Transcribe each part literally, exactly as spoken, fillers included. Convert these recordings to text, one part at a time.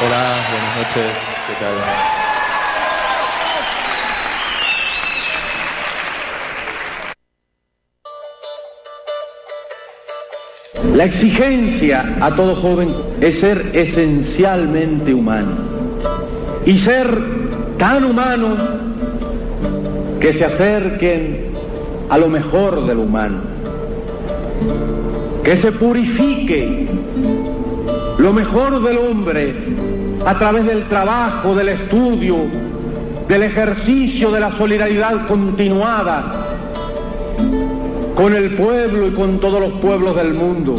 Hola, buenas noches, ¿qué tal? La exigencia a todo joven es ser esencialmente humano y ser tan humano que se acerquen a lo mejor del humano, que se purifique lo mejor del hombre a través del trabajo, del estudio, del ejercicio de la solidaridad continuada con el pueblo y con todos los pueblos del mundo,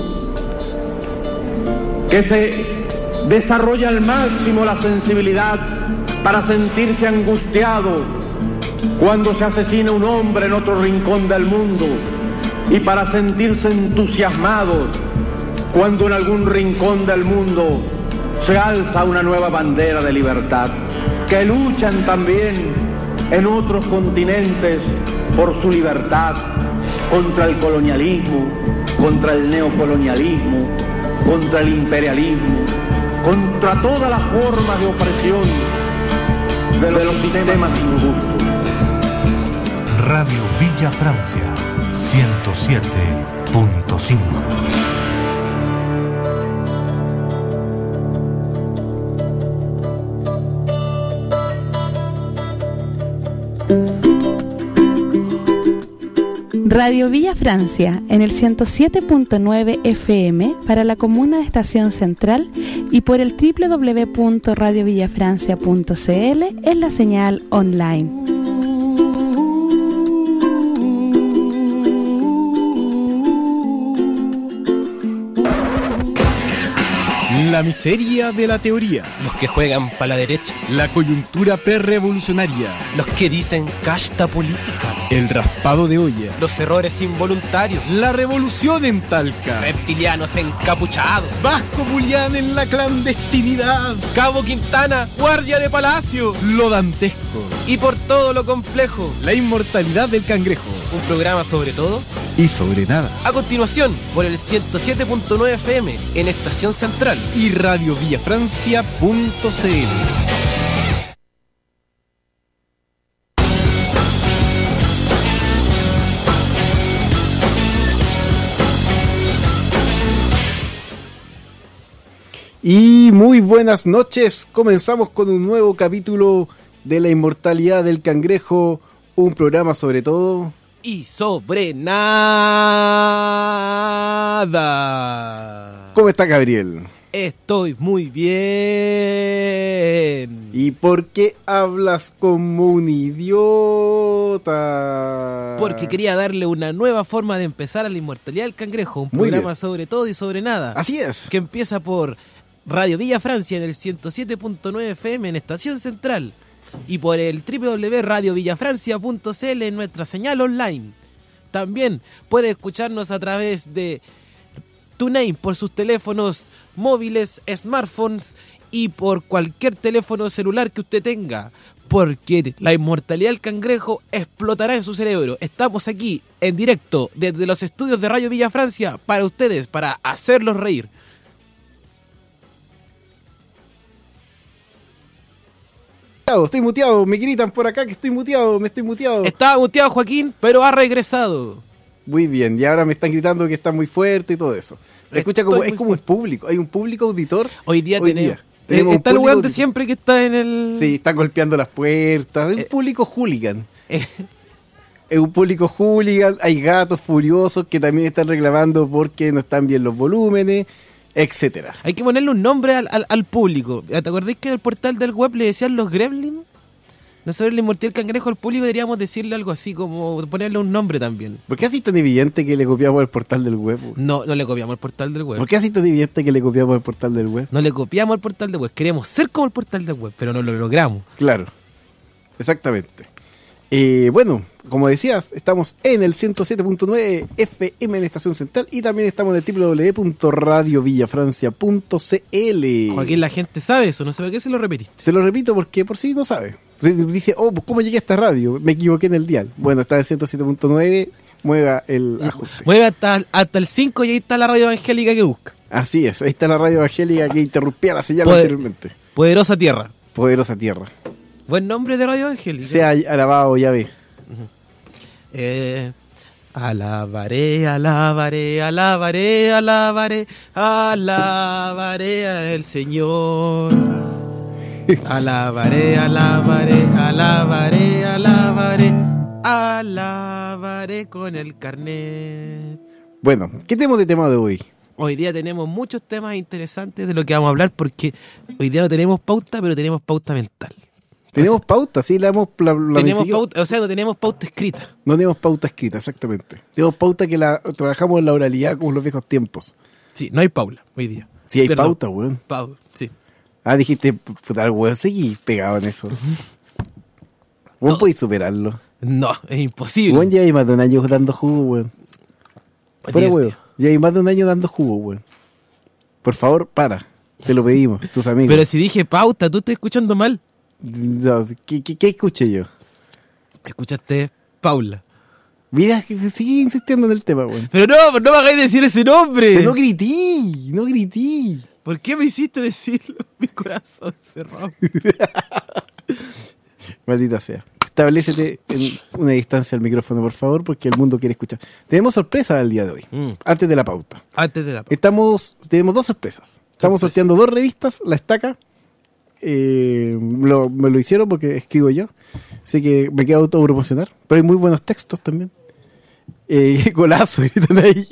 que se desarrolle al máximo la sensibilidad para sentirse angustiado cuando se asesina un hombre en otro rincón del mundo y para sentirse entusiasmado cuando en algún rincón del mundo se alza una nueva bandera de libertad, que luchan también en otros continentes por su libertad, contra el colonialismo, contra el neocolonialismo, contra el imperialismo, contra todas las formas de opresión de los sistemas injustos. Radio Villa Francia, ciento siete punto cinco. Radio Villa Francia en el ciento siete punto nueve F M para la comuna de Estación Central y por el doble u doble u doble u punto radio villafrancia punto c l en la señal online. La miseria de la teoría. Los que juegan para la derecha. La coyuntura pre-revolucionaria. Los que dicen casta política. El raspado de olla. Los errores involuntarios. La revolución en Talca. Reptilianos encapuchados. Vasco Bulián en la clandestinidad. Cabo Quintana, guardia de palacio. Lo dantesco. Y por todo lo complejo. La inmortalidad del cangrejo. Un programa sobre todo y sobre nada. A continuación, por el ciento siete punto nueve F M en Estación Central y radio villafrancia punto c l. Y muy buenas noches, comenzamos con un nuevo capítulo de La Inmortalidad del Cangrejo, un programa sobre todo y sobre nada. ¿Cómo está Gabriel? Estoy muy bien. ¿Y por qué hablas como un idiota? Porque quería darle una nueva forma de empezar a La Inmortalidad del Cangrejo, un muy programa bien. sobre todo y sobre nada. Así es. Que empieza por Radio Villa Francia en el ciento siete punto nueve F M en Estación Central y por el doble u doble u doble u punto radio villafrancia punto c l en nuestra señal online. También puede escucharnos a través de TuneIn por sus teléfonos móviles, smartphones y por cualquier teléfono celular que usted tenga, porque La Inmortalidad del Cangrejo explotará en su cerebro. Estamos aquí en directo desde los estudios de Radio Villa Francia para ustedes, para hacerlos reír. Estoy muteado, me gritan por acá que estoy muteado, me estoy muteado. Estaba muteado Joaquín, pero ha regresado. Muy bien, y ahora me están gritando que está muy fuerte y todo eso. Se escucha como, es como un público, hay un público auditor. Hoy día hoy tenemos, día. tenemos está el weón de auditor. siempre que está en el... Sí, está golpeando las puertas, es un Eh, público hooligan. Eh, Es un público hooligan, hay gatos furiosos que también están reclamando porque no están bien los volúmenes, etcétera. hay que ponerle un nombre al, al, al público. ¿Te acordáis que en el portal del web le decían los gremlins? Nosotros le Inmortalidad del Cangrejo al público deberíamos decirle algo así, como ponerle un nombre también. ¿Por qué así tan evidente que le copiamos el portal del web? No, no le copiamos el portal del web. ¿Por qué así tan evidente que le copiamos el portal del web? No le copiamos el portal del web. Queremos ser como el portal del web, pero no lo logramos. Claro, exactamente. Eh, bueno, como decías, estamos en el ciento siete punto nueve F M en Estación Central y también estamos en el doble u doble u doble u punto radio villafrancia punto c l. Joaquín, la gente sabe eso, no sé por qué se lo repetiste. Se lo repito porque por si no sabe. Dice, oh, ¿cómo llegué a esta radio? Me equivoqué en el dial. Bueno, está en el ciento siete punto nueve, mueva el ajuste. Mueve hasta, hasta el cinco y ahí está la radio evangélica que busca. Así es, ahí está la radio evangélica que interrumpía la señal Puede- anteriormente. Poderosa Tierra. Poderosa Tierra. Buen nombre de Radio Ángel. Sea alabado Yahvé. Eh, alabaré, alabaré, alabaré, alabaré, alabaré al Señor. Alabaré, alabaré, alabaré, alabaré, alabaré con el carnet. Bueno, ¿qué tenemos de tema de hoy? Hoy día tenemos muchos temas interesantes de lo que vamos a hablar porque hoy día no tenemos pauta, pero tenemos pauta mental. Tenemos o sea, pauta, sí, la hemos la, la tenemos pauta, o sea, no tenemos pauta escrita. No tenemos pauta escrita, exactamente. Tenemos pauta que la trabajamos en la oralidad como en los viejos tiempos. Sí, no hay Paula hoy día. Sí, hay Perdón. pauta, weón. Pau, sí. Ah, dijiste, puta, el weón, seguí pegado en eso. Vos No. podés superarlo. No, es imposible. Weón, lleva más de un año dando jugo, weón. Fuera, Divertido. weón. Lleva más de un año dando jugo, weón. Por favor, para. Te lo pedimos, tus amigos. Pero si dije pauta, tú estás escuchando mal. No, ¿qué, qué, qué escuché yo? Escuchaste Paula. Mira, que sigue insistiendo en el tema, weón. Pero no, no me hagáis decir ese nombre. Pero no grití, no grití. ¿Por qué me hiciste decirlo? Mi corazón cerrado. Maldita sea. Establécete en una distancia al micrófono, por favor, porque el mundo quiere escuchar. Tenemos sorpresa el día de hoy, Mm. antes de la pauta. Antes de la pauta. Estamos, tenemos dos sorpresas. Estamos Sorpresa. sorteando dos revistas, La Estaca. Eh, lo- me lo hicieron porque escribo yo, así que me queda autopromocionar. Pero hay muy buenos textos también. Eh, golazo, gritan ahí.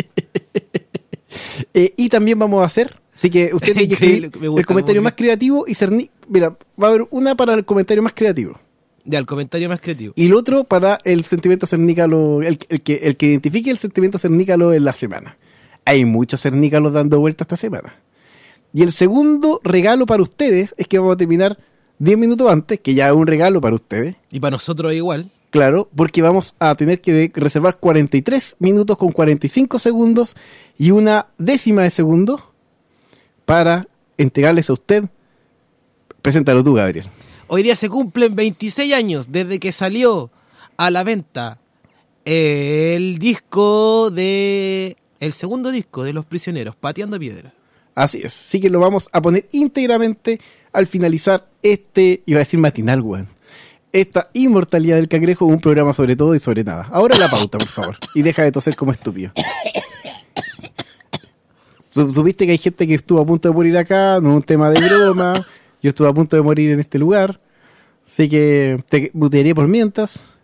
Eh, y también vamos a hacer, así que usted tiene que Increíble, escribir me gusta el comentario cómo- más creativo y cerni- mira, va a haber una para el comentario más creativo Ya, el comentario más creativo. y el otro para el sentimiento cernícalo, el, el que, el que identifique el sentimiento cernícalo en la semana. Hay muchos cernícalos dando vuelta esta semana. Y el segundo regalo para ustedes es que vamos a terminar diez minutos antes, que ya es un regalo para ustedes. Y para nosotros igual. Claro, porque vamos a tener que reservar cuarenta y tres minutos con cuarenta y cinco segundos y una décima de segundo para entregarles a usted. Preséntalo tú, Gabriel. Hoy día se cumplen veintiséis años desde que salió a la venta el disco de... El segundo disco de Los Prisioneros, Pateando Piedra. Así es, así que lo vamos a poner íntegramente al finalizar este, iba a decir matinal, weón. Esta inmortalidad del cangrejo, un programa sobre todo y sobre nada. Ahora la pauta, por favor. Y deja de toser como estúpido. Su- Supiste que hay gente que estuvo a punto de morir acá, no es un tema de broma. Yo estuve a punto de morir en este lugar. Así que te mutearé por mientras.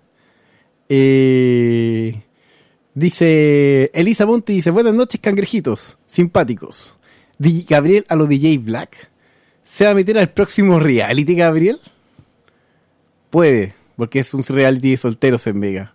Eh, dice Elisa Monti, dice, buenas noches, cangrejitos, simpáticos. D- Gabriel a lo D J Black. ¿Se va a meter al próximo reality, Gabriel? Puede, porque es un reality de solteros en Vega.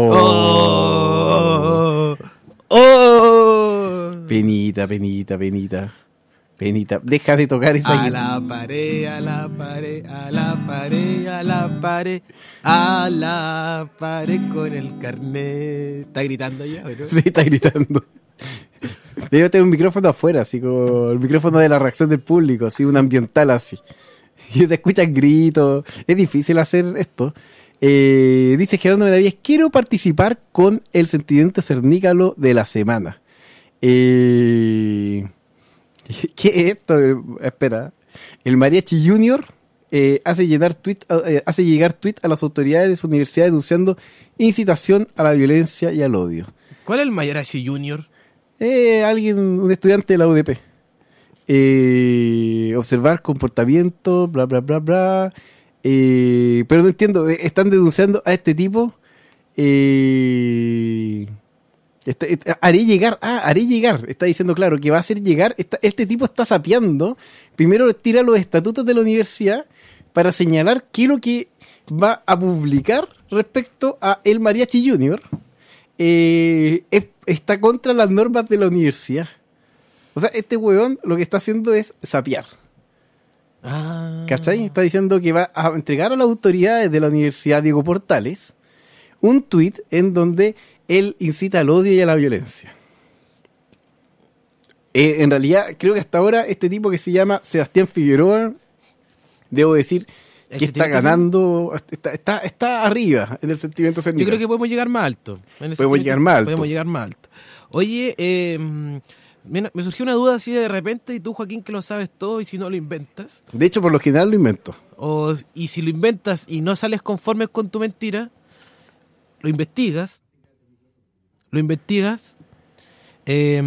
Oh. ¡Oh! ¡Oh! Penita, penita, penita. Penita. Deja de tocar esa A guitarra. la pared, a la pared, a la pared, a la pared, a la pared con el carnet. ¿Está gritando ya, bro? Sí, está gritando. Debe tener un micrófono afuera, así como el micrófono de la reacción del público, así un ambiental así. Y se escuchan gritos. Es difícil hacer esto. Eh, dice Gerardo Benavides, quiero participar con el sentimiento cernícalo de la semana. Eh, ¿Qué es esto? Eh, Espera. El Mariachi Junior eh, hace, llenar tweet, eh, hace llegar tweet a las autoridades de su universidad denunciando incitación a la violencia y al odio. ¿Cuál es el Mayarashi Junior? Eh, alguien, un estudiante de la U D P. Eh, observar comportamiento, bla, bla, bla, bla. Eh, pero no entiendo, eh, están denunciando a este tipo. Eh, este- este- haré llegar, ah, haré llegar. Está diciendo, claro, que va a hacer llegar. Está- este tipo está sapeando. Primero tira los estatutos de la universidad para señalar qué es lo que va a publicar respecto a el Mariachi Junior. Eh, es- está contra las normas de la universidad. O sea, este weón lo que está haciendo es sapear. Ah. ¿Cachai? Está diciendo que va a entregar a las autoridades de la Universidad Diego Portales un tuit en donde él incita al odio y a la violencia. Eh, en realidad, creo que hasta ahora este tipo que se llama Sebastián Figueroa, debo decir ¿El que está sentimiento ganando, está, está, está arriba en el sentimiento Yo cernícalo. creo que podemos llegar más alto. En ese Podemos sentido, llegar más alto. Podemos llegar más alto. Oye, eh, Me, me surgió una duda así de repente, y tú, Joaquín, que lo sabes todo, y si no lo inventas. De hecho, por lo general lo invento. O, y si lo inventas y no sales conforme con tu mentira, lo investigas. Lo investigas. Eh,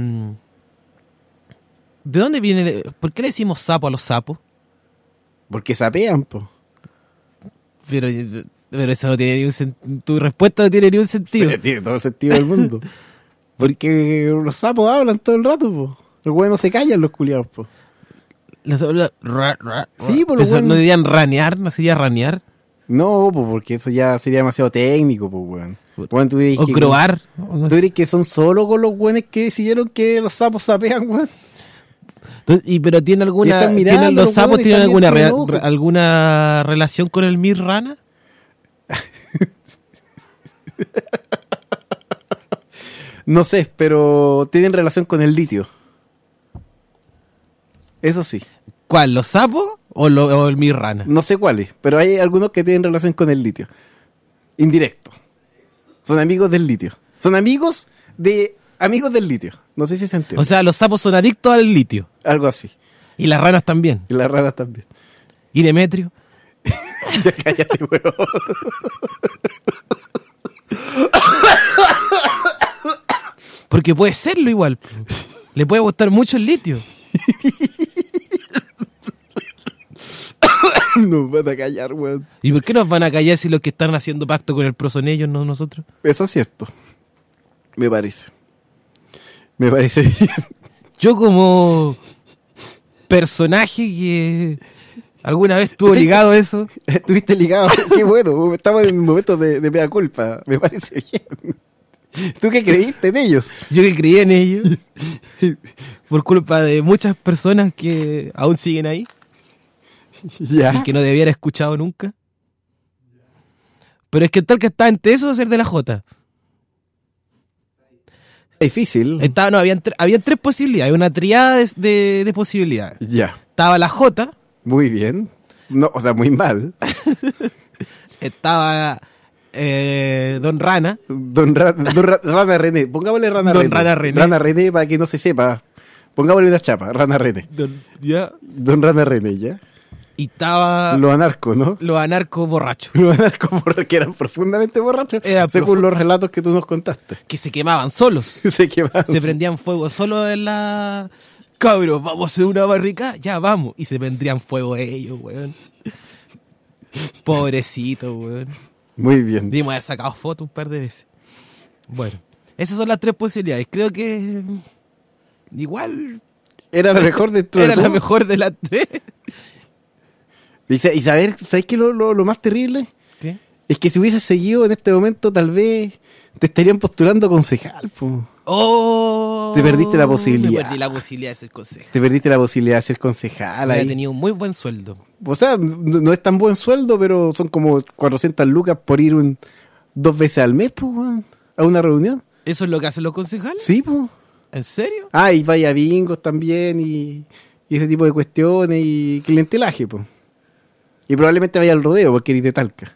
¿De dónde viene? ¿Por qué le decimos sapo a los sapos? Porque sapean, po. Pero, pero eso no tiene ni un sen- tu respuesta no tiene ni un sentido. Pero tiene todo el sentido del mundo. Porque los sapos hablan todo el rato, po. Los güeyes no se callan, los culiados, po. Los- la- ra- ra- Sí, por lo Pero eso bueno. ¿No dirían ranear? ¿No sería ranear? No, po, porque eso ya sería demasiado técnico, po, weón. Weón, tú dirías ¿O que- croar? O no ¿Tú sé. dirías que son solo con los güeyes que decidieron que los sapos sapean, weón? Entonces, y, pero ¿tiene Y alguna, están mirando, ¿tienen los los sapos hueones tienen también alguna, con rea- el ojo. re- alguna relación con el Mir Rana? No sé, pero tienen relación con el litio. Eso sí. ¿Cuál? ¿Los sapos o, lo- o el Mir Rana? No sé cuáles, pero hay algunos que tienen relación con el litio. Indirecto. Son amigos del litio. Son amigos de amigos del litio. No sé si se entiende. O sea, los sapos son adictos al litio. Algo así. Y las ranas también. Y las ranas también. ¿Y Demetrio? Ya cállate, huevo. Porque puede serlo igual. Le puede gustar mucho el litio. Nos van a callar, weón. ¿Y por qué nos van a callar si los que están haciendo pacto con el pro son ellos, no nosotros? Eso es cierto. Me parece. Me parece bien. Yo como personaje que alguna vez estuvo ligado a eso, Estuviste ligado. Qué bueno. Estamos en un momento de, de mea culpa. Me parece bien. ¿Tú qué creíste en ellos? yo que creí en ellos, por culpa de muchas personas que aún siguen ahí y Ya. que no debiera escuchado nunca. Pero es que tal que está entre eso o ser de la Jota. Difícil. Estaba, no, habían, tre- habían tres posibilidades, una triada de, de, de posibilidades. Ya. Estaba la Jota, Muy bien. No, o sea, muy mal. estaba eh, Don Rana, Don, Ra- Don Ra- Rana René. Pongámosle Rana Don René. Rana René. Rana René para que no se sepa. Pongámosle una chapa. Rana René. Don- ya, Don Rana René, ¿ya? y estaba Los anarcos, ¿no? los anarcos borrachos, Los anarcos borra- que eran profundamente borrachos. Era según profu- los relatos que tú nos contaste. que se quemaban solos. Se quemaban. Se prendían fuego solo en la... Cabros, vamos a hacer una barrica, ya vamos. Y se prendían fuego ellos, weón. Pobrecito, weón. Muy bien. Debimos haber sacado fotos un par de veces. Bueno, esas son las tres posibilidades. Creo que... Igual... Era la mejor de todo. Era la mejor de las tres. Y, sa- y saber, ¿sabes qué lo, lo, lo más terrible? ¿Qué? Es que si hubieses seguido en este momento, tal vez te estarían postulando concejal, po. ¡Oh! Te perdiste la posibilidad. Me perdí la posibilidad de ser consejero. Te perdiste la posibilidad de ser concejal Había ahí. tenido un muy buen sueldo. O sea, no, no es tan buen sueldo, pero son como cuatrocientas lucas por ir un, dos veces al mes, po, weón, a una reunión. ¿Eso es lo que hacen los concejales? Sí, po. ¿En serio? Ah, y vaya bingos también y, y ese tipo de cuestiones y clientelaje, po. Y probablemente vaya al rodeo porque eres de Talca.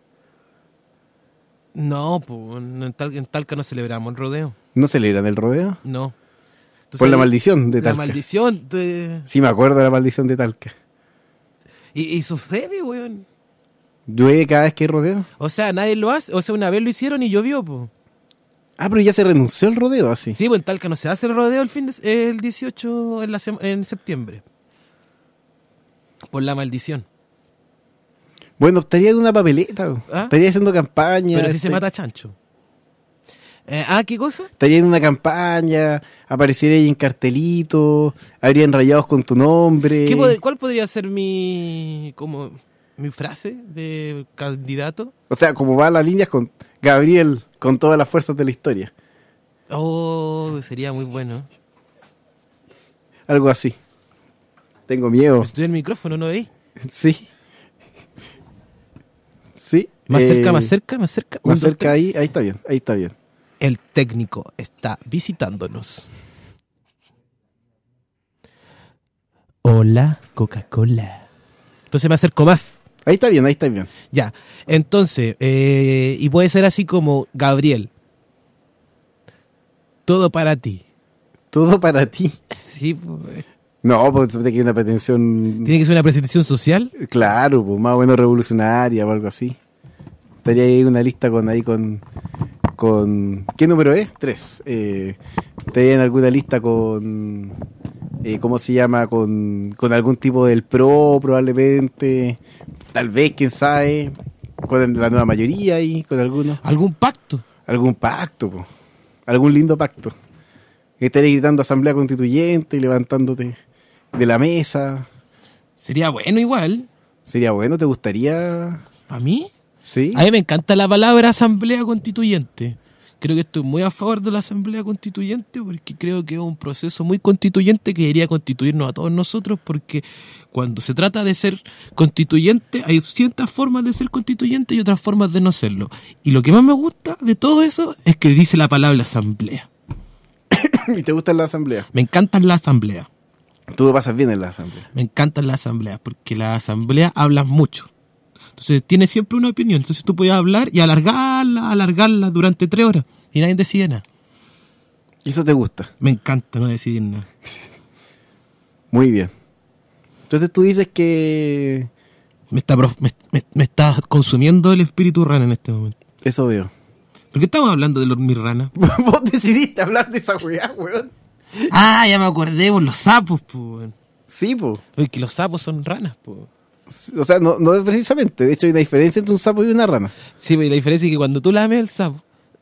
No, pues en, Tal- en Talca no celebramos el rodeo. ¿No celebran el rodeo? No. ¿Tú Por la sabes? maldición de La Talca. maldición. de- Sí, me acuerdo de la maldición de Talca. Y, y sucede, weón. Llueve cada vez que hay rodeo. O sea, nadie lo hace. O sea, una vez lo hicieron y llovió, pues. Ah, pero ya se renunció al rodeo así. Sí, pues en Talca no se hace el rodeo el fin de, el dieciocho en, la sema- en septiembre. Por la maldición. Bueno, estaría en una papeleta. po. ¿Ah? Estaría haciendo campaña. Pero si se este- mata a chancho. Eh, ah, ¿qué cosa? Estaría en una campaña, aparecería ahí en cartelito, habrían rayados con tu nombre. ¿Qué pod- ¿Cuál podría ser mi como mi frase de candidato? O sea, como va las líneas con Gabriel, con todas las fuerzas de la historia. Oh, sería muy bueno. Algo así. Tengo miedo. Estoy en el micrófono, ¿no veis? Sí. Sí. Más eh, cerca, más cerca, más cerca. Más Un, dos, cerca tres. ahí, ahí está bien, ahí está bien. El técnico está visitándonos. Hola, Coca-Cola. Entonces me acerco más. Ahí está bien, ahí está bien. Ya. Entonces, eh, y puede ser así como Gabriel. Todo para ti. Todo para ti. Sí, pues. No, pues tiene que ser una pretensión... ¿Tiene que ser una presentación social? Claro, pues más o menos revolucionaria o algo así. Estaría ahí una lista con ahí con... con ¿qué número es? Tres. Eh, estaría en alguna lista con... Eh, ¿cómo se llama? Con, con algún tipo del PRO probablemente. Tal vez, quién sabe. Con la nueva mayoría ahí, con algunos. ¿Algún pacto? Algún pacto, po. Algún lindo pacto. Estaría gritando asamblea constituyente y levantándote de la mesa. Sería bueno igual. Sería bueno, ¿te gustaría? ¿A mí? Sí. A mí me encanta la palabra asamblea constituyente. Creo que estoy muy a favor de la asamblea constituyente porque creo que es un proceso muy constituyente que debería constituirnos a todos nosotros, porque cuando se trata de ser constituyente hay ciertas formas de ser constituyente y otras formas de no serlo. Y lo que más me gusta de todo eso es que dice la palabra asamblea. ¿Y te gusta la asamblea? Me encantan las asambleas. Tú lo pasas bien en la asamblea. Me encantan las asambleas porque las asambleas hablan mucho. Entonces tiene siempre una opinión. Entonces tú puedes hablar y alargarla, alargarla durante tres horas y nadie decide nada. ¿Y eso te gusta? Me encanta no decidir nada. Muy bien. Entonces tú dices que... Me está, prof- me, me, me está consumiendo el espíritu rana en este momento. Eso veo. ¿Por qué estamos hablando de dormir rana? Vos decidiste hablar de esa weá, weón. Ah, ya me acordé por los sapos, pues. Sí, po. Porque los sapos son ranas, pues. O sea, no, no precisamente. De hecho, hay una diferencia entre un sapo y una rana. Sí, pero la diferencia es que cuando tú lames el sapo...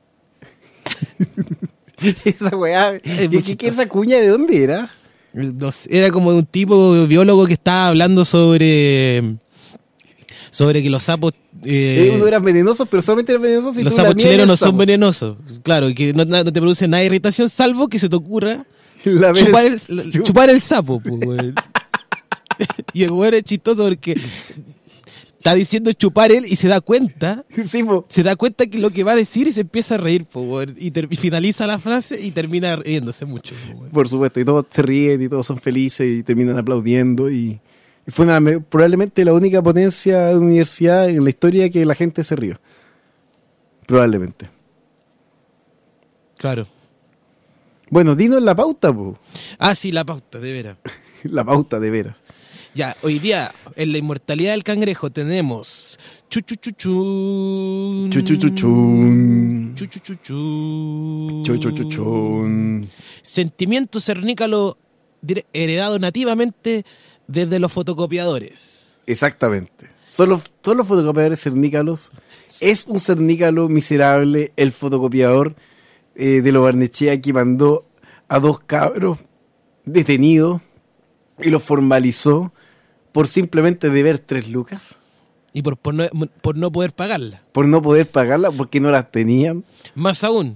Esa weá. ¿Qué, muy qué, qué esa cuña de dónde era? No sé, era como un tipo biólogo que estaba hablando sobre... Sobre que los sapos... Eh, Eh, uno eran venenosos, pero solamente eran venenosos si los tú sapos lamías chilenos el no sapo. son venenosos. Claro, y que no, no te producen nada de irritación salvo que se te ocurra La vez- chupar el, chup- chupar el sapo, pues, weón. Y el weón es chistoso porque está diciendo chupar él y se da cuenta, Sí, po. se da cuenta que lo que va a decir y se empieza a reír, pues, weón. Y, ter- y finaliza la frase y termina riéndose mucho, pues, weón. Por supuesto, y todos se ríen y todos son felices y terminan aplaudiendo y, y fue una, me- probablemente la única potencia de universidad en la historia que la gente se rió. Probablemente. Claro. Bueno, dinos la pauta, po. Ah, sí, la pauta, de veras. La pauta de veras. Ya, hoy día, en la inmortalidad del cangrejo tenemos... Chuchuchuchun. Chuchuchuchun. Chuchuchuchun. Chuchuchuchun. Sentimiento cernícalo dire- heredado nativamente desde los fotocopiadores. Exactamente. Son los, son los fotocopiadores cernícalos. Es un cernícalo miserable el fotocopiador eh, de lo Barnechea que mandó a dos cabros detenidos y los formalizó por simplemente deber tres lucas, Y por, por, no, por no poder pagarla. por no poder pagarla porque no las tenían. Más aún,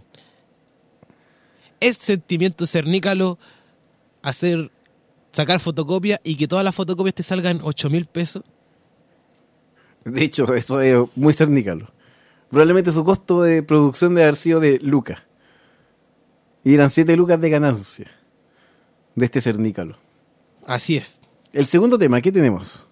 es sentimiento cernícalo hacer, sacar fotocopia y que todas las fotocopias te salgan ocho mil pesos. De hecho, eso es muy cernícalo. Probablemente su costo de producción debe haber sido de lucas. Y eran siete lucas de ganancia de este cernícalo. Así es. El segundo tema, ¿qué tenemos?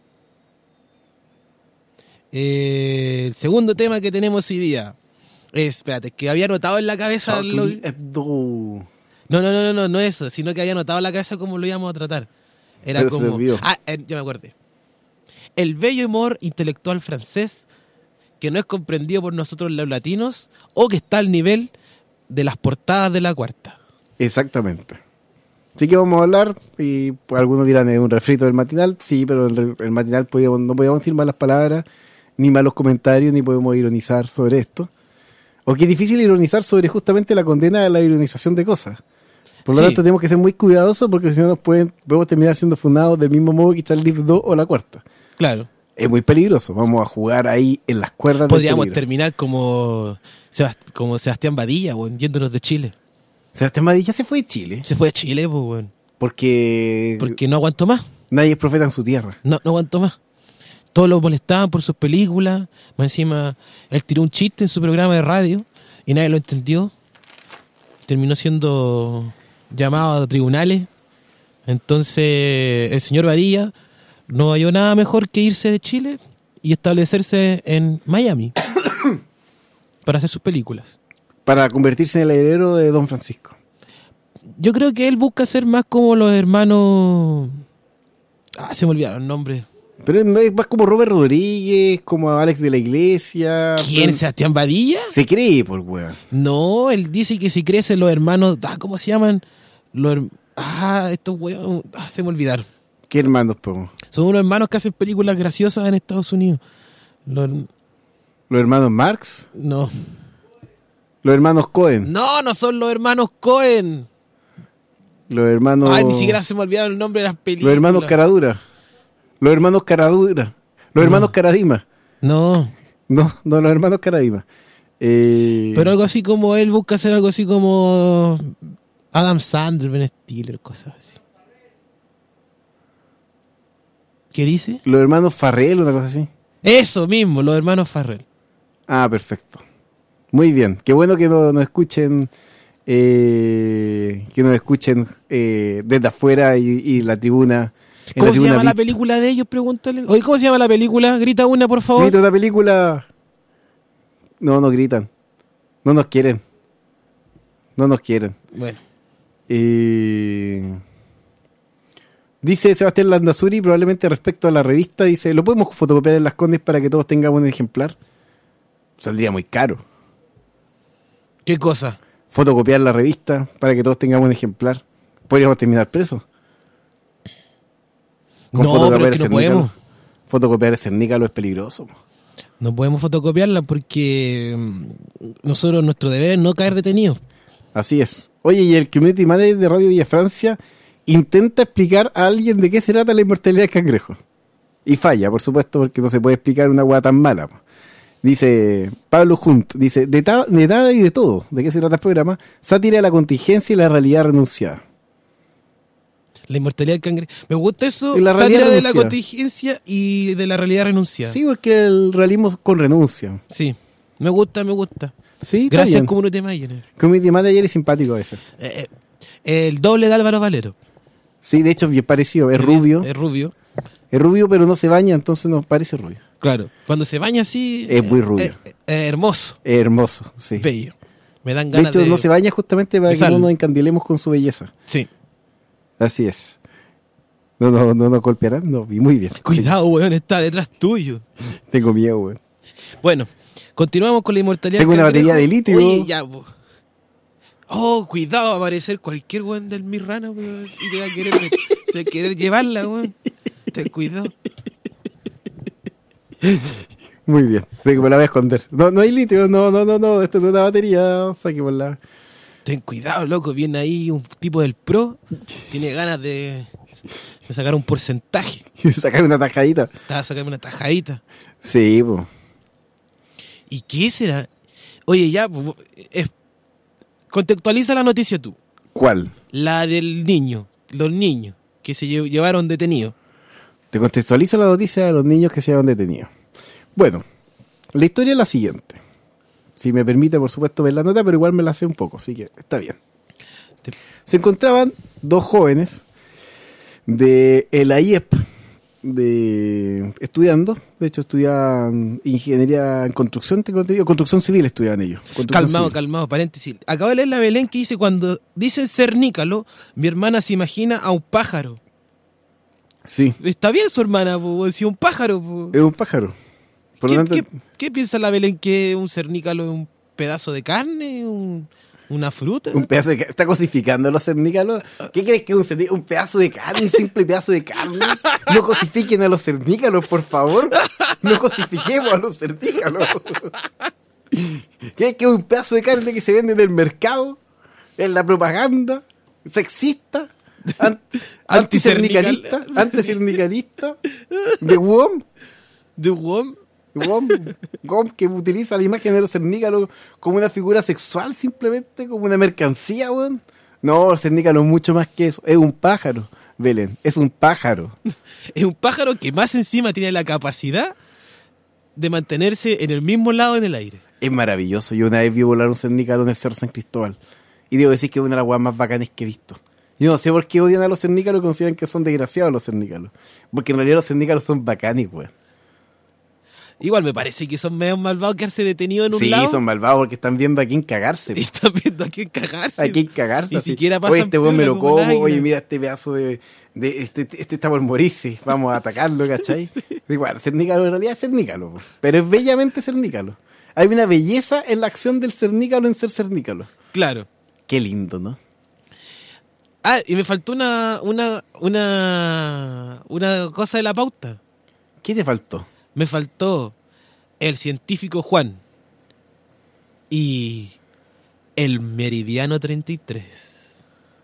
Eh, el segundo tema que tenemos hoy día es, espérate, que había anotado en la cabeza... lo- Charlie Hebdo. No, no, no, no, no, no eso, sino que había anotado en la cabeza cómo lo íbamos a tratar. Era Pero se como... olvidó. Ah, eh, ya me acordé. El bello humor intelectual francés que no es comprendido por nosotros los latinos o que está al nivel de las portadas de la Cuarta. Exactamente. Así que vamos a hablar, y pues, algunos dirán es un refrito del matinal, sí, pero el, re- el matinal podíamos, no podíamos decir malas palabras, ni malos comentarios, ni podemos ironizar sobre esto. O que es difícil ironizar sobre justamente la condena a la ironización de cosas. Por lo Sí. tanto, tenemos que ser muy cuidadosos porque si no nos pueden, podemos terminar siendo fundados del mismo modo que Charlie Hebdo o la Cuarta. Claro. Es muy peligroso, vamos a jugar ahí en las cuerdas del Podríamos peligro. terminar como, Sebast- como Sebastián Badilla, weón, yéndonos de Chile. Sebastián Badilla se fue de Chile Se fue de Chile, pues, weón, porque, porque no aguantó más. nadie es profeta en su tierra. No, no aguantó más. Todos lo molestaban por sus películas. Más encima, él tiró un chiste en su programa de radio y nadie lo entendió. Terminó siendo llamado a tribunales. Entonces, el señor Badilla no halló nada mejor que irse de Chile y establecerse en Miami para hacer sus películas. Para convertirse en el heredero de Don Francisco. yo creo que él busca ser más como los hermanos... Ah, se me olvidaron los nombres. Pero es más como Robert Rodríguez, como Alex de la Iglesia. ¿Quién? Pero... ¿Sebastián Badilla? Se cree, por weón. No, él dice que si crecen los hermanos... Ah, ¿cómo se llaman? Los her- Ah, estos weón... Ah, se me olvidaron. ¿Qué hermanos, po? Son unos hermanos que hacen películas graciosas en Estados Unidos. Los... ¿Los hermanos Marx? No. ¿Los hermanos Cohen? No, no son los hermanos Cohen. Los hermanos... Ay, ni siquiera se me olvidaron el nombre de las películas. Los hermanos Caradura. Los hermanos Caradura. Los No. hermanos Caradima. No, No, no, los hermanos Caradima. Eh... pero algo así como él busca hacer algo así como Adam Sandler, Ben Stiller, cosas así. ¿Qué dice? Los hermanos Farrell, una cosa así. Eso mismo, los hermanos Farrell. Ah, perfecto. Muy bien. Qué bueno que no- nos escuchen... Eh, que nos escuchen eh, desde afuera y, y la tribuna. en ¿Cómo la se tribuna llama la V I P. película de ellos? Pregúntale. Oye, ¿cómo se llama la película? Grita una, por favor. Grita otra película. No, no gritan. No nos quieren. No nos quieren. Bueno, Eh, dice Sebastián Landazuri, probablemente respecto a la revista, dice, ¿lo podemos fotocopiar en Las Condes para que todos tengamos un ejemplar? Saldría muy caro. ¿qué cosa? Fotocopiar la revista para que todos tengamos un ejemplar. Podríamos terminar presos. No, pero es que no podemos. Fotocopiar el cernícalo es peligroso. No podemos fotocopiarla porque mm, nosotros, nuestro deber es no caer detenidos. Así es. Oye, y el community manager de Radio Villa Francia intenta explicar a alguien de qué se trata la inmortalidad del cangrejo. Y falla, por supuesto, porque no se puede explicar una hueá tan mala. po. Dice Pablo Hunt, dice, de, ta- de nada y de todo. ¿De qué se trata el programa? Sátira de la contingencia y la realidad renunciada. La inmortalidad del cangrejo. Me gusta eso, Y la realidad sátira de la renunciada. contingencia y de la realidad renunciada. Sí, porque el realismo con renuncia. Sí, me gusta, me gusta. Sí, está Gracias, bien. Community Manager. Community manager es simpático a veces. Eh, eh, el doble de Álvaro Valero. Sí, de hecho es bien parecido. Es rubio. Es rubio. Es rubio, pero no se baña, entonces nos parece rubio. Claro. Cuando se baña así... Es muy eh, rubio. eh, eh, hermoso. Es hermoso, sí. Bello. Me dan De ganas hecho, de... no se baña justamente para que besarlo. no nos encandilemos con su belleza. Sí. Así es. No, no, no nos golpearán. No, y muy bien. Cuidado, weón, está detrás tuyo. Sí, tengo miedo, güey. Bueno, continuamos con la inmortalidad. Tengo del una cangrejo. batería de litio. Oye, ya, po. Oh, cuidado, va a aparecer cualquier weón del Mirrana, weón, y te va a querer, te va a querer llevarla, weón. Ten cuidado. Muy bien. Sé que me la voy a esconder. No, no hay litio. No, no, no, no. Esto no es una batería. Saquémosla. Ten cuidado, loco. Viene ahí un tipo del pro. Tiene ganas de, de sacar un porcentaje. Sacar una tajadita. Estaba sacando una tajadita. Sí, pues. ¿Y qué será? Oye, ya, po, es- contextualiza la noticia tú. ¿Cuál? La del niño, los niños que se lle- llevaron detenidos. Te contextualizo la noticia de los niños que se habían detenido. Bueno, la historia es la siguiente. Si me permite, por supuesto, ver la nota, pero igual me la sé un poco, así que está bien. Te- Se encontraban dos jóvenes de la I E P de estudiando, de hecho estudiaban ingeniería en construcción, tengo entendido, construcción civil estudiaban ellos. construcción Calmado, civil. calmado, paréntesis. Acabo de leer la Belén que dice, cuando dicen cernícalo, mi hermana se imagina a un pájaro. Sí, Está bien su hermana, po, si un pájaro. Po. es un pájaro. Por lo ¿Qué, tanto, qué- qué piensa la Belén que un cernícalo es un pedazo de carne? Un- ¿Una fruta? un pedazo de carne. ¿Está cosificando a los cernícalos? ¿Qué crees que es un, cerní- un pedazo de carne? ¿Un simple pedazo de carne? No cosifiquen a los cernícalos, por favor. No cosifiquemos a los cernícalos. ¿Crees que es un pedazo de carne que se vende en el mercado? En la propaganda sexista, an- antiserdicalista, antiserdicalista de W O M. ¿De W O M? W O M, W O M que utiliza la imagen de los cernícalos como una figura sexual, simplemente como una mercancía, weón. No, el cernícalo es mucho más que eso. Es un pájaro, Belén. Es un pájaro. Es un pájaro que más encima tiene la capacidad de mantenerse en el mismo lado en el aire. Es maravilloso. Yo una vez vi volar un cernícalo en el Cerro San Cristóbal. Y debo decir que es una de las weas más bacanas que he visto. Yo no sé por qué odian a los cernícalos y consideran que son desgraciados los cernícalos. Porque en realidad los cernícalos son bacanes, weón. Igual me parece que son medio malvados quedarse detenidos en un sí, lado. Sí, son malvados porque están viendo a quién cagarse. Y están viendo a quién cagarse. A quién cagarse. Ni así. siquiera pasan Oye, este weón me lo como como. un Oye, águila. mira este pedazo de... de este, este está por morirse. Vamos a atacarlo, ¿cachai? Igual, cernícalo en realidad es cernícalo. po. Pero es bellamente cernícalo. Hay una belleza en la acción del cernícalo en ser cernícalo. Claro. Qué lindo, ¿no? Ah, y me faltó una, una, una, una cosa de la pauta. ¿Qué te faltó? Me faltó el científico Juan y el meridiano treinta y tres.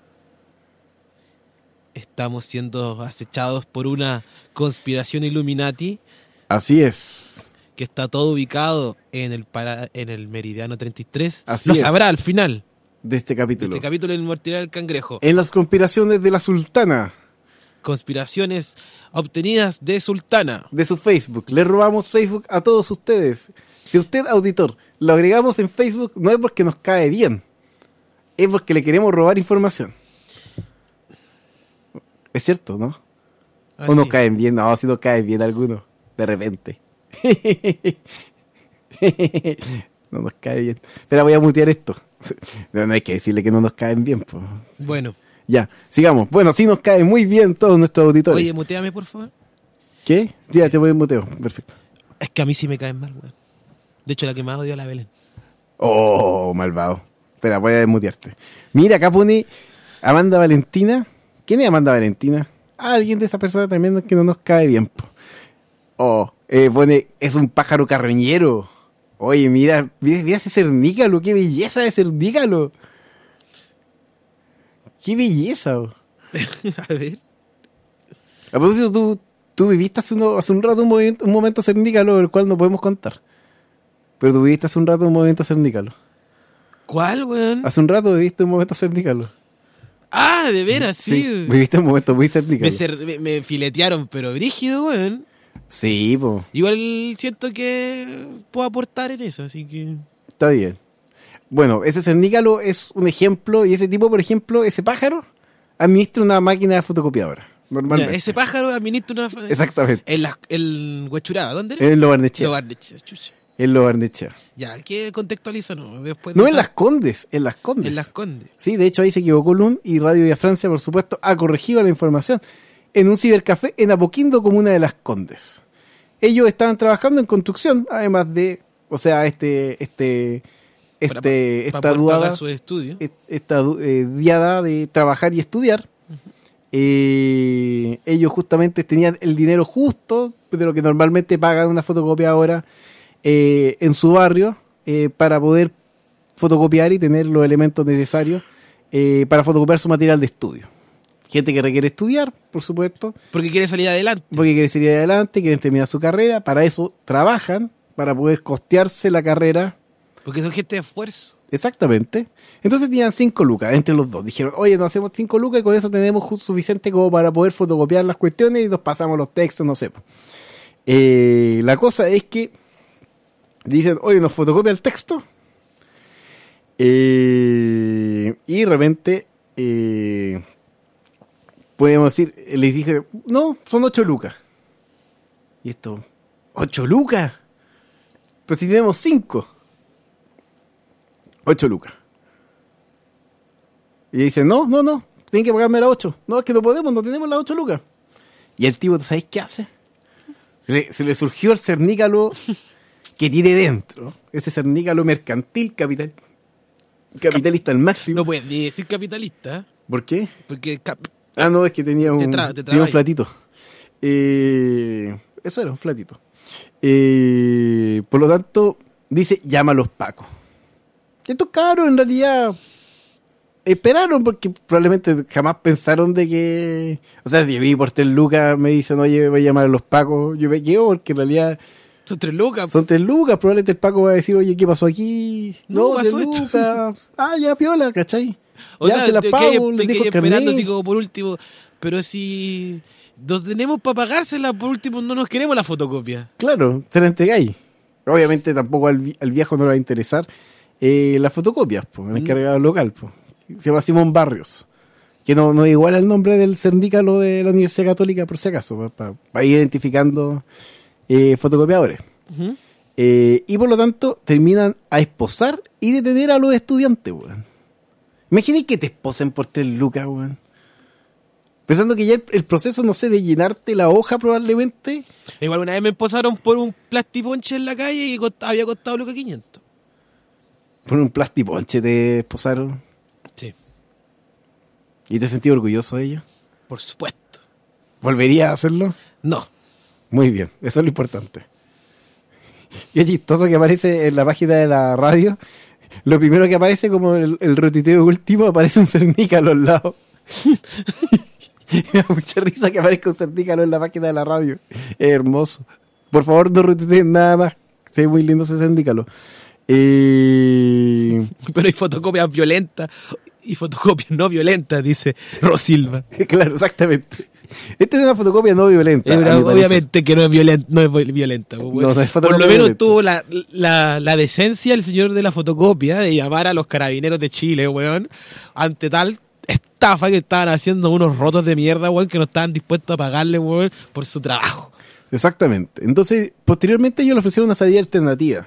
Estamos siendo acechados por una conspiración Illuminati. Así es. Que está todo ubicado en el, para, en el meridiano treinta y tres. Así Lo es. sabrá al final. De este capítulo. De este capítulo del Mortadelo del Cangrejo. En las conspiraciones de la sultana. Conspiraciones obtenidas de Sultana. De su Facebook. Le robamos Facebook a todos ustedes. Si usted, auditor, lo agregamos en Facebook, no es porque nos cae bien. Es porque le queremos robar información. Es cierto, ¿no? Ah, o nos sí. caen bien. No, si nos caen bien algunos. De repente. No nos cae bien. Pero voy a mutear esto. No, no hay que decirle que no nos caen bien. Pues. Bueno. Ya, sigamos. Bueno, sí nos caen muy bien todos nuestros auditores. Oye, muteame, por favor. ¿Qué? Ya, te voy a muteo. Perfecto. Es que a mí sí me caen mal, weón. De hecho, la que más odio es la Belén. Oh, malvado. Espera, voy a desmutearte. Mira, acá pone Amanda Valentina. ¿Quién es Amanda Valentina? Ah, alguien de esa persona también que no nos cae bien. Po. Oh, eh, pone, es un pájaro carroñero. Oye, mira, mira, mira ese cernícalo, qué belleza de cernícalo. Qué belleza. Oh. A ver. A propósito, tú, tú viviste hace, uno, hace un rato un, movimiento, un momento cernícalo, el cual no podemos contar. Pero tú viviste hace un rato un movimiento cernícalo. ¿Cuál, weón? Hace un rato viviste un momento cernícalo. Ah, de veras, sí. Sí, viviste un momento muy cernícalo. Me, cer- me, me filetearon, pero brígido, weón. Sí, po. Igual siento que puedo aportar en eso, así que... Está bien. Bueno, ese cernícalo es un ejemplo, y ese tipo, por ejemplo, ese pájaro, administra una máquina de fotocopiadora. Normalmente. Ya, ese pájaro administra una... Exactamente. En la, el Huechuraba, ¿dónde era? En Lo Barnechea. Lo Barnechea, chucha. En Lo Barnechea. Ya, ¿qué contextualiza, no? Después No de en tal- Las Condes, en Las Condes. En Las Condes. Sí, de hecho ahí se equivocó Lun y Radio Villa Francia, por supuesto, ha corregido la información. En un cibercafé en Apoquindo, comuna de Las Condes. Ellos estaban trabajando en construcción, además de, o sea, este, este, Para- este, para esta poder duada, pagar sus estudios. est- esta du- eh, diada de trabajar y estudiar. Eh, ellos justamente tenían el dinero justo de lo que normalmente paga una fotocopiadora eh, en su barrio eh, para poder fotocopiar y tener los elementos necesarios eh, para fotocopiar su material de estudio. Gente que requiere estudiar, por supuesto, Porque quiere salir adelante. porque quiere seguir adelante, quieren terminar su carrera, para eso trabajan, para poder costearse la carrera. Porque son gente de esfuerzo. Exactamente. Entonces tenían cinco lucas entre los dos. Dijeron, oye, nos hacemos cinco lucas y con eso tenemos ju- suficiente como para poder fotocopiar las cuestiones y nos pasamos los textos, no sé. po. Eh, la cosa es que dicen, oye, nos fotocopia el texto. Eh, y de repente, eh, podemos decir, les dije, no, son ocho lucas. Y esto, ¿ocho lucas? Pues si tenemos cinco. Ocho lucas. Y dice, no, no, no, tienen que pagarme las ocho. No, es que no podemos, no tenemos las ocho lucas. Y el tipo, ¿tú sabes qué hace? Se le, se le surgió el cernícalo que tiene dentro. Ese cernícalo mercantil, capital, capitalista al máximo. No puedes ni decir capitalista, ¿eh? ¿Por qué? Porque cap- Ah, no, es que tenía un, Te tra- te tenía un trabáis. flatito. Eh, eso era un flatito. Eh, por lo tanto, dice, llama a los pacos. Y estos cabros en realidad esperaron porque probablemente jamás pensaron de que... O sea, si vi por tres lucas me dicen, oye, voy a llamar a los pacos, yo me quedo porque en realidad son tres lucas. son tres lucas. Probablemente el paco va a decir, oye, ¿qué pasó aquí? No, No, tres pasó esto. lucas. Ah, ya, piola, ¿cachai? O ya sea, se las te pago, quedas- les te dejo quedas el esperando carnet. así como por último. Pero si nos tenemos para pagársela, por último no nos queremos la fotocopia. Claro, te la entregáis. Obviamente tampoco al, vi- al viejo no le va a interesar eh, las fotocopias, pues, el encargado local, pues. Se llama Simón Barrios, que no, no es igual al nombre del cernícalo de la Universidad Católica, por si acaso, para ir identificando eh, fotocopiadores. Ujú. Eh, y por lo tanto terminan a esposar y detener a los estudiantes, weón. Imagínate que te esposen por tres lucas, weón. Pensando que ya el, el proceso, no sé, de llenarte la hoja probablemente. Igual una vez me esposaron por un plastiponche en la calle y cost- había costado lucas quinientos. Por un plastiponche te esposaron. Sí, ¿Y te sentí orgulloso de ello? por supuesto. ¿Volvería a hacerlo? No. Muy bien, eso es lo importante. Y es chistoso que aparece en la página de la radio. Lo primero que aparece, como el, el retuiteo último, aparece un cernícalo al lado. Me da mucha risa que aparezca un cernícalo en la página de la radio. Es hermoso. Por favor, no retuiteen nada más. Se ve muy lindo ese cernícalo. Eh... Pero hay fotocopias violentas y fotocopias no violentas, dice Rosilva. Claro, exactamente. Esta es una fotocopia no violenta. Es una- a mi parecer. obviamente que no es violenta, no es violenta. Pues, bueno. No, no es Por fotocopia lo menos violenta. tuvo la, la, la decencia el señor de la fotocopia de llamar a los carabineros de Chile, weón, ante tal estafa que estaban haciendo unos rotos de mierda, weón, que no estaban dispuestos a pagarle, weón, por su trabajo. Exactamente. Entonces, posteriormente ellos le ofrecieron una salida alternativa.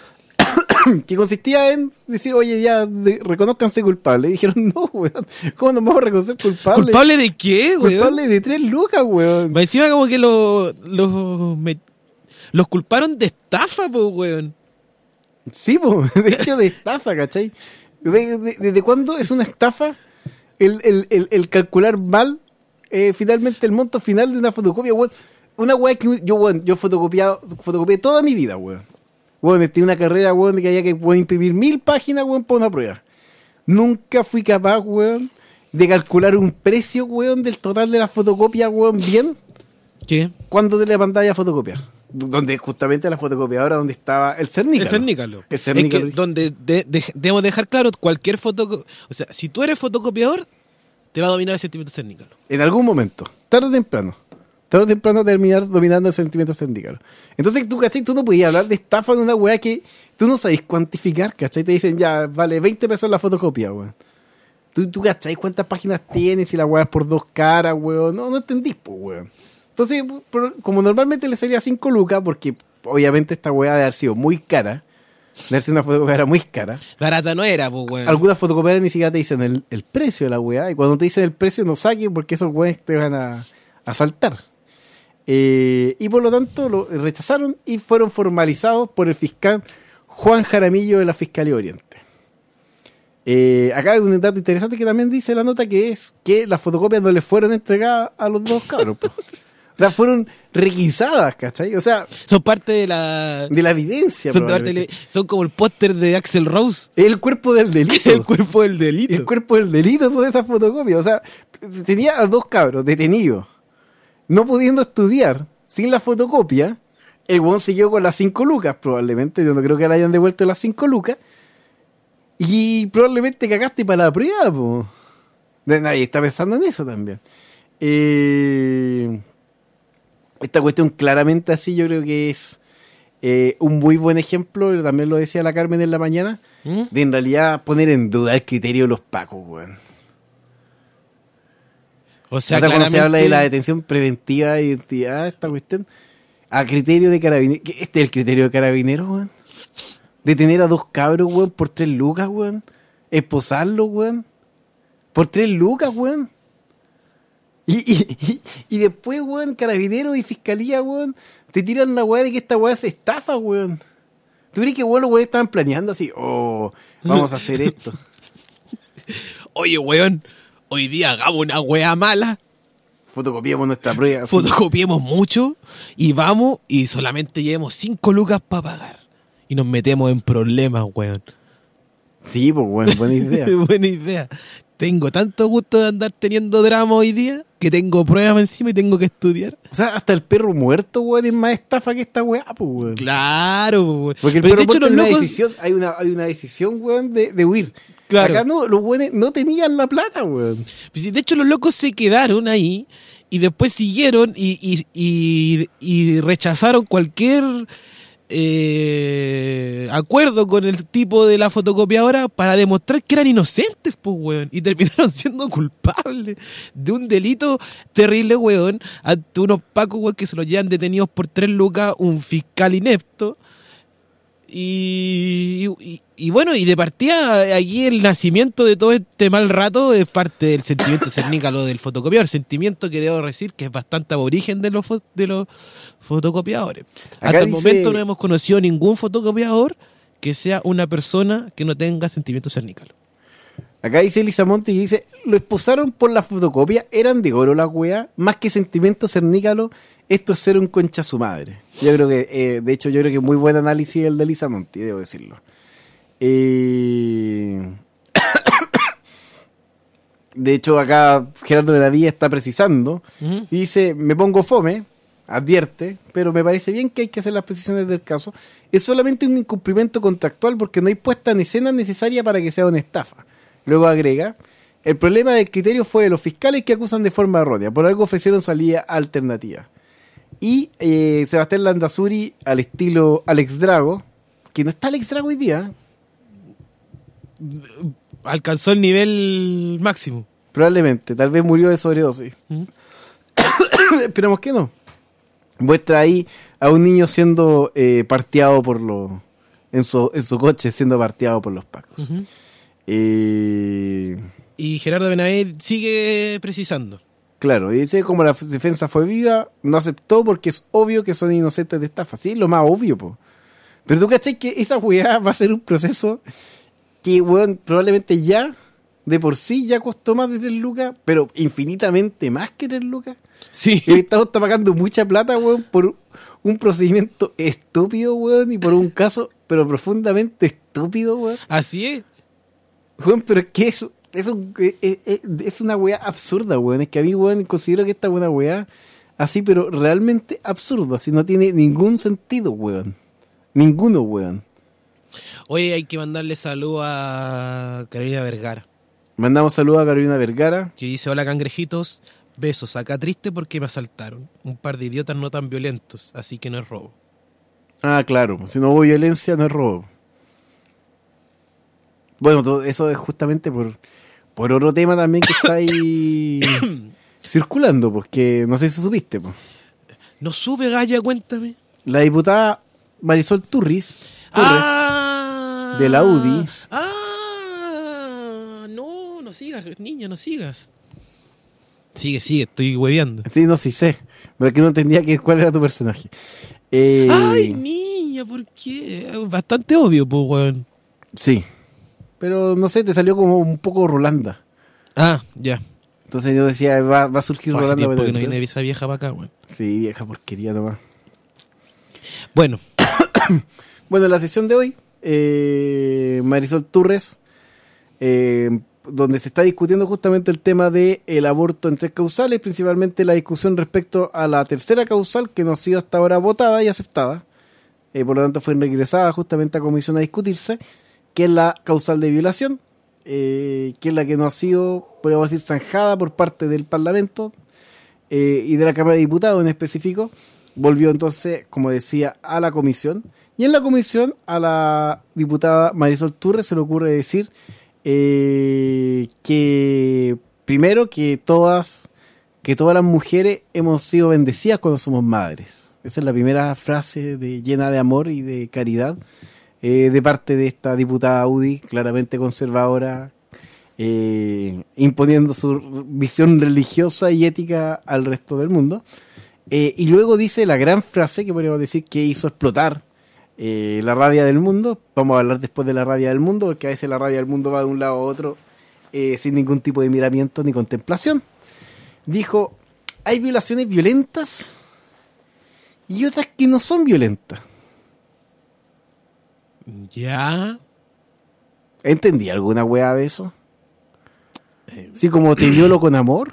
Que consistía en decir, oye, ya, de, reconózcanse culpables. Y dijeron, no, weón, ¿cómo nos vamos a reconocer culpables? ¿Culpable de qué, weón? Culpable de tres lucas, weón. Más encima como que los los me- los culparon de estafa, pues, weón. Sí, po, de hecho, de estafa, ¿cachai? O sea, de- ¿desde cuándo es una estafa el, el, el, el calcular mal eh, finalmente el monto final de una fotocopia, weón? Una weá que yo, weón, yo fotocopiado, fotocopié toda mi vida, weón. Weón, tenía una carrera, weón, de que había que weón, imprimir mil páginas, weón, para una prueba. Nunca fui capaz, weón, de calcular un precio, weón, del total de la fotocopia, weón, bien, ¿Qué? cuando te la mandaba a fotocopiar. D- Donde justamente la fotocopiadora donde estaba el cernícalo. El cernícalo. El cernícalo. Es que donde de- de- debemos dejar claro, cualquier foto, o sea, si tú eres fotocopiador, te va a dominar el sentimiento cernícalo. En algún momento, tarde o temprano. Tarde o temprano terminar dominando el sentimiento cernícalo. Entonces tú, ¿cachai? Tú no podías hablar de estafa en una weá que tú no sabes cuantificar, ¿cachai? Te dicen, ya, vale, veinte pesos la fotocopia, weón. Tú, tú, ¿cachai? ¿Cuántas páginas tienes? Si la weá es por dos caras, weón. No, no entendís, pues, weón. Entonces, por- como normalmente le salía cinco lucas, porque obviamente esta weá debe haber sido muy cara, debe haber sido una fotocopiadora muy cara. Barata no era, pues, weón. Algunas fotocopiadoras ni siquiera te dicen el, el precio de la weá. Y cuando te dicen el precio, no saquen porque esos weones te van a, a saltar. Eh, y por lo tanto lo rechazaron y fueron formalizados por el fiscal Juan Jaramillo de la Fiscalía Oriente. Eh, acá hay un dato interesante que también dice la nota, que es que las fotocopias no les fueron entregadas a los dos cabros. Po. O sea, fueron requisadas, ¿cachai? O sea, Son parte de la... de la evidencia. Son, de parte probablemente. de- son como el póster de Axl Rose. El cuerpo del delito. El cuerpo del delito. El cuerpo del delito son esas fotocopias. O sea, tenía a dos cabros detenidos, no pudiendo estudiar sin la fotocopia. El weón siguió con las cinco lucas, probablemente. Yo no creo que le hayan devuelto las cinco lucas. Y probablemente cagaste para la prueba, po. De- Nadie está pensando en eso también. Eh, esta cuestión claramente así yo creo que es eh, un muy buen ejemplo, también lo decía la Carmen en la mañana, ¿Mm? de en realidad poner en duda el criterio de los pacos, weón. O sea, O sea, cuando se claramente- habla de la detención preventiva de identidad, esta cuestión, a criterio de carabineros. ¿Este es el criterio de carabineros, weón? Detener a dos cabros, weón, por tres lucas, weón. Esposarlos, weón. Por tres lucas, weón. Y, y, y, y después, weón, carabineros y fiscalía, weón, te tiran la weá de que esta weá se estafa, weón. ¿Tú crees que, weón, los weones estaban planeando así? Oh, vamos a hacer esto. Oye, weón, hoy día hagamos una wea mala, Fotocopiamos nuestra prueba. así. fotocopiemos mucho y vamos y solamente llevemos cinco lucas para pagar. Y nos metemos en problemas, weón. Sí, pues, weón, buena idea. Buena idea. Tengo tanto gusto de andar teniendo drama hoy día que tengo pruebas encima y tengo que estudiar. O sea, hasta el perro muerto, weón, es más estafa que esta weá, pues, weón. Claro, weón. Porque el Pero perro de hecho muerto hay los una locos... decisión, hay una, hay una decisión, weón, de, de huir. Claro. Acá no, los weones no tenían la plata, weón. Pues sí, de hecho, los locos se quedaron ahí y después siguieron y, y, y, y rechazaron cualquier eh, acuerdo con el tipo de la fotocopiadora para demostrar que eran inocentes, pues, weón. Y terminaron siendo culpables de un delito terrible, weón, ante unos pacos, weón, que se los llevan detenidos por tres lucas, un fiscal inepto. Y, y, y bueno, y de partida aquí el nacimiento de todo este mal rato es parte del sentimiento cernícalo del fotocopiador, sentimiento que debo decir que es bastante aborigen de los, fo- de los fotocopiadores. Acá Hasta el dice- momento no hemos conocido ningún fotocopiador que sea una persona que no tenga sentimiento cernícalo. Acá dice Elisa Monti y dice, lo esposaron por la fotocopia, eran de oro la weá, más que sentimiento cernícalo, esto es ser un concha su madre. Yo creo que, eh, de hecho, yo creo que muy buen análisis el de Elisa Monti, debo decirlo. Eh... de hecho, acá Gerardo de la Villa está precisando, Uh-huh. y dice, me pongo fome, advierte, pero me parece bien que hay que hacer las precisiones del caso. Es solamente un incumplimiento contractual porque no hay puesta en escena necesaria para que sea una estafa. Luego agrega, el problema del criterio fue de los fiscales que acusan de forma errónea, por algo ofrecieron salida alternativa. Y eh, Sebastián Landazuri, al estilo Alex Drago, que no está Alex Drago hoy día, Alcanzó el nivel máximo. probablemente, tal vez murió de sobredosis. ¿Mm? Esperamos que no. Muestra ahí a un niño siendo eh, parteado por los... En su, en su coche siendo parteado por los pacos. Uh-huh. Eh, Y Gerardo Benavides sigue precisando. claro, y dice como la f- defensa fue viva, no aceptó porque es obvio que son inocentes de estafa. Sí, lo más obvio, po. Pero tú cachai que esa weá va a ser un proceso que, weón, probablemente ya, de por sí, ya costó más de tres lucas, pero infinitamente más que tres lucas. Sí. El Estado está pagando mucha plata, weón, por un procedimiento estúpido, weón, y por un caso, pero profundamente estúpido, weón. Así es. Weón, pero es que es, es, un- es, es- es una weá absurda, weón. Es que a mí, weón, considero que esta es una weá así, pero realmente absurda. Así no tiene ningún sentido, weón. Ninguno, weón. Hoy hay que mandarle salud a Carolina Vergara, Mandamos saludos a Carolina Vergara. que dice, hola cangrejitos, besos, acá triste porque me asaltaron. Un par de idiotas no tan violentos, así que no es robo. Ah, claro. Si no hubo violencia, no es robo. Bueno, todo eso es justamente por, por otro tema también que está ahí circulando, pues que no sé si supiste, pues. No supe, Gaya, cuéntame. La diputada Marisol Turris, Turres, Ah, de la U D I. Ah, no, no sigas, niña, no sigas. Sigue, sigue, estoy hueveando. sí, no sí sé, pero es que no entendía que, cuál era tu personaje. Eh, Ay, niña, ¿por qué? Bastante obvio, pues, weón. sí, pero no sé, te salió como un poco Rolanda. Ah, ya. Entonces yo decía, va, va a surgir Hace Rolanda. tiempo pero que no entonces- viene esa vieja para acá, weón. Sí, vieja porquería nomás. Bueno, Bueno, en la sesión de hoy, eh, Marisol Turres, eh, donde se está discutiendo justamente el tema del aborto en tres causales, principalmente la discusión respecto a la tercera causal que no ha sido hasta ahora votada y aceptada, eh, por lo tanto fue regresada justamente a comisión a discutirse, que es la causal de violación, eh, que es la que no ha sido, podríamos decir, zanjada por parte del Parlamento eh, y de la Cámara de Diputados en específico. Volvió entonces, como decía, a la comisión. Y en la comisión, a la diputada Marisol Turres se le ocurre decir eh, que, primero, que todas, que todas las mujeres hemos sido bendecidas cuando somos madres. Esa es la primera frase de, llena de amor y de caridad eh, de parte de esta diputada U D I, claramente conservadora, eh, imponiendo su visión religiosa y ética al resto del mundo. Eh, y luego dice la gran frase que podríamos decir que hizo explotar eh, la rabia del mundo. Vamos a hablar después de la rabia del mundo, porque a veces la rabia del mundo va de un lado a otro eh, sin ningún tipo de miramiento ni contemplación. Dijo, hay violaciones violentas y otras que no son violentas. ya. ¿Entendí alguna weá de eso? Sí, como te violo con amor,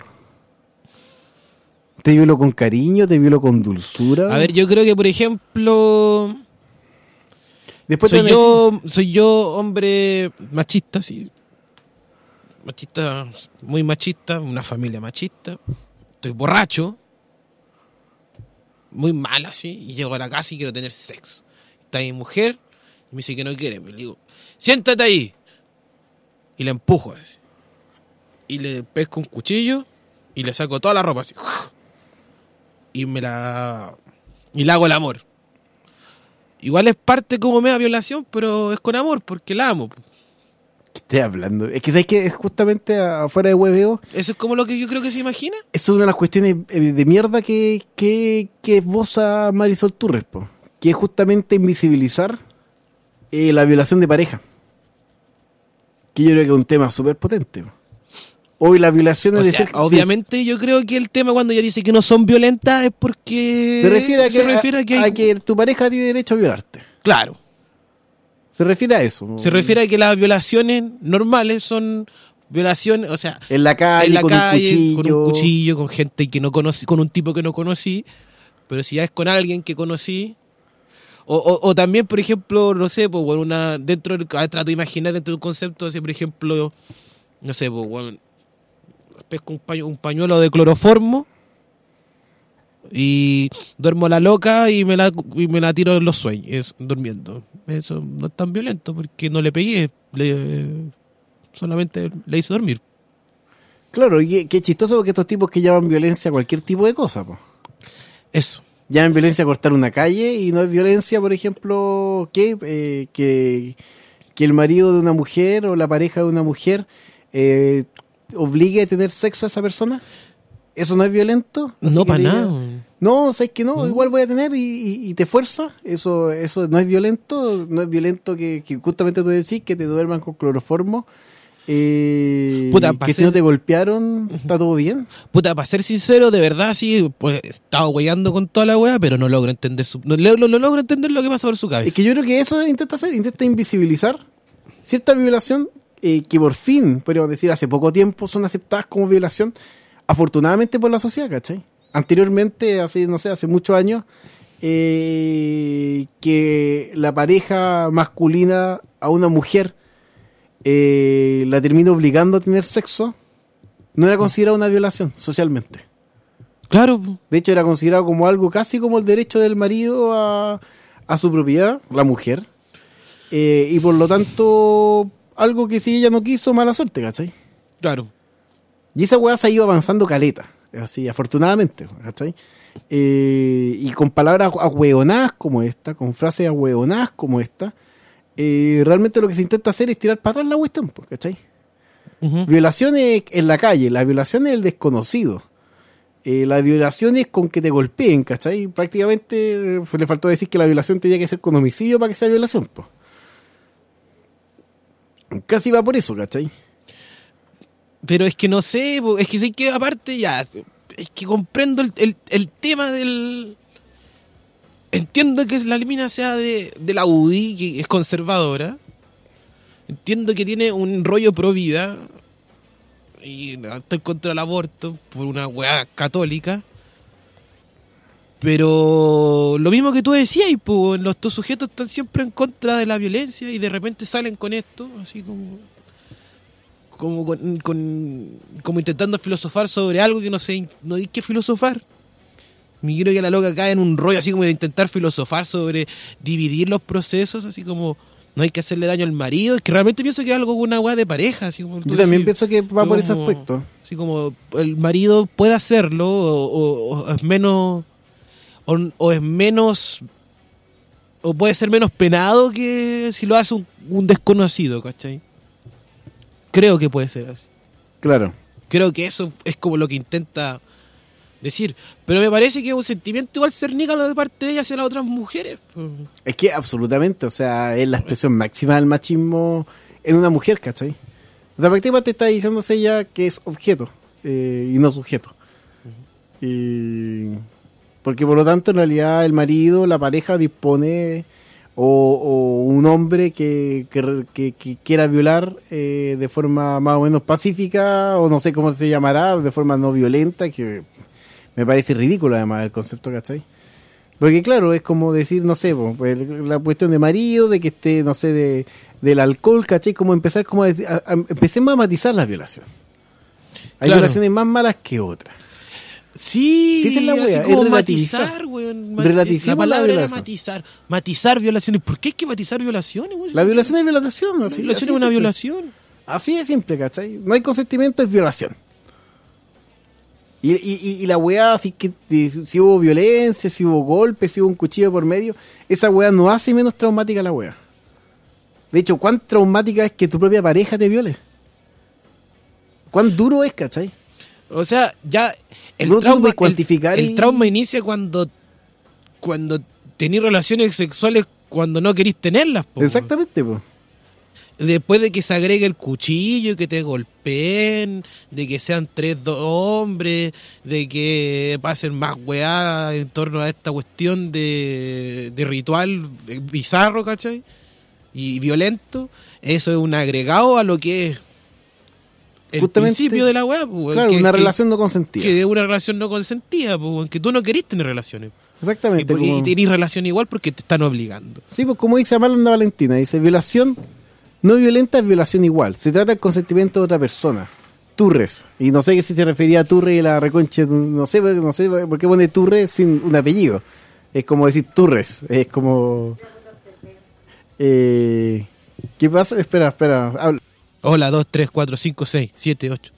te violo con cariño, te violo con dulzura. A ver, yo creo que, por ejemplo, Después soy te yo, soy yo hombre machista, sí. Machista, muy machista, una familia machista. Estoy borracho, muy mal así, y llego a la casa y quiero tener sexo. está mi mujer, y me dice que no quiere. Le digo, siéntate ahí. Y le empujo así. Y le pesco un cuchillo y le saco toda la ropa así. Y me la... Y le hago el amor. Igual es parte como media violación, pero es con amor, porque la amo. ¿Qué estás hablando? Es que sabes que es justamente afuera de hueveo. Eso es como lo que yo creo que se imagina. Eso es una de las cuestiones de mierda que, que, que esboza Marisol Turres, po. Que es justamente invisibilizar eh, la violación de pareja. Que yo creo que es un tema súper potente. Hoy las violaciones O de sea, ser... obviamente yo creo que el tema cuando ella dice que no son violentas es porque... Se refiere a que, se refiere a, que, hay... a que tu pareja tiene derecho a violarte. Claro. Se refiere a eso. ¿No? Se refiere a que las violaciones normales son violaciones, o sea... En la calle, en la con, calle un cuchillo. con un cuchillo, con gente que no conocí, con un tipo que no conocí, pero si ya es con alguien que conocí... O, o, o también, por ejemplo, no sé, pues, bueno, una, dentro del, trato de imaginar dentro del concepto, así, por ejemplo, no sé, pues, bueno, pesco un, pañu, un pañuelo de cloroformo y duermo la loca y me la, y me la tiro en los sueños, es, durmiendo. Eso no es tan violento porque no le pegué, le, solamente le hice dormir. Claro, y qué, qué chistoso porque estos tipos que llaman violencia a cualquier tipo de cosa, pues. Eso. Llaman violencia a cortar una calle y no es violencia, por ejemplo, que, eh, que, que el marido de una mujer o la pareja de una mujer eh, obligue a tener sexo a esa persona. ¿Eso no es violento? Así No, para diga, nada. No, sabes que no, ¿No? igual voy a tener y, y, y te fuerza. Eso eso no es violento. No es violento que, que justamente tú decís que te duerman con cloroformo. Eh, Puta, que pa si ser- no te golpearon, ¿está todo bien? Puta, para ser sincero, de verdad, sí, pues he estado weyando con toda la wea, pero no logro entender su, no, no, no logro entender lo que pasa por su cabeza. Es que yo creo que eso intenta hacer, intenta invisibilizar cierta violación eh, que por fin, podríamos decir, hace poco tiempo son aceptadas como violación, afortunadamente por la sociedad, ¿cachai? Anteriormente, hace, no sé, hace muchos años, eh, que la pareja masculina a una mujer eh, la termina obligando a tener sexo, no era considerado una violación socialmente. Claro, De hecho, era considerado como algo casi como el derecho del marido a, a su propiedad, la mujer. Eh, y por lo tanto, algo que si ella no quiso, mala suerte, ¿cachai? claro. Y esa weá se ha ido avanzando caleta, así, afortunadamente, ¿cachai? Eh, y con palabras ahueonadas como esta, con frases ahueonadas como esta, eh, realmente lo que se intenta hacer es tirar para atrás la cuestión, pues, ¿cachai? Ujú. Violaciones en la calle, la violación es el desconocido. Eh, la violación es con que te golpeen, ¿cachai? Prácticamente eh, le faltó decir que la violación tenía que ser con homicidio para que sea violación, pues. Casi va por eso, ¿cachai? Pero es que no sé, po, es que sé que aparte ya, es que comprendo el, el, el tema del... Entiendo que la mina sea de, de la U D I, que es conservadora. Entiendo que tiene un rollo pro vida. Y no, está en contra del aborto por una weá católica. Pero lo mismo que tú decías, y pues, los estos sujetos están siempre en contra de la violencia y de repente salen con esto, así como... Como, con, con- como intentando filosofar sobre algo que no sé, no hay que filosofar. Me quiero que la loca cae en un rollo así como de intentar filosofar sobre dividir los procesos, así como no hay que hacerle daño al marido. Es que realmente pienso que es algo con una weá de pareja. Así como tú Yo también decís. pienso que va por ese Como- aspecto. Así como el marido puede hacerlo o, o- o es menos o, o es menos o puede ser menos penado que si lo hace un, un desconocido, ¿cachai? Creo que puede ser así. Claro. Creo que eso es como lo que intenta decir. Pero me parece que es un sentimiento igual cernícalo de parte de ella hacia las otras mujeres. pues. Es que absolutamente, o sea, es la expresión máxima del machismo en una mujer, ¿cachai? O sea, prácticamente está diciéndose ella que es objeto eh, y no sujeto. Y... Porque por lo tanto, en realidad, el marido, la pareja dispone, o, o un hombre que, que, que- que quiera violar eh, de forma más o menos pacífica, o no sé cómo se llamará, de forma no violenta, que me parece ridículo además el concepto, ¿cachai? Porque claro, es como decir, no sé, po, pues, la cuestión de marido, de que esté, no sé, de, del alcohol, ¿cachai? Como empezar, como a, decir- a- a- empecemos a matizar las violaciones. Hay Claro. violaciones más malas que otras. Sí, Sí, esa es la así wea, como es relativizar. matizar, weón. Ma- Relativizar La la palabra era violación. matizar. Matizar violaciones. ¿Por qué hay que matizar violaciones, weón? La violación es violación, La así, violación así es una simple. violación. Así de simple, ¿cachai? No hay consentimiento, es violación. Y, y, y, y la weá, así que de- si hubo violencia, si hubo golpes, si hubo un cuchillo por medio, esa weá no hace menos traumática la weá. De hecho, ¿cuán traumática es que tu propia pareja te viole? ¿Cuán duro es, cachai? O sea, ya el No, tú no trauma, puedes el- cuantificar el, y- trauma inicia cuando cuando tenés relaciones sexuales cuando no querís tenerlas, po. Exactamente, pues. Después de que se agregue el cuchillo, que te golpeen, de que sean tres dos hombres, de que pasen más weá en torno a esta cuestión de, de ritual bizarro, ¿cachai? Y violento, eso es un agregado a lo que es el Justamente, principio de la weá, pues, Claro, que- una que- relación no consentida. que es una relación no consentida, pues, que tú no querís tener relaciones. Y, Exactamente. por- y como- tenés relación igual porque te están obligando. Sí, pues como dice Amanda Valentina, dice, violación no violenta es violación igual. Se trata del consentimiento de otra persona. Turres. Y no sé si se refería a Turres y la reconche, no sé, no sé por qué pone Turres sin un apellido. Es como decir Turres. Es como... Eh, ¿Qué pasa? Espera, espera. habla. Hola, dos, tres, cuatro, cinco, seis, siete, ocho.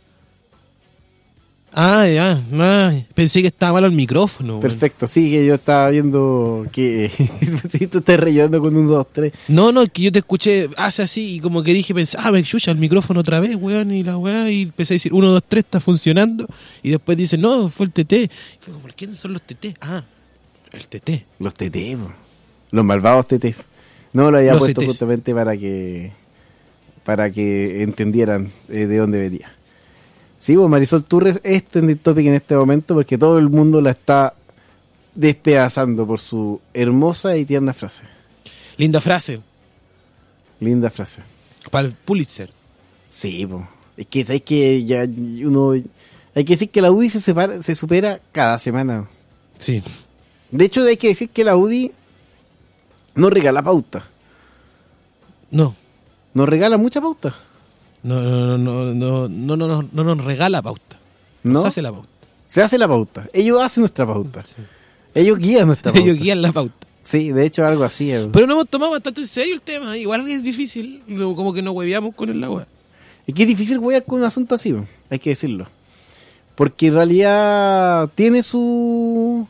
Ah, ya, ah, pensé que estaba malo el micrófono. weón. Perfecto, sí, que yo estaba viendo que... si tú estás rellenando con un dos, tres. No, no, que yo te escuché, hace así y como que dije, pensé, ah, me chucha el micrófono otra vez, weón, y la weá, y empecé a decir, uno, dos, tres, está funcionando, y después dice, no, fue el T T. Y fue como, ¿quiénes son los T T? Ah, el T T. Los tetés, po. Los malvados tetés. No lo había Los puesto tetés. justamente para que para que entendieran eh, de dónde venía. Sí, pues Marisol Turres es trending topic en este momento porque todo el mundo la está despedazando por su hermosa y tierna frase. Linda frase, Linda frase. para el Pulitzer. Sí, pues. Es que sabes que ya uno hay que decir que la U D I se separa, se supera cada semana. Sí. De hecho, hay que decir que la U D I no regala pauta. No. Nos regala mucha pauta. No, no, no, no, no, no, no, no nos regala pauta. ¿No? Nos hace la pauta. Se hace la pauta. Ellos hacen nuestra pauta. Ellos guían nuestra pauta. Ellos guían la pauta. Sí, de hecho algo así. eh. Pero no hemos tomado bastante en serio el tema. Igual es difícil. no- Como que nos hueveamos con el agua. Es que es difícil jugar con un asunto así, bo, hay que decirlo. Porque en realidad tiene su...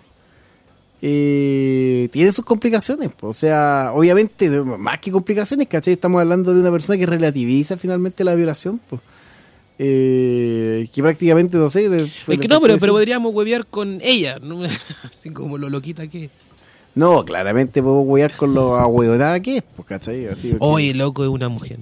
eh, tiene sus complicaciones. po. O sea, obviamente, de- más que complicaciones, ¿cachai? Estamos hablando de una persona que relativiza finalmente la violación. po. Eh, que prácticamente, no sé... de- Es que no, pero, pero podríamos huevear con ella. ¿no? Así como lo loquita que es. No, claramente puedo huear con lo ahueonada que es, pues, ¿cachai? Así, porque- Oye, loco, es una mujer.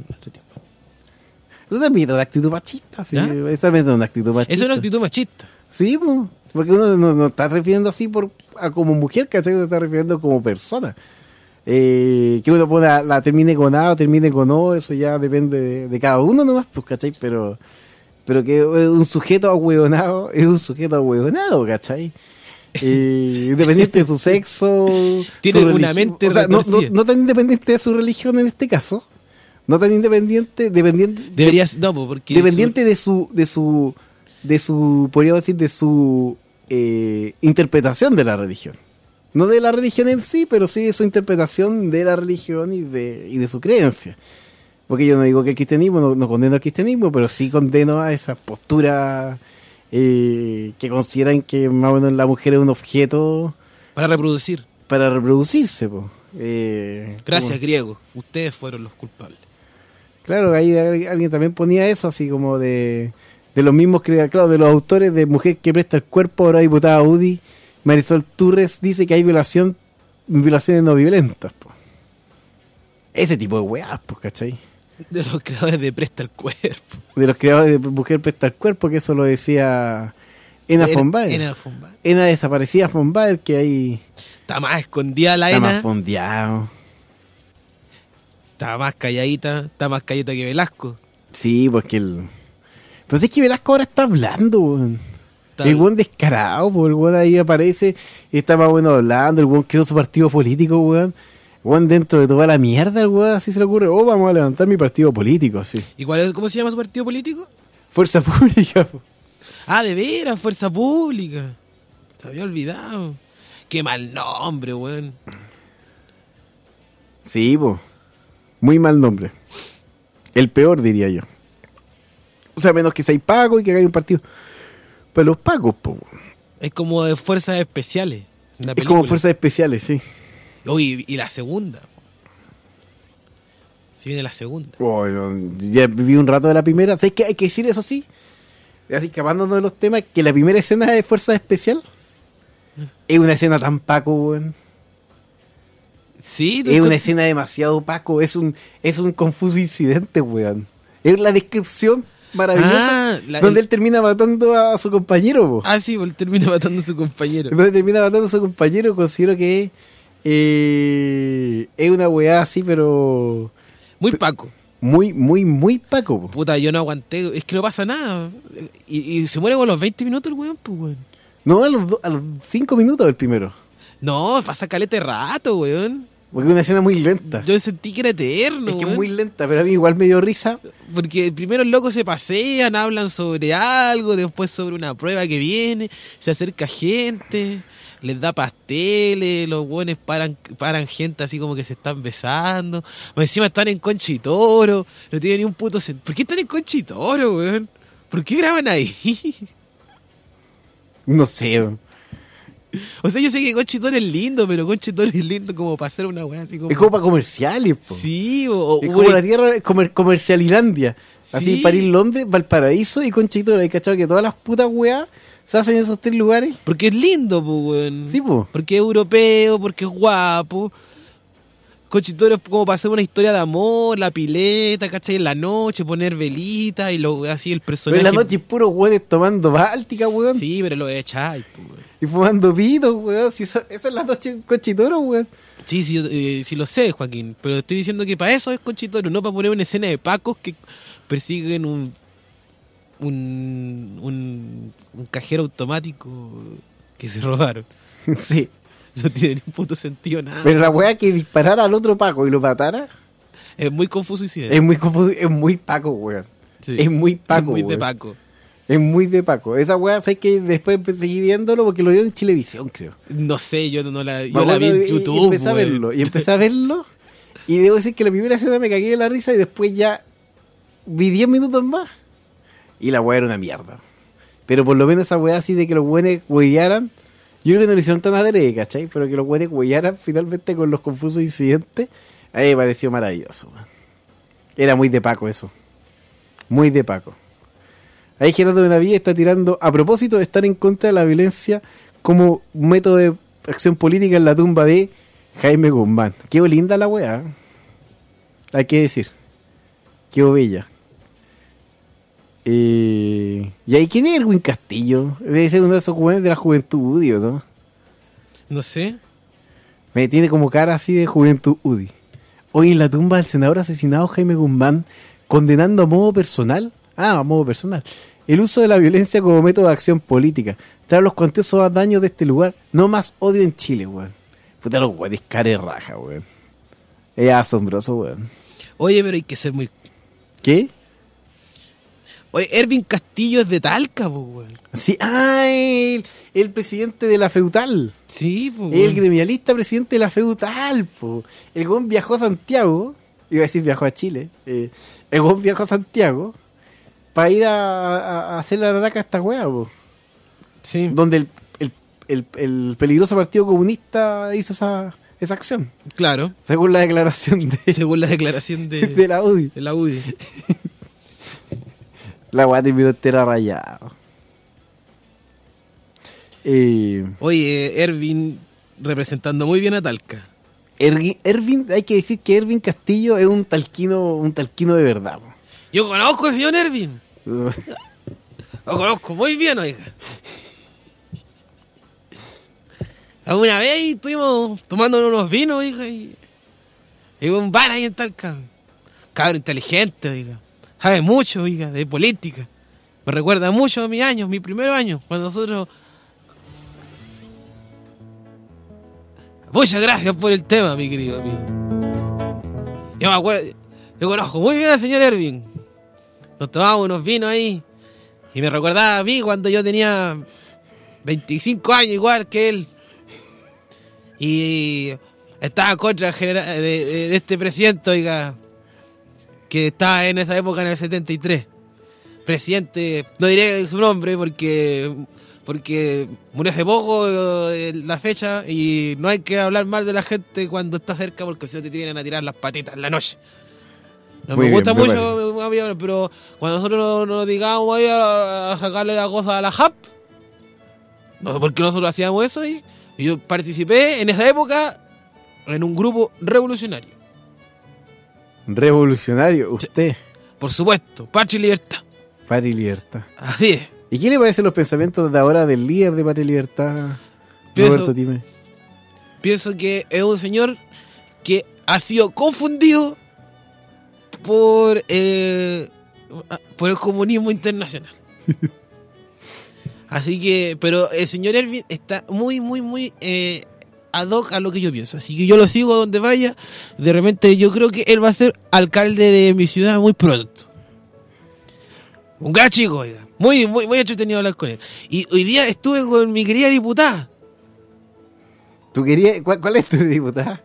Eso también es una actitud machista, sí. ¿Ah? Esa también es una actitud machista. Esa es una actitud machista. Sí, pues, porque uno no, no está refiriendo así por a como mujer, ¿cachai? Uno está refiriendo como persona. Eh, que uno pone la, la termine con A o termine con O, eso ya depende de, de cada uno nomás, pues, ¿cachai? Pero, pero que un sujeto ahueonado es un sujeto ahueonado, ¿cachai? Eh, independiente de su sexo, Tiene su una religi- mente o sea, no, no, retorcida. no tan independiente de su religión en este caso, no tan independiente, dependiente, Deberías. No, po, porque. dependiente de su de su de su podríamos decir de su eh, interpretación de la religión, no de la religión en sí, pero sí de su interpretación de la religión y de y de su creencia, porque yo no digo que el cristianismo no, no condeno al cristianismo, pero sí condeno a esa postura eh, que consideran que más o menos la mujer es un objeto Para reproducir. para reproducirse, po. Eh, Gracias, como- griegos. Ustedes fueron los culpables. Claro, ahí alguien también ponía eso, así como de, de los mismos, crea- claro, de los autores de Mujer que presta el cuerpo, ahora diputada U D I, Marisol Turres dice que hay violación, violaciones no violentas, po. Ese tipo de weas, pues, ¿cachai? De los creadores de Presta el Cuerpo. De los creadores de Mujer presta el cuerpo, que eso lo decía Ena von Baer. Ena von Baer. Ena desaparecida von Baer, que ahí Está más escondida la está Ena. más fondeado. Está más calladita. Está más calladita que Velasco. Sí, porque el... Pero si es que Velasco ahora está hablando, weón. Está- El buen descarado, pues, el buen ahí aparece, está más bueno hablando, el buen creó su partido político, weón. El buen dentro de toda la mierda, el weón, así se le ocurre, oh, vamos a levantar mi partido político, así. ¿Y cuál es, cómo se llama su partido político? Fuerza Pública, po. Ah, de veras, Fuerza Pública. Me había olvidado. Qué mal nombre, weón. Sí, po. Muy mal nombre. El peor, diría yo. O sea, menos que seáis pagos y que hagáis un partido. Pero los pagos, po. Es como de fuerzas especiales. Una Es como fuerzas especiales, sí. Uy, y la segunda. Si viene la segunda. Bueno, ya viví un rato de la primera. ¿Sabes qué? Hay que decir eso sí. Así que escapándonos de los temas, que la primera escena de Fuerza Especial es una escena tan Paco, weón. Sí, Es una escena demasiado Paco. Es un, es un confuso incidente, weón. Es la descripción maravillosa Ah, la- donde el- él termina matando a su compañero, po. Ah, sí, él termina matando a su compañero. Donde termina matando a su compañero, considero que eh, es una weá así, pero Muy Paco. muy, muy, muy Paco, po. Puta, yo no aguanté. Es que no pasa nada. Y, y se muere con los veinte minutos el weón, pues, weón. No, a los, do- a los cinco minutos del primero. No, pasa caleta de rato, weón. Porque es una escena muy lenta. Yo sentí que era eterno, es que es weón. muy lenta, pero a mí igual me dio risa. Porque primero los locos se pasean, hablan sobre algo, después sobre una prueba que viene, se acerca gente, les da pasteles, los buenos paran, paran gente así como que se están besando. Más encima están en Conchitoro, no tienen ni un puto sentido. ¿Por qué están en Conchitoro, weón? ¿Por qué graban ahí? No sé. O sea, yo sé que Conchitoro es lindo, pero Conchitoro es lindo como para hacer una weá así como... Es como para comerciales, po. Sí, o... o Es como la tierra comer, comercialilandia. Así Sí. París, Londres, Valparaíso y Conchitoro. ¿Hay cachado que todas las putas weas se hacen en esos tres lugares? Porque es lindo, pues, weón. Sí, po. Porque es europeo, porque es guapo. Conchitoro es como para hacer una historia de amor, la pileta, ¿cachai? En la noche, poner velitas y lo, así el Pero personaje... en la noche puros weones tomando báltica, weón. Sí, pero lo echáis, pues, weón. Y fumando pitos, weón. Si eso- esa es la noche en Conchitoro, weón. Sí, sí, eh, sí lo sé, Joaquín. Pero estoy diciendo que para eso es Conchitoro, no para poner una escena de pacos que persiguen un... Un, un, un cajero automático que se robaron. Sí. No tiene ni un puto sentido nada. Pero la wea que disparara al otro Paco y lo matara Es muy confuso y es muy confuso, es muy Paco, weón. Sí. Es muy Paco, Es muy de weón. Paco. Es muy de Paco. Esa weá, sé que después empecé a seguir viéndolo porque lo dio en Chilevisión, creo. No sé, yo no la, Me yo la vi en acuerdo, y- YouTube. Y empecé a weón. verlo. Y empecé a verlo. Y debo decir que la primera escena me cagué de la risa y después ya vi diez minutos más. Y la weá era una mierda. Pero por lo menos esa weá así de que los weones huellaran. Yo creo que no lo hicieron tan adrede, ¿cachai? Pero que los weones huellaran finalmente con los confusos incidentes. A mí me pareció maravilloso, weón. Era muy de Paco eso. Muy de Paco. Ahí Gerardo Benavides está tirando, a propósito de estar en contra de la violencia como método de acción política en la tumba de Jaime Guzmán. Qué linda la weá. Hay que decir. Qué bella. Eh, ¿Y ahí quién es Erwin Castillo? Debe ser uno de esos jóvenes de la Juventud UDI, ¿o no? No sé. Me tiene como cara así de Juventud UDI. Hoy en la tumba del senador asesinado Jaime Guzmán, condenando a modo personal, ah, a modo personal, el uso de la violencia como método de acción política. Tras los cuantiosos daños de este lugar, no más odio en Chile, weón. Puta, los weones care raja, weón. Es asombroso, weón. Oye, pero hay que ser muy... ¿Qué? Oye, Erwin Castillo es de Talca, po, weón. Sí, ah, el, el presidente de la Feutal. Sí, po, El weón. gremialista presidente de la Feutal, po. El weón viajó a Santiago, iba a decir viajó a Chile, eh, el weón viajó a Santiago para ir a, a- a hacer la naraca a esta weá, po. Sí, Donde el, el, el, el peligroso Partido Comunista hizo esa, esa acción, claro. según la declaración de, Según la declaración de, de la U D I. de la U D I. La weá terminó entera rayada. Eh, Oye, Erwin representando muy bien a Talca. Ergui- Ervin, hay que decir que Ervin Castillo es un talquino, un talquino de verdad, po. Yo conozco al señor Erwin. Lo conozco muy bien, oiga. Alguna vez estuvimos tomando unos vinos, oiga, y, y un bar ahí en Talca. Cabrón inteligente, oiga. Sabe mucho, oiga, de política. Me recuerda mucho a mis años, mi primer año, cuando nosotros... Muchas gracias por el tema, mi querido amigo. Yo me acuerdo, yo conozco muy bien al señor Erwin. Nos tomábamos unos vinos ahí. Y me recordaba a mí cuando yo tenía veinticinco años igual que él. Y estaba contra genera- de, de, de este presidente, oiga, que estaba en esa época en el setenta y tres. Presidente, no diré su nombre porque porque murió hace poco eh, la fecha y no hay que hablar mal de la gente cuando está cerca porque si no te vienen a tirar las patitas en la noche. No Muy me bien, gusta me mucho, pero cuando nosotros nos, nos digamos ahí a, a sacarle la cosa a la J A P, no sé por qué nosotros hacíamos eso y, y yo participé en esa época en un grupo revolucionario. Revolucionario, usted. Por supuesto, Patria y Libertad. Patria y Libertad. Así es. ¿Y qué le parecen los pensamientos de ahora del líder de Patria y Libertad, Pienso- Roberto Time? Pienso que es un señor que ha sido confundido por, eh, por el comunismo internacional. Así que, pero el señor Erwin está muy, muy, muy eh, ad hoc a lo que yo pienso. Así que yo lo sigo donde vaya. De repente yo creo que él va a ser alcalde de mi ciudad muy pronto. Un gran chico, oiga. Muy, muy, muy entretenido hablar con él. Y hoy día estuve con mi querida diputada. ¿Tú querías, cuál, cuál es tu diputada?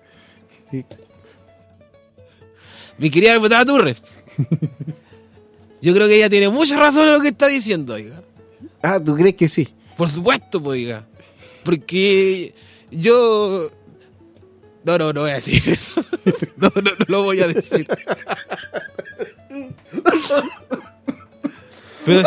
Mi querida diputada Turres. Yo creo que ella tiene mucha razón en lo que está diciendo, oiga. Ah, ¿tú crees que sí? Por supuesto, pues, oiga. Porque yo... No, no, no voy a decir eso. No, no, no lo voy a decir. Pero,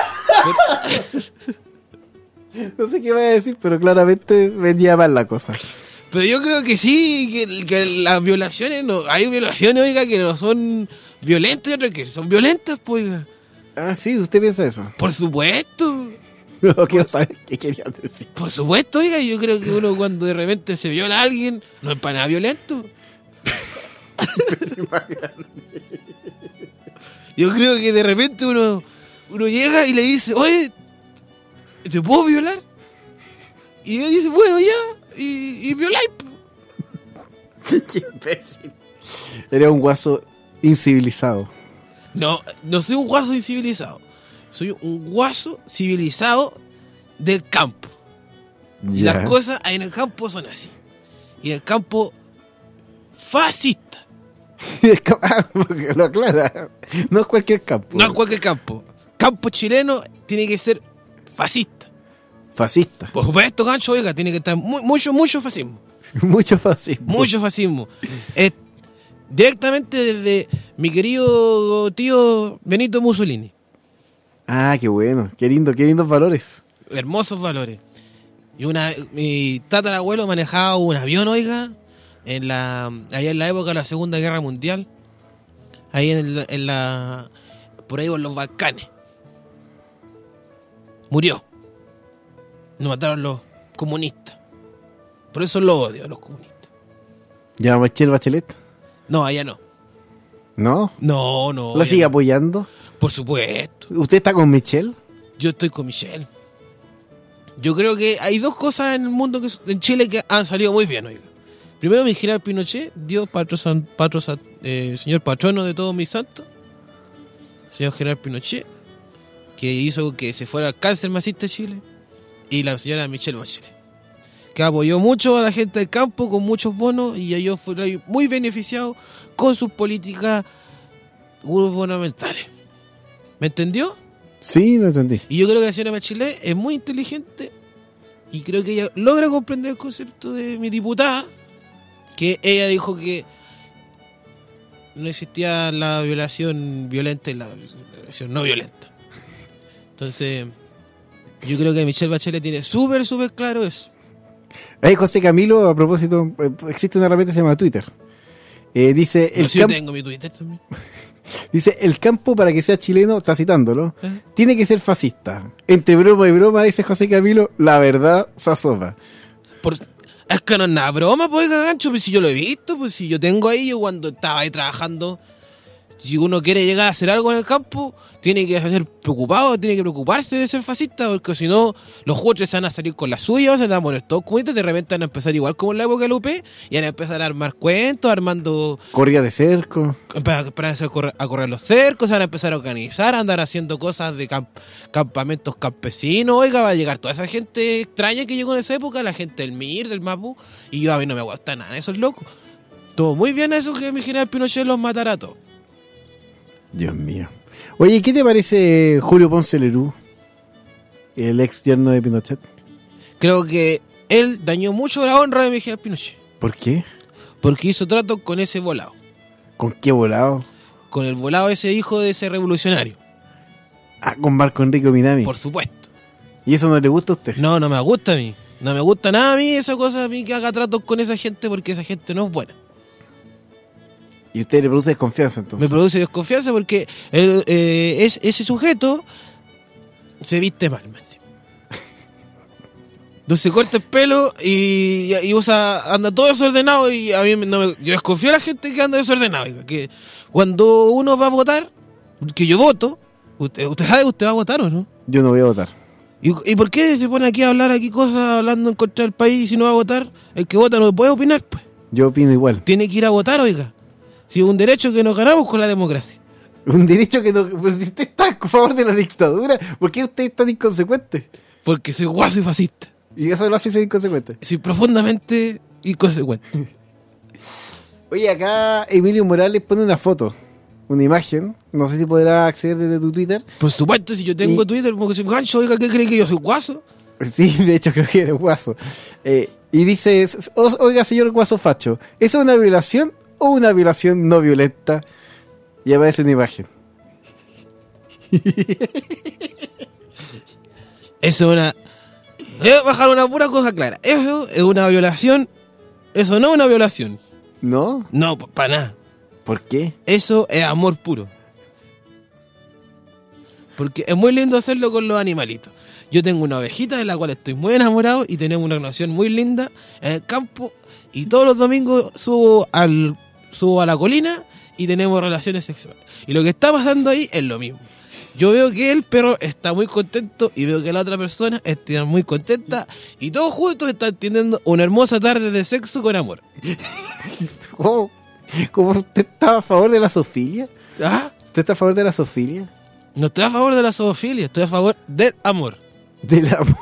No sé qué va a decir, pero claramente venía mal la cosa. pero yo creo que sí, que, que las violaciones, no, hay violaciones, oiga, que no son violentas y otras que son violentas, pues, oiga. Ah, sí, usted piensa eso. Por supuesto. No quiero saber qué querías decir. Por supuesto, oiga, yo creo que uno cuando de repente se viola a alguien, no es para nada violento. Yo creo que de repente uno, uno llega y le dice, oye, ¿te puedo violar? Y él dice, bueno, ya, y, y violáis. Qué imbécil. Era un guaso incivilizado. No, no soy un guaso incivilizado. Soy un guaso civilizado del campo. Y Ya. las cosas en el campo son así. Y en el campo fascista. Ah, porque lo aclara. No es cualquier campo. No es cualquier campo. Campo chileno tiene que ser fascista. Fascista. Por supuesto, gancho, oiga, tiene que estar mu- mucho, mucho fascismo. Mucho fascismo. Mucho fascismo. Es directamente desde mi querido tío Benito Mussolini. Ah, qué bueno. Qué lindo, qué lindos valores. Hermosos valores. Y una, mi tatarabuelo manejaba un avión, oiga, en la, allá en la época de la Segunda Guerra Mundial. Ahí en, el- en la, por ahí por los Balcanes. Murió. Nos mataron los comunistas. Por eso los odio a los comunistas. ¿Ya Michelle Bachelet? No, allá no. ¿No? No, no. ¿La allá sigue no. apoyando? Por supuesto. ¿Usted está con Michelle? Yo estoy con Michelle. Yo creo que hay dos cosas en el mundo, que en Chile, que han salido muy bien, oiga. Primero, mi general Pinochet, Dios, patro, san- patro, san- eh, señor patrono de todos mis santos, señor general Pinochet, que hizo que se fuera el cáncer masista de Chile, y la señora Michelle Bachelet, que apoyó mucho a la gente del campo con muchos bonos, y ellos fueron muy beneficiados con sus políticas gubernamentales. ¿Me entendió? Sí, lo entendí. Y yo creo que la señora Bachelet es muy inteligente y creo que ella logra comprender el concepto de mi diputada, que ella dijo que no existía la violación violenta y la violación no violenta. Entonces, yo creo que Michelle Bachelet tiene súper, súper claro eso. Ahí José Camilo, a propósito, eh, existe una herramienta que se llama Twitter. Eh, dice, No el sé, yo camp- tengo mi Twitter también. dice, el campo para que sea chileno, está citándolo, ¿Eh? tiene que ser fascista. Entre broma y broma, dice José Camilo, la verdad se asoma. Por- es que no es nada broma, pues, gancho, pues si yo lo he visto, pues si yo tengo ahí, yo cuando estaba ahí trabajando, si uno quiere llegar a hacer algo en el campo, tiene que ser preocupado, tiene que preocuparse de ser fascista, porque si no, los jueces se van a salir con la suya, se van a poner todos comunistas, de repente van a empezar igual como en la época de la U P, y van a empezar a armar cuentos, armando... Corrida de cerco. Para, para hacer correr, a correr los cercos, se van a empezar a organizar, a andar haciendo cosas de camp, campamentos campesinos. Oiga, va a llegar toda esa gente extraña que llegó en esa época, la gente del M I R, del Mapu, y yo a mí no me gusta nada, esos locos. Todo muy bien eso que mi general Pinochet los matara a todos. Dios mío. Oye, ¿qué te parece Julio Ponce Lerú, el ex yerno de Pinochet? Creo que él dañó mucho la honra de mi general Pinochet. ¿Por qué? Porque hizo trato con ese volado. ¿Con qué volado? Con el volado ese hijo de ese revolucionario. Ah, con Marco Enrique Minami. Por supuesto. ¿Y eso no le gusta a usted? No, no me gusta a mí. No me gusta nada a mí esa cosa, a mí que haga tratos con esa gente, porque esa gente no es buena. ¿Y usted le produce desconfianza entonces? Me produce desconfianza porque el, eh, es, ese sujeto se viste mal, man. Entonces corta el pelo y, y usa, anda todo desordenado, y a mí no me, yo desconfío de la gente que anda desordenado. Que cuando uno va a votar, que yo voto, usted, usted sabe, usted va a votar o no. Yo no voy a votar. ¿Y, ¿Y por qué se pone aquí a hablar aquí cosas hablando en contra del país y si no va a votar? El que vota no puede opinar, pues. Yo opino igual. Tiene que ir a votar, oiga. Si es un derecho que nos ganamos con la democracia. Un derecho que no... Pero si usted está a favor de la dictadura, ¿por qué usted es tan inconsecuente? Porque soy guaso y fascista. Y eso lo hace ser inconsecuente. Soy profundamente inconsecuente. Oye, acá Emilio Morales pone una foto, una imagen. No sé si podrá acceder desde tu Twitter. Por supuesto, si yo tengo y... Twitter, porque soy gancho, oiga, ¿qué cree que yo soy guaso? Sí, de hecho creo que eres guaso. Eh, y dice, oiga señor guaso facho, ¿eso es una violación o una violación no violenta? Y aparece una imagen. Eso es una... Voy a bajar una pura cosa clara. Eso es una violación. Eso no es una violación. ¿No? No, para nada. ¿Por qué? Eso es amor puro. Porque es muy lindo hacerlo con los animalitos. Yo tengo una ovejita de la cual estoy muy enamorado y tenemos una relación muy linda en el campo. Y todos los domingos subo, al, subo a la colina y tenemos relaciones sexuales. Y lo que está pasando ahí es lo mismo. Yo veo que el perro está muy contento y veo que la otra persona está muy contenta y todos juntos están teniendo una hermosa tarde de sexo con amor. ¿Cómo? ¿Cómo usted está a favor de la zoofilia? ¿Ah? ¿Usted está a favor de la zoofilia? No estoy a favor de la zoofilia, estoy a favor del amor. Del amor.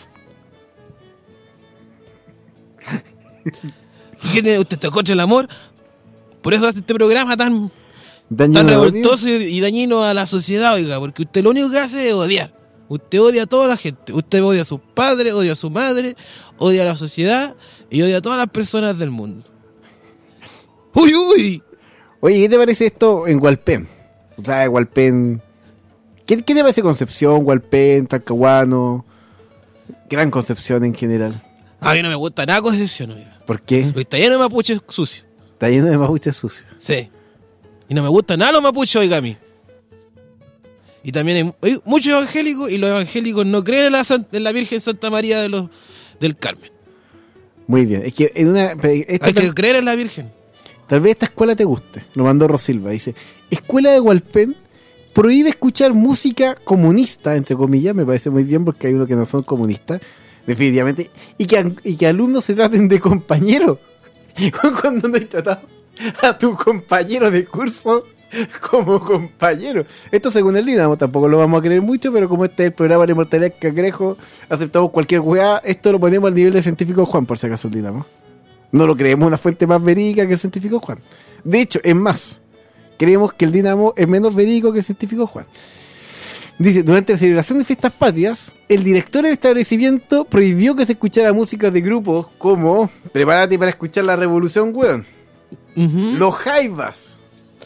¿Qué tiene usted? ¿Te contra el amor? Por eso hace este programa tan... Dañino tan revoltoso y dañino a la sociedad, oiga, porque usted lo único que hace es odiar. Usted odia a toda la gente. Usted odia a sus padres, odia a su madre, odia a la sociedad y odia a todas las personas del mundo. ¡Uy, uy! Oye, ¿qué te parece esto en Hualpén? O sea, Hualpén... ¿Qué, ¿Qué te parece Concepción, Hualpén, Talcahuano? Gran Concepción en general. A mí no me gusta nada Concepción, oiga. ¿Por qué? Porque está lleno de mapuches sucios. Está lleno de mapuches sucios. Sí. Y no me gusta nada los mapuches, oiga, a mí. Y también hay, hay muchos evangélicos y los evangélicos no creen en la, en la Virgen Santa María de los, del Carmen. Muy bien. Es que en una... Esta hay que tal, creer en la Virgen. Tal vez esta escuela te guste. Lo mandó Rosilva. Dice, escuela de Hualpén prohíbe escuchar música comunista, entre comillas. Me parece muy bien porque hay unos que no son comunistas. Definitivamente. Y que, y que alumnos se traten de compañeros. Cuando no hay tratado a tu compañero de curso como compañero. Esto según el Dinamo, tampoco lo vamos a creer mucho, pero como este es el programa de la inmortalidad cangrejo, aceptamos cualquier weá. Esto lo ponemos al nivel del científico Juan, por si acaso el Dinamo. No lo creemos una fuente más verídica que el científico Juan. De hecho, es más, creemos que el Dinamo es menos verídico que el científico Juan. Dice, durante la celebración de fiestas patrias, el director del establecimiento prohibió que se escuchara música de grupos como Prepárate para escuchar la revolución, weón. Uh-huh. Los Jaivas.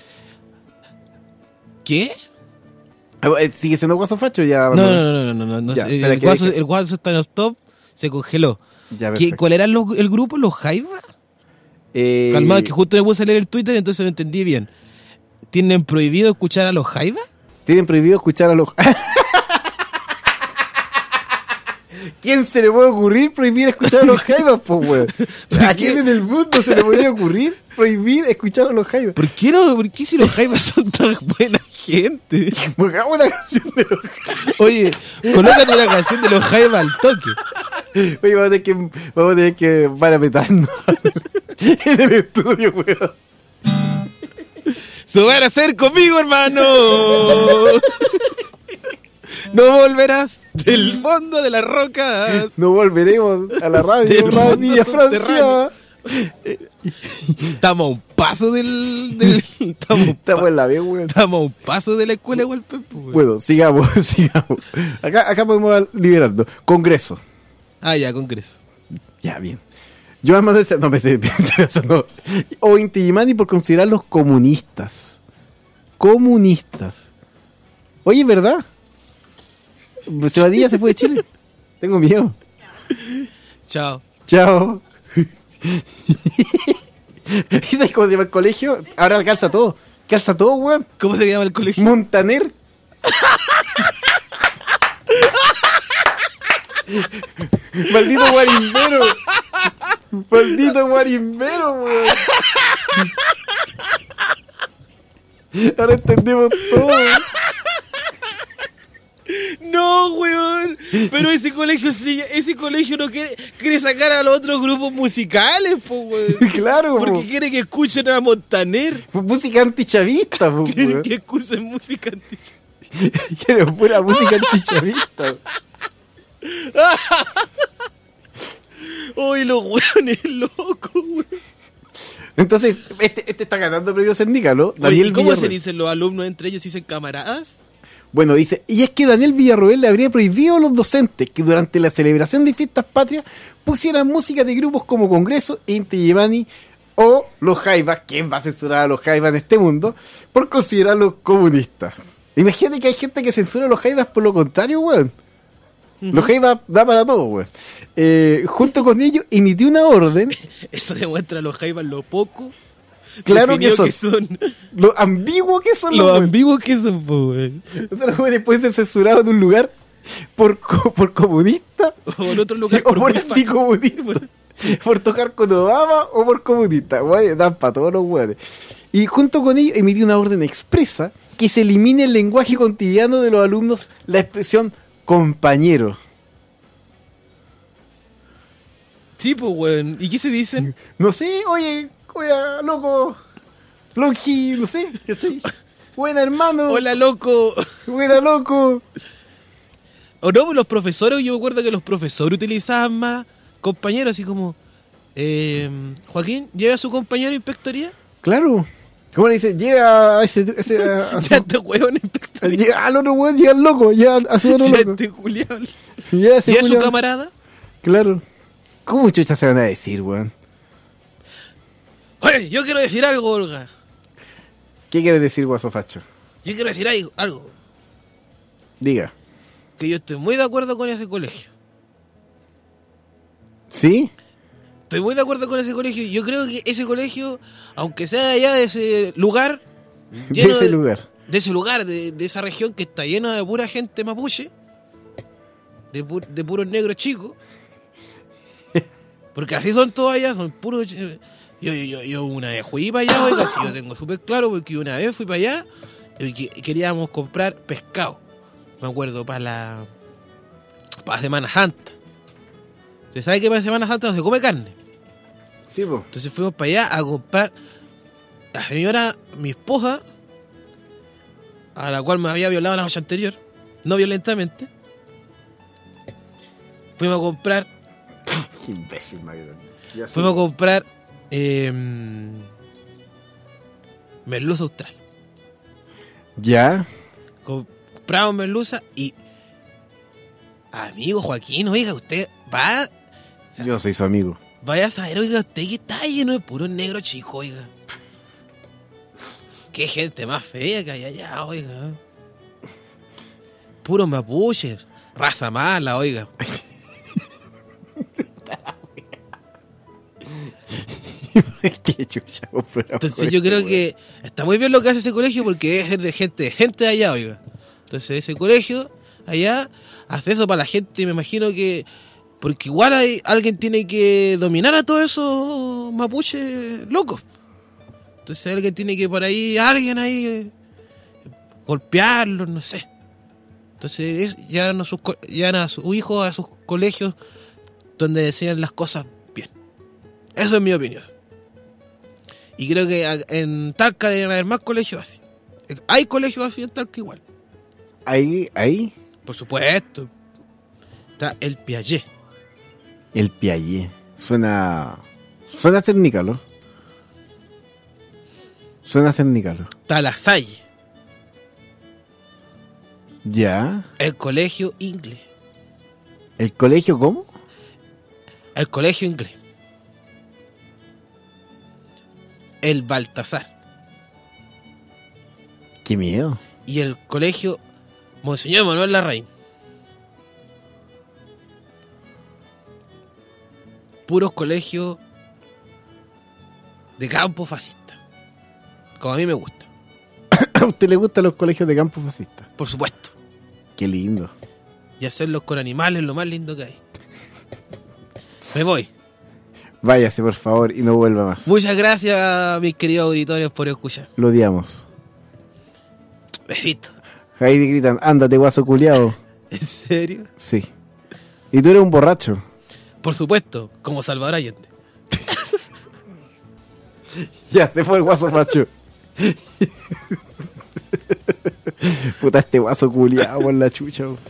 ¿Qué? ¿Sigue siendo Guaso Facho? Ya, no, no, no, no, no, no, no ya, el, el, guaso, el Guaso está en el top, se congeló. Ya, ¿Qué, ¿Cuál era lo, el grupo? ¿Los Jaivas? Eh... Calmado, que justo me puse a leer el Twitter, entonces no entendí bien. ¿Tienen prohibido escuchar a los Jaivas? Tienen prohibido escuchar a los... ¿Quién se le puede ocurrir prohibir escuchar a los Jaivas, po, weón? ¿A quién en el mundo se le podría ocurrir prohibir escuchar a los Jaivas? ¿Por qué no? ¿Por qué si los Jaivas son tan buena gente? Pongamos una canción de los Jaivas. Oye, colócate una canción de los Jaivas al toque. Oye, vamos a tener que, vamos a tener que parapetarnos en el estudio, weón. Eso van a hacer conmigo, hermano. No volverás del fondo de las rocas. No volveremos a la radio, Del Radio mundo Villa Francia. subterráneo. Estamos a un paso del... del estamos, a un Estamos pa- en la B, weón. estamos a un paso de la escuela igual, Pepe. Bueno, sigamos, sigamos. Acá, acá podemos ir liberando. Congreso. Ah, ya, Congreso. Ya, bien. Yo más de no pensé, eso no. O Inti Illimani por considerarlos comunistas. Comunistas. Oye, ¿verdad? Sebadilla se fue de Chile. Tengo miedo. Chao. Chao. ¿Sabes cómo se llama el colegio? Ahora calza todo. Calza todo, weón. ¿Cómo se llama el colegio? Montaner. Maldito guarimbero. Maldito guarimbero, weón. Ahora entendemos todo. No, weón. Pero ese colegio sí, ese colegio no quiere, quiere sacar a los otros grupos musicales, po, weón. Claro, Porque po. quiere que escuchen a Montaner. Música antichavista, po, Quiere weón. que escuchen música anti... Quiere pura música antichavista. Uy, los weones locos, weón. Entonces, este, este está ganando premio Cernica, ¿no? Oye, Daniel ¿y cómo se Villarroel. dicen los alumnos entre ellos? ¿Dicen camaradas? Bueno, dice, y es que Daniel Villarroel le habría prohibido a los docentes que durante la celebración de fiestas patrias pusieran música de grupos como Congreso, Inti Illimani o los Jaivas. ¿Quién va a censurar a los Jaivas en este mundo? Por considerarlos comunistas. Imagínate que hay gente que censura a los Jaivas por lo contrario, weón. Uh-huh. Los Jaivas da para todo, weón. Eh, junto con ellos emitió una orden. Eso demuestra a los Jaivas lo poco. Claro que son. que son. Lo ambiguo que son Lo los ambiguos que son, po, weón. O sea, los jóvenes pueden ser censurados en un lugar por, co- por comunista O en otro lugar o por nefasto. anticomunista. Por tocar con Obama o por comunista. Güey, dan para todos los güeyes. Y junto con ello emitió una orden expresa que se elimine el lenguaje cotidiano de los alumnos la expresión compañero. Sí, pues, weón. ¿Y qué se dicen? No sé, oye, oye, loco, Longi, no sé, ¿cachai? Buena, hermano. Hola, loco. Buena, loco. O no, los profesores, yo me acuerdo que los profesores utilizaban más compañeros, así como, eh, Joaquín, ¿lleva a su compañero a inspectoría? Claro. ¿Cómo le dice? Llega a ese... ese a, a su- Ya te huevo en inspectoría. llega al otro weón, llega el loco, llega a su otro Ya loco. te culiao. Llega ese ¿Y a su culiao. camarada? Claro. ¿Cómo chuchas se van a decir, weón? Oye, yo quiero decir algo, Olga. ¿Qué quiere decir, guasofacho? Yo quiero decir algo, algo. Diga. Que yo estoy muy de acuerdo con ese colegio. ¿Sí? Estoy muy de acuerdo con ese colegio. Yo creo que ese colegio, aunque sea de allá de ese lugar, De lleno ese lugar. de ese lugar, de, de esa región que está llena de pura gente mapuche, de, pu- de puros negros chicos, porque así son todos allá, son puros... eh, Yo, yo, yo, yo una vez fui para allá, oiga, si yo tengo súper claro, porque una vez fui para allá y que- queríamos comprar pescado, me acuerdo, para la... para Semana Santa. ¿Usted sabe que para Semana Santa no se come carne? Sí, po. Entonces fuimos para allá a comprar. La señora, mi esposa, a la cual me había violado la noche anterior, no violentamente, fuimos a comprar, Qué imbécil, Magdalena. Ya sé. fuimos a comprar eh, merluza austral. ¿Ya? Compramos merluza y, amigo Joaquín, oiga, usted va, Yo no soy su amigo. vaya a saber, oiga, usted que está lleno de puro negro chico, oiga. Qué gente más fea que hay allá, oiga. Puros mapuches, raza mala, oiga. ¿Qué chucha compró la Entonces mujer, yo creo weón? que está muy bien lo que hace ese colegio porque es de gente, gente de allá, oiga. Entonces ese colegio allá acceso para la gente, me imagino que... Porque igual hay, alguien tiene que dominar a todos esos mapuches locos. Entonces alguien tiene que por ahí, alguien ahí, eh, golpearlos, no sé. Entonces es, llevan, a sus, llevan a sus hijos a sus colegios donde enseñan las cosas bien. Eso es mi opinión. Y creo que en Talca deben haber más colegios así. Hay colegios así en Talca igual. Ahí, ahí. Por supuesto. Está el Piaget. El Piaget. Suena. Suena a ser Nícalo. Suena a ser Nícalo. Está la Salle. Ya. El colegio inglés. ¿El colegio cómo? El colegio inglés. El Baltasar. Qué miedo. Y el colegio Monseñor Manuel Larraín. Puros colegios de campo fascista. Como a mí me gusta. ¿A usted le gustan los colegios de campo fascistas? Por supuesto. Qué lindo. Y hacerlos con animales, lo más lindo que hay. Me voy. Váyase, por favor, y no vuelva más. Muchas gracias, mis queridos auditores, por escuchar. Lo odiamos. Besito. Ahí te gritan, ándate, guaso culiao. ¿En serio? Sí. Y tú eres un borracho. Por supuesto, como Salvador Allende. Ya, se fue el guaso facho. Puta, este guaso culiao por la chucha. Bro.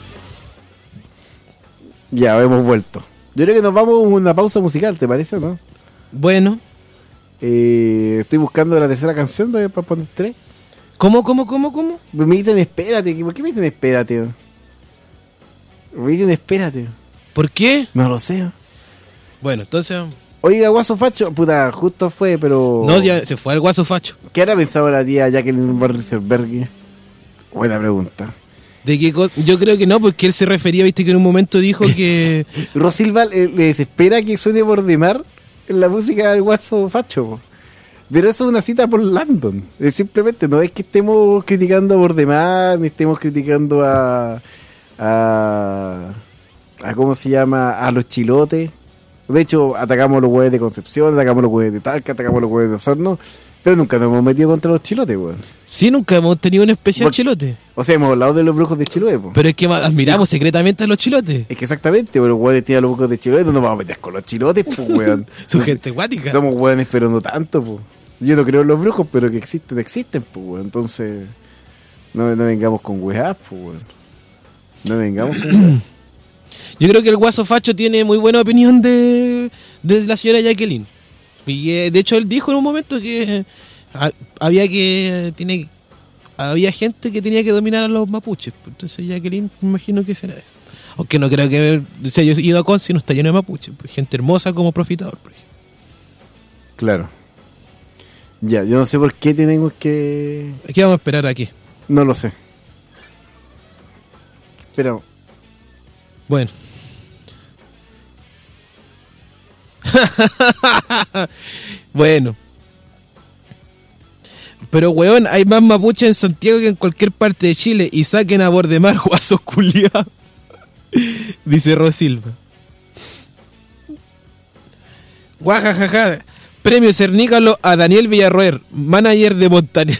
Ya, hemos vuelto. Yo creo que nos vamos a una pausa musical, ¿te parece o no? Bueno. Eh, estoy buscando la tercera canción para poner tres. ¿Cómo, cómo, cómo, cómo? Me dicen espérate. ¿Por qué me dicen espérate? Me dicen espérate. ¿Por qué? No lo sé. Bueno, entonces... Oiga, guaso facho. Puta, justo fue, pero... No, ya se fue el guaso facho. ¿Qué habrá pensado la tía Jacqueline Barriselberg? Buena pregunta. ¿De qué co- Yo creo que no, porque él se refería, viste, que en un momento dijo que... Rosilva eh, le desespera que suene Bordemar en la música del guaso facho. Po. Pero eso es una cita por Landon. Es simplemente no es que estemos criticando a Bordemar, ni estemos criticando a... a... a ¿cómo se llama? A los chilotes. De hecho, atacamos a los hueves de Concepción, atacamos a los hueves de Talca, atacamos a los hueves de Osorno, pero nunca nos hemos metido contra los chilotes, weón. Sí, nunca hemos tenido un especial Por- chilote. O sea, hemos hablado de los brujos de Chiloé, po. Pero es que ma- admiramos secretamente a los chilotes. Es que exactamente, pero los hueones tienen los brujos de Chiloé, no nos vamos a meter con los chilotes, pues, weón. Son gente guática. Somos hueones, pero no tanto, pues. Yo no creo en los brujos, pero que existen, existen, pues, weón. Entonces, no, no vengamos con weas, pues, weón. No vengamos con weas. Yo creo que el guaso facho tiene muy buena opinión de, de la señora Jacqueline. Y eh, de hecho él dijo en un momento que ha- había que tiene había gente que tenía que dominar a los mapuches. Entonces Jacqueline me imagino que será eso. Aunque no creo que se haya ido a Conce y no está lleno de mapuches. Pues gente hermosa como Profitador, por ejemplo. Claro. Ya, yo no sé por qué tenemos que... ¿Qué vamos a esperar aquí? No lo sé. Pero... Bueno. Bueno. Pero, weón, hay más mapuches en Santiago que en cualquier parte de Chile. Y saquen a Bordemar, guasos culiados. Dice Rosilva. Guajajaja. Premio Cernícalo a Daniel Villarroel, manager de Montaner.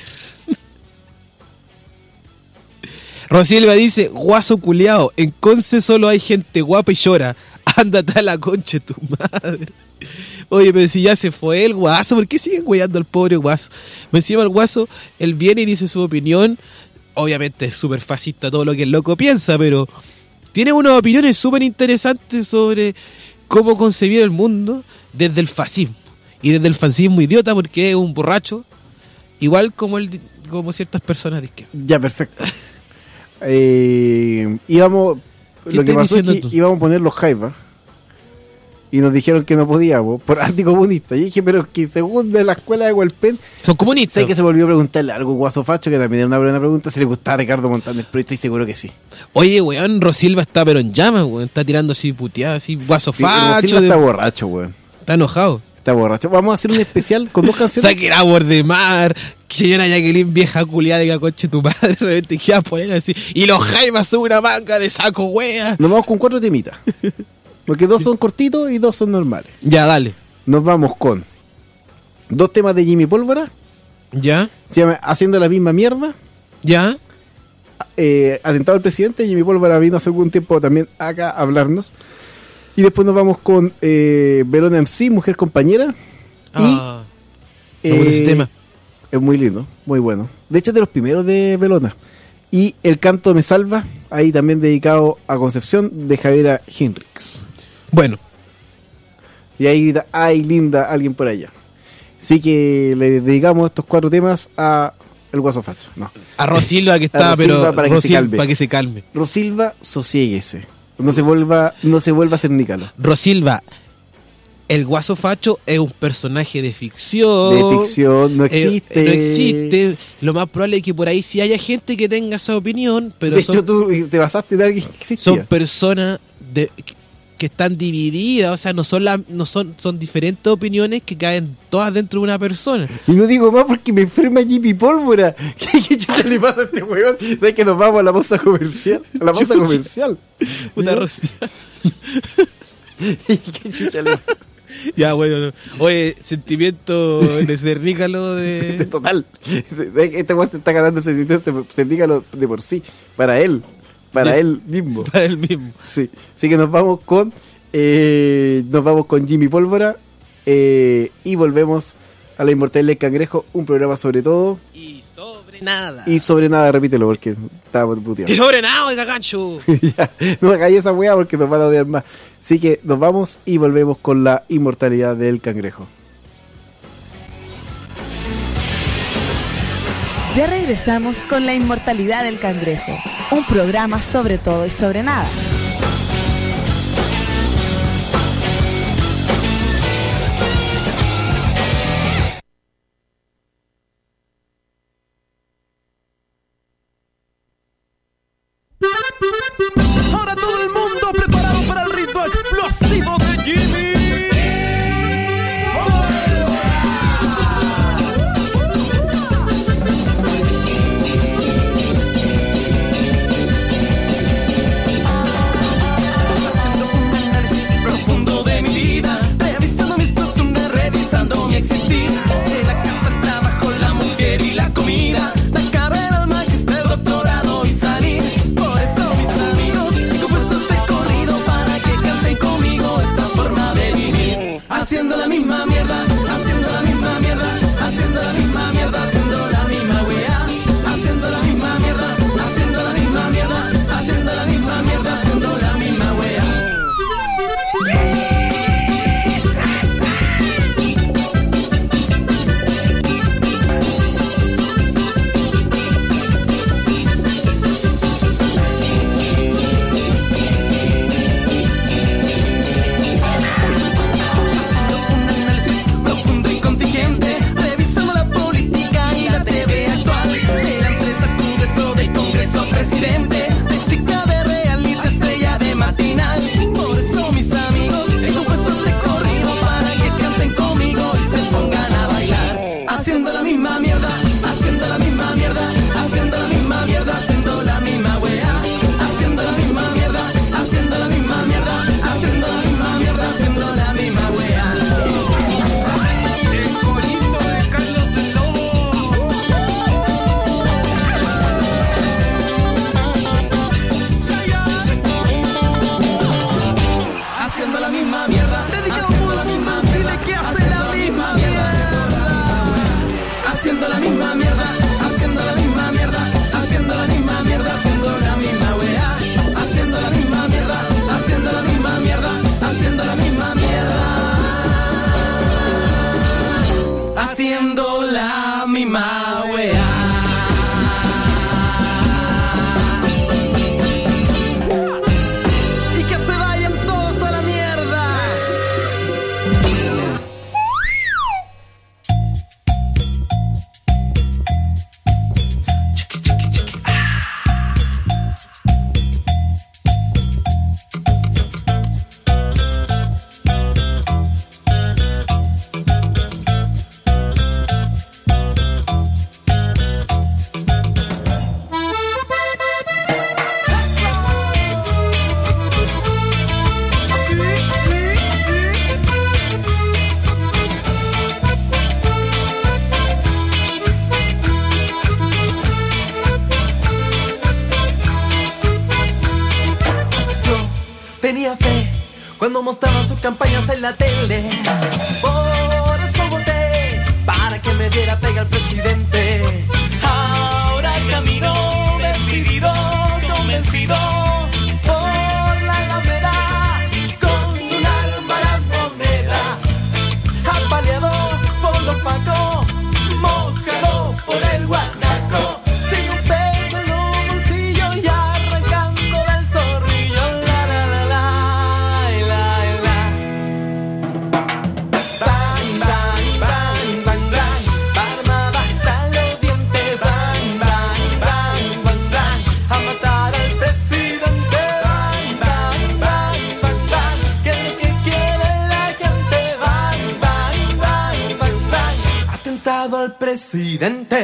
Rosilva dice, guaso culiao, en Conce solo hay gente guapa y llora. Ándate a la concha de tu madre. Oye, pero si ya se fue el guaso, ¿por qué siguen güeyando al pobre guaso? Me encima el guaso, él viene y dice su opinión. Obviamente es súper fascista todo lo que el loco piensa, pero tiene unas opiniones súper interesantes sobre cómo concebir el mundo desde el fascismo. Y desde el fascismo idiota, porque es un borracho, igual como el, como ciertas personas de izquierda. Ya, perfecto. eh, íbamos... ¿Qué Lo que estás pasó es diciendo que tú? íbamos a poner los jaivas y nos dijeron que no podíamos por anticomunista. Yo dije, pero que según de la escuela de Hualpén, Son comunistas. sé que se volvió a preguntarle algo a Guaso Facho, que también era una buena pregunta, si le gustaba a Ricardo Montaner, pero estoy seguro que sí. Oye, weón, Rosilva está pero en llamas, weón. Está tirando así puteada, así guaso Sí, el facho. Silva de- está borracho, weón. Está enojado. Está borracho. Vamos a hacer un especial con dos canciones. Saquen a Bordemar. Señora Jacqueline, vieja culiada, que coche tu padre, de repente que va a poner así. Y los Jaimas son una manga de saco, wea. Nos vamos con cuatro temitas. Porque dos son cortitos y dos son normales. Ya, dale. Nos vamos con dos temas de Jimmy Pólvora. Ya. Se llama Haciendo la misma mierda. Ya. Eh, atentado al presidente. Jimmy Pólvora vino hace algún tiempo también acá a hablarnos. Y después nos vamos con eh, Verona M C, Mujer Compañera. Ah, y me gusta ese tema. Es muy lindo, muy bueno. De hecho, es de los primeros de Belona. Y El Canto Me Salva, ahí también dedicado a Concepción, de Javiera Hinrichs. Bueno. Y ahí grita, ay, linda, alguien por allá. Así que le dedicamos estos cuatro temas a el Guaso Facho. No. A Rosilva que está, Rosilva pero para que, Rosil, se calme. para que se calme. Rosilva, sosiéguese. No se vuelva, no se vuelva a ser Nícalo. Rosilva, el Guaso Facho es un personaje de ficción. De ficción, no existe. Eh, no existe. Lo más probable es que por ahí sí haya gente que tenga esa opinión, pero de son, hecho, tú te basaste en alguien que existía. son personas de, que, que están divididas, o sea, no son la, no son, son diferentes opiniones que caen todas dentro de una persona. Y no digo más porque me enferma Jimmy Pólvora. ¿Qué, qué chucha le pasa a este weón? ¿Sabes que nos vamos a la pausa comercial? A la pausa Chucha. comercial. Puta ¿Ya? Rosilva. ¿Qué chucha le pasa? Ya, bueno. Oye, sentimiento descernícalo de... Total. Este weón se está ganando ese sentimiento, se dígalo de por sí. Para él. Para Ya. él mismo. Para él mismo. Sí. Así que nos vamos con eh, nos vamos con Jimmy Pólvora eh, y volvemos a La Inmortalidad del Cangrejo, un programa sobre todo Y sobre nada. y sobre nada, repítelo porque estaba puteado. Y sobre nada, oiga, gancho. Ya, no hagáis esa weá porque nos van a odiar más. Así que nos vamos y volvemos con La Inmortalidad del Cangrejo. Ya regresamos con La Inmortalidad del Cangrejo, un programa sobre todo y sobre nada. Ahora todo el mundo preparado para el ritmo explosivo de Jimmy. Haciendo un análisis profundo de mi vida, revisando mis costumbres, revisando mi existir. De la casa al trabajo, la mujer y la comida, la carrera al magister, doctorado y salir. Por eso mis amigos, he compuesto este corrido para que canten conmigo esta forma de vivir. Haciendo la misma mierda, haciendo la misma mierda, haciendo la misma mierda, haciendo la misma weá. Haciendo la misma mierda, haciendo la misma mierda, haciendo la misma mierda, haciendo la misma weá. Haciendo un análisis profundo y contingente, revisando la política y la T V actual, de la empresa al Congreso, del Congreso al presidente, de chica de reality, estrella de matinal. Por eso mis amigos, he compuesto este corrido para que canten conmigo y se pongan a bailar. Haciendo la misma mierda, haciendo la misma mierda, haciendo la misma mierda, haciendo la misma weá. Haciendo la misma mierda, haciendo la misma mierda, haciendo la misma mierda, haciendo la misma weá. El corito de Carlos del Lobo. Haciendo la misma mierda, dedicado por la misma Chile que hace la misma mierda. Haciendo la misma mierda, haciendo la misma mierda, haciendo la misma mierda, haciendo la misma weá. Haciendo la misma mierda, haciendo la misma mierda, haciendo la misma mierda. Haciendo la misma weá. Y que se vayan todos a la mierda. tenía fe cuando mostraban sus campañas en la tele. Por eso voté para que me diera pega al presidente. Ahora camino decidido, convencido por la Alameda, con un arma a la moneda, apaleado por los pacos, mojado por el guanaco, sin un peso en los bolsillos y arrancando del zorrillo. La la la la, la la. Bang, bang, bang, bang, bang, armada hasta los dientes. Bang, bang, bang, bang, bang, a matar al presidente. Bang, bang, bang, bang, bang, que es lo que quiere la gente. Bang, bang, bang, bang, bang, atentado al presidente.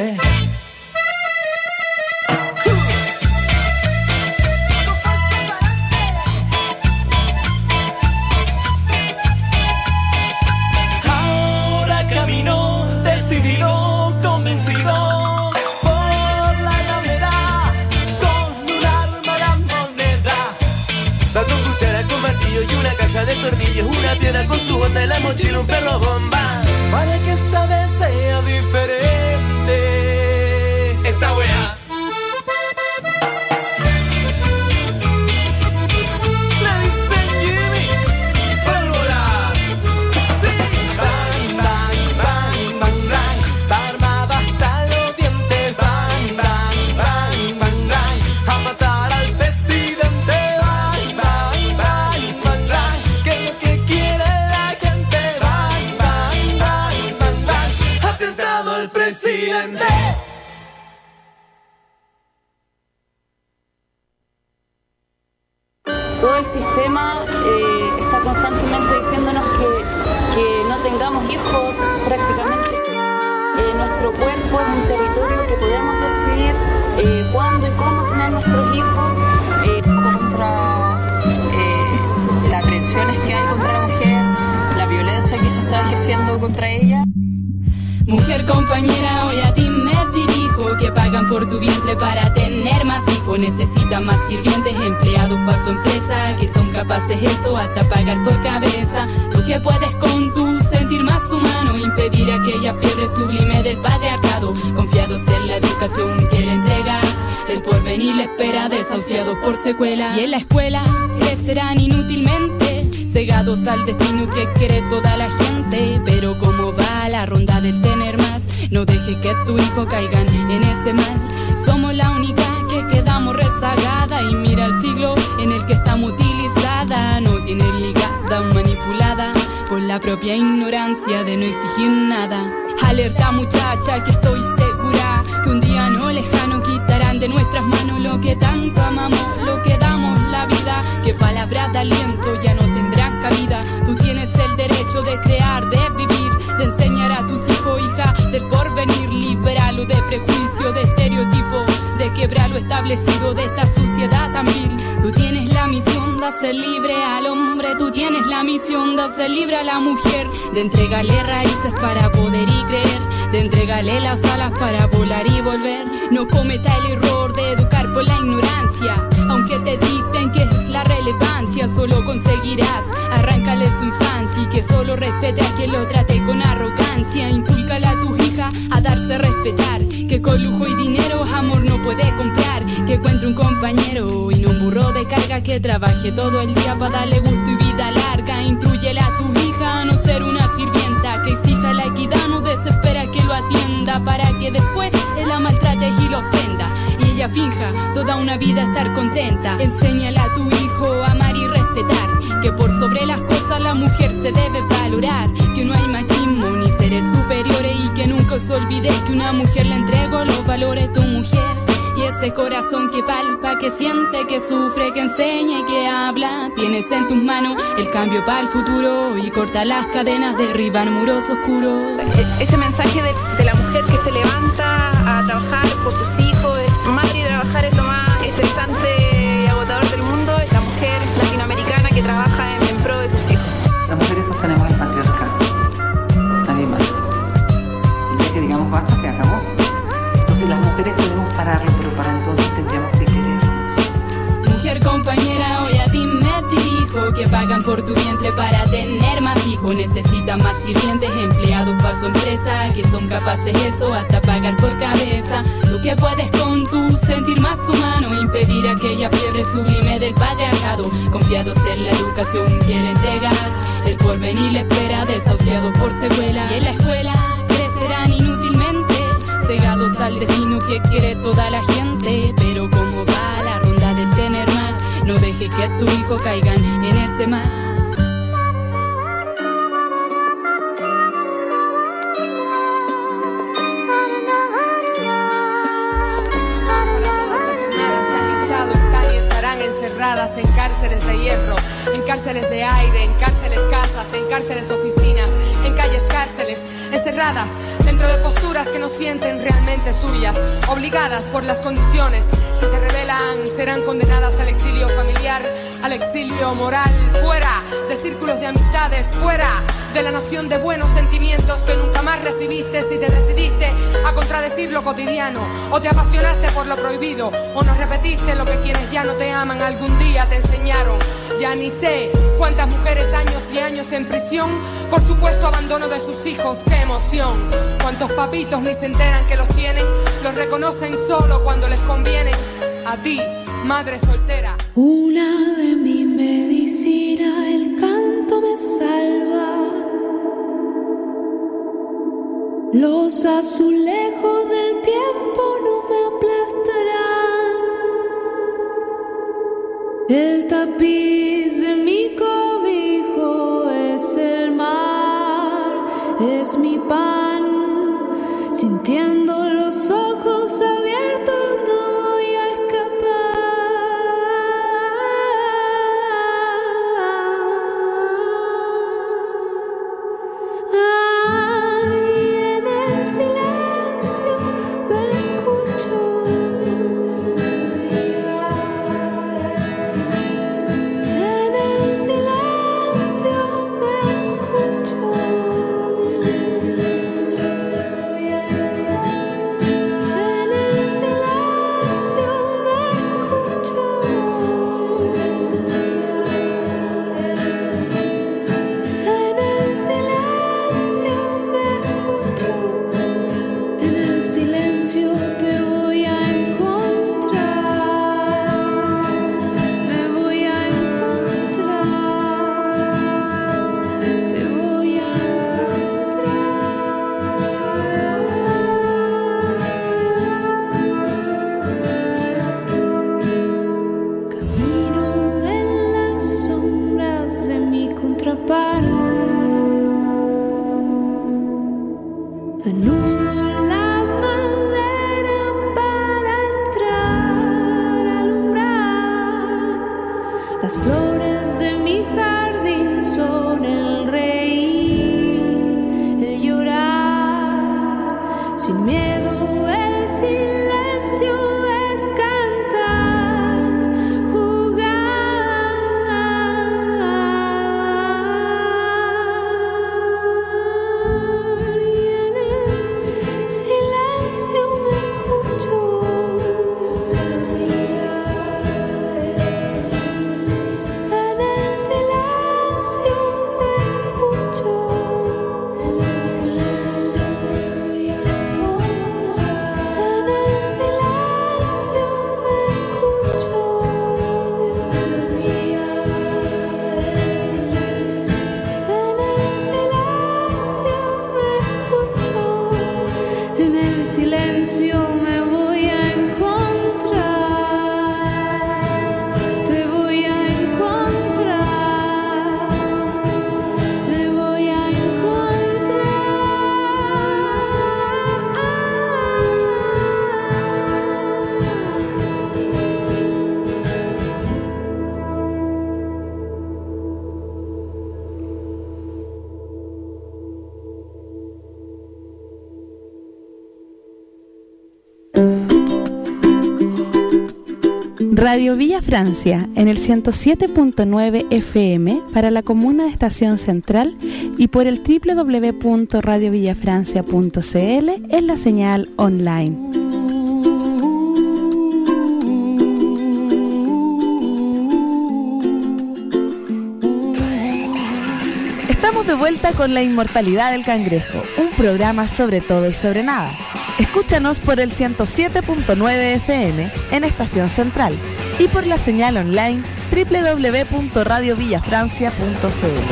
Ahora camino decidido, convencido por la Alameda, con un arma a la moneda, dando un cuchara con martillo y una caja de tornillos, una piedra con su onda en la mochila, un perro bomba, para que esta vez sea diferente. Esta wea le dicen Jimmy Pólvora. Sí, bang, bang, bang, bang, bang, armada hasta los dientes. Bang, bang, bang, bang, bang, a matar al presidente. Bang, bang, bang, bang, bang, que es lo que quiere la gente. Bang, bang, bang, bang, bang, atentado al presidente. Todo el sistema eh, está constantemente diciéndonos que, que no tengamos hijos prácticamente. Eh, nuestro cuerpo es un territorio que podemos decidir eh, cuándo y cómo tener nuestros hijos. Eh, contra eh, las agresiones que hay contra la mujer, la violencia que se está ejerciendo contra ella. Mujer compañera, hoy a ti me dirijo, que pagan por tu vientre para tener más hijos. Necesitan más sirvientes, empleados para su empresa, que son capaces eso hasta pagar por cabeza. Tú que puedes con tu sentir más humano impedir aquella fiebre sublime del patriarcado. Confiados en la educación que le entregas, el porvenir le espera, desahuciados por secuela. Y en la escuela crecerán inútilmente, cegados al destino que quiere toda la gente. Pero como va la ronda del tener más, no dejes que tu hijo caiga en ese mal. Somos la única que quedamos rezagada, y mira el siglo en el que estamos utilizada. No tiene ligada, manipulada por la propia ignorancia de no exigir nada. Alerta muchacha, que estoy segura que un día no lejano quitarán de nuestras manos lo que tanto amamos, lo que damos la vida. Que palabras de aliento ya no tendrán cabida. Tú tienes el derecho de crear, de vivir, de enseñar a tus hijos, hija del porvenir. Liberarlo de prejuicio, de estereotipo, de quebrar lo establecido de esta sociedad tan vil. Tú tienes la misión de hacer libre al hombre, tú tienes la misión de hacer libre a la mujer, de entregarle raíces para poder y creer, de entregarle las alas para volar y volver. No cometa el error de educar por la ignorancia, aunque te dicten que es la relevancia. Solo conseguirás arráncale su infancia, y que solo respete a quien lo trate con arrogancia. Incúlcale a tu hija a darse a respetar, que con lujo y dinero amor no puede comprar. Que encuentre un compañero y no un burro de carga, que trabaje todo el día para darle gusto y vida larga. Instrúyele a tu hija a no ser una sirvienta, que exija la equidad, no desespera que lo atienda, para que después él la maltrate y lo ofenda, y ella finja toda una vida estar contenta. Enséñale a tu hijo a amar y respetar, que por sobre las cosas la mujer se debe valorar, que no hay machismo ni seres superiores, y que nunca se olvide que una mujer le entregó los valores tu mujer. Y ese corazón que palpa, que siente, que sufre, que enseña y que habla, tienes en tus manos el cambio para el futuro, y corta las cadenas, derriban muros oscuros. Ese mensaje de, de la mujer que se levanta a trabajar por sus hijos, madre, y trabajar es lo más estresante y agotador del mundo. Es la mujer latinoamericana que trabaja en, en pro de sus hijos. Las mujeres sostenemos el patriarcado, nadie más. El día que digamos basta, se acabó. Entonces las mujeres podemos pararlo, pero para entonces tendríamos que querernos. Mujer compañera, hoy a ti me dirijo, que pagan por tu vientre para tener más hijos. Necesitan más sirvientes, empleados para su empresa, que son capaces eso hasta pagar por cabeza. Tú que puedes con tu sentir más humano impedir aquella fiebre sublime del patriarcado. Confiados en la educación que le entregas, el porvenir le espera, desahuciados por secuela. Y en la escuela crecerán inútilmente, cegados al destino que quiere toda la gente. Pero como va la ronda del tener más, no dejes que a tu hijo caigan en ese mar. Encerradas en cárceles de hierro, en cárceles de aire, en cárceles casas, en cárceles oficinas, en calles cárceles, encerradas dentro de posturas que no sienten realmente suyas, obligadas por las condiciones. Si se rebelan, serán condenadas al exilio familiar, al exilio moral, fuera de círculos de amistades, fuera de la nación de buenos sentimientos que nunca más recibiste si te decidiste a contradecir lo cotidiano, o te apasionaste por lo prohibido, o no repetiste lo que quienes ya no te aman algún día te enseñaron. Ya ni sé cuántas mujeres años y años en prisión por supuesto abandono de sus hijos, qué emoción. Cuántos papitos ni se enteran que los tienen, los reconocen solo cuando les conviene. A ti, madre soltera. Una de mi medicina, el canto me salva. Los azulejos del tiempo no me aplastarán. El tapiz de mi cobijo es el mar, es mi pan. Sintiendo los ojos abiertos no voy a Radio Villa Francia en el ciento siete punto nueve F M para la comuna de Estación Central y por el doble u doble u doble u punto radio villa francia punto c l en la señal online. vuelta con La Inmortalidad del Cangrejo, un programa sobre todo y sobre nada. Escúchanos por el ciento siete punto nueve F M en Estación Central y por la señal online doble u doble u doble u punto radio villa francia punto c l.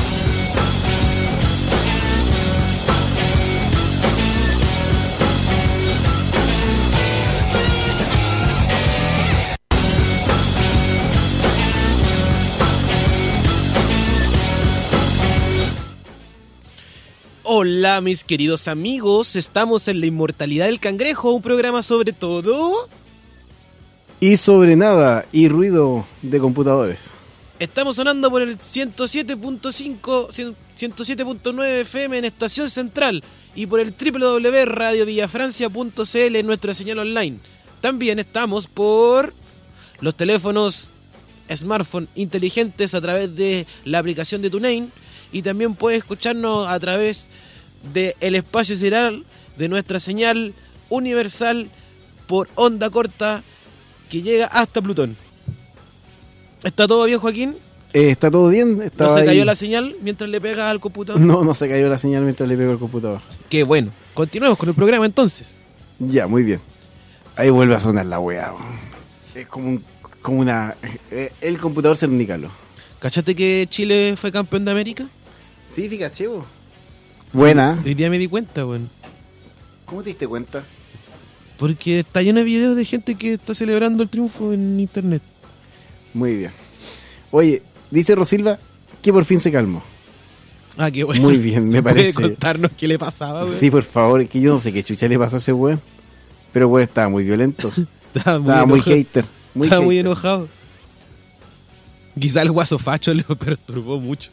Hola mis queridos amigos, estamos en La Inmortalidad del Cangrejo, un programa sobre todo y sobre nada y ruido de computadores. Estamos sonando por el ciento siete punto cinco, ciento siete punto nueve F M en Estación Central y por el doble u doble u doble u punto radio villa francia punto c l en nuestra señal online. También estamos por los teléfonos smartphone inteligentes a través de la aplicación de TuneIn. Y también puedes escucharnos a través del espacio sideral de nuestra señal universal por onda corta que llega hasta Plutón. ¿Está todo bien, Joaquín? Eh, ¿Está todo bien? ¿No se cayó ahí la señal mientras le pegas al computador? No, no se cayó la señal mientras le pego al computador. Qué bueno. Continuemos con el programa entonces. Ya, muy bien. Ahí vuelve a sonar la weá. Es como, un, como una... El computador cernicalo. ¿Cachaste que Chile fue campeón de América? Sí, sí, caché, bo. Buena. Hoy día me di cuenta, weón. ¿Cómo te diste cuenta? Porque está lleno de videos de gente que está celebrando el triunfo en internet. Muy bien. Oye, dice Rosilva que por fin se calmó. Ah, qué bueno. Muy bien, me parece. ¿Puede contarnos qué le pasaba, weón? Sí, por favor, es que yo no sé qué chucha le pasó a ese weón. Pero weón estaba muy violento. estaba muy, estaba muy hater. Muy estaba hater. muy enojado. Quizá el guaso facho le perturbó mucho.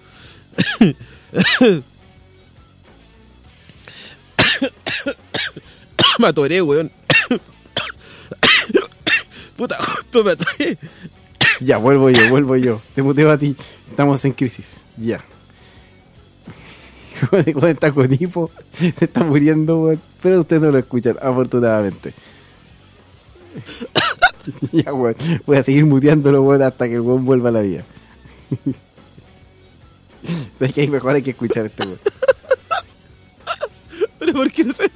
Me atoré, weón. Puta, justo me atoré. Ya, vuelvo yo, vuelvo yo. Te muteo a ti. Estamos en crisis. Ya. Cuando está con hipo, se está muriendo, weón. Pero ustedes no lo escuchan, afortunadamente. Ya, weón. Voy a seguir muteándolo, weón, hasta que el weón vuelva a la vida. Es que mejor hay que escuchar este weón. Pero ¿por qué no se...?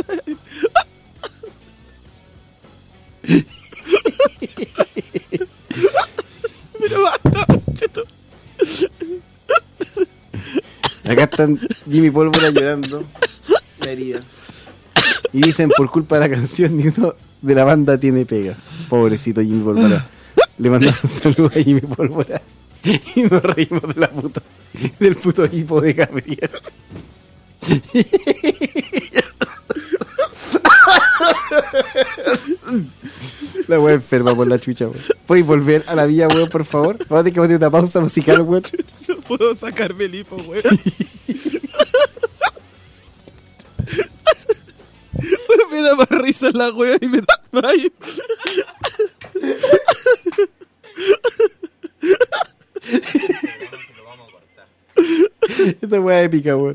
Pero basta, cheto. Acá están Jimmy Pólvora llorando la herida. Y dicen, por culpa de la canción, ni uno de la banda tiene pega. Pobrecito Jimmy Pólvora. Le mandamos un saludo a Jimmy Pólvora. Y nos reímos de la puta, del puto hipo de Gabriel. La wea enferma por la chucha, weón. ¿Puedes volver a la vía, weón, por favor? Vamos a tener que hacer una pausa musical, weón. No puedo sacarme el hipo, weón. Me da más risa la weón y me da más. Esta weá épica, weón.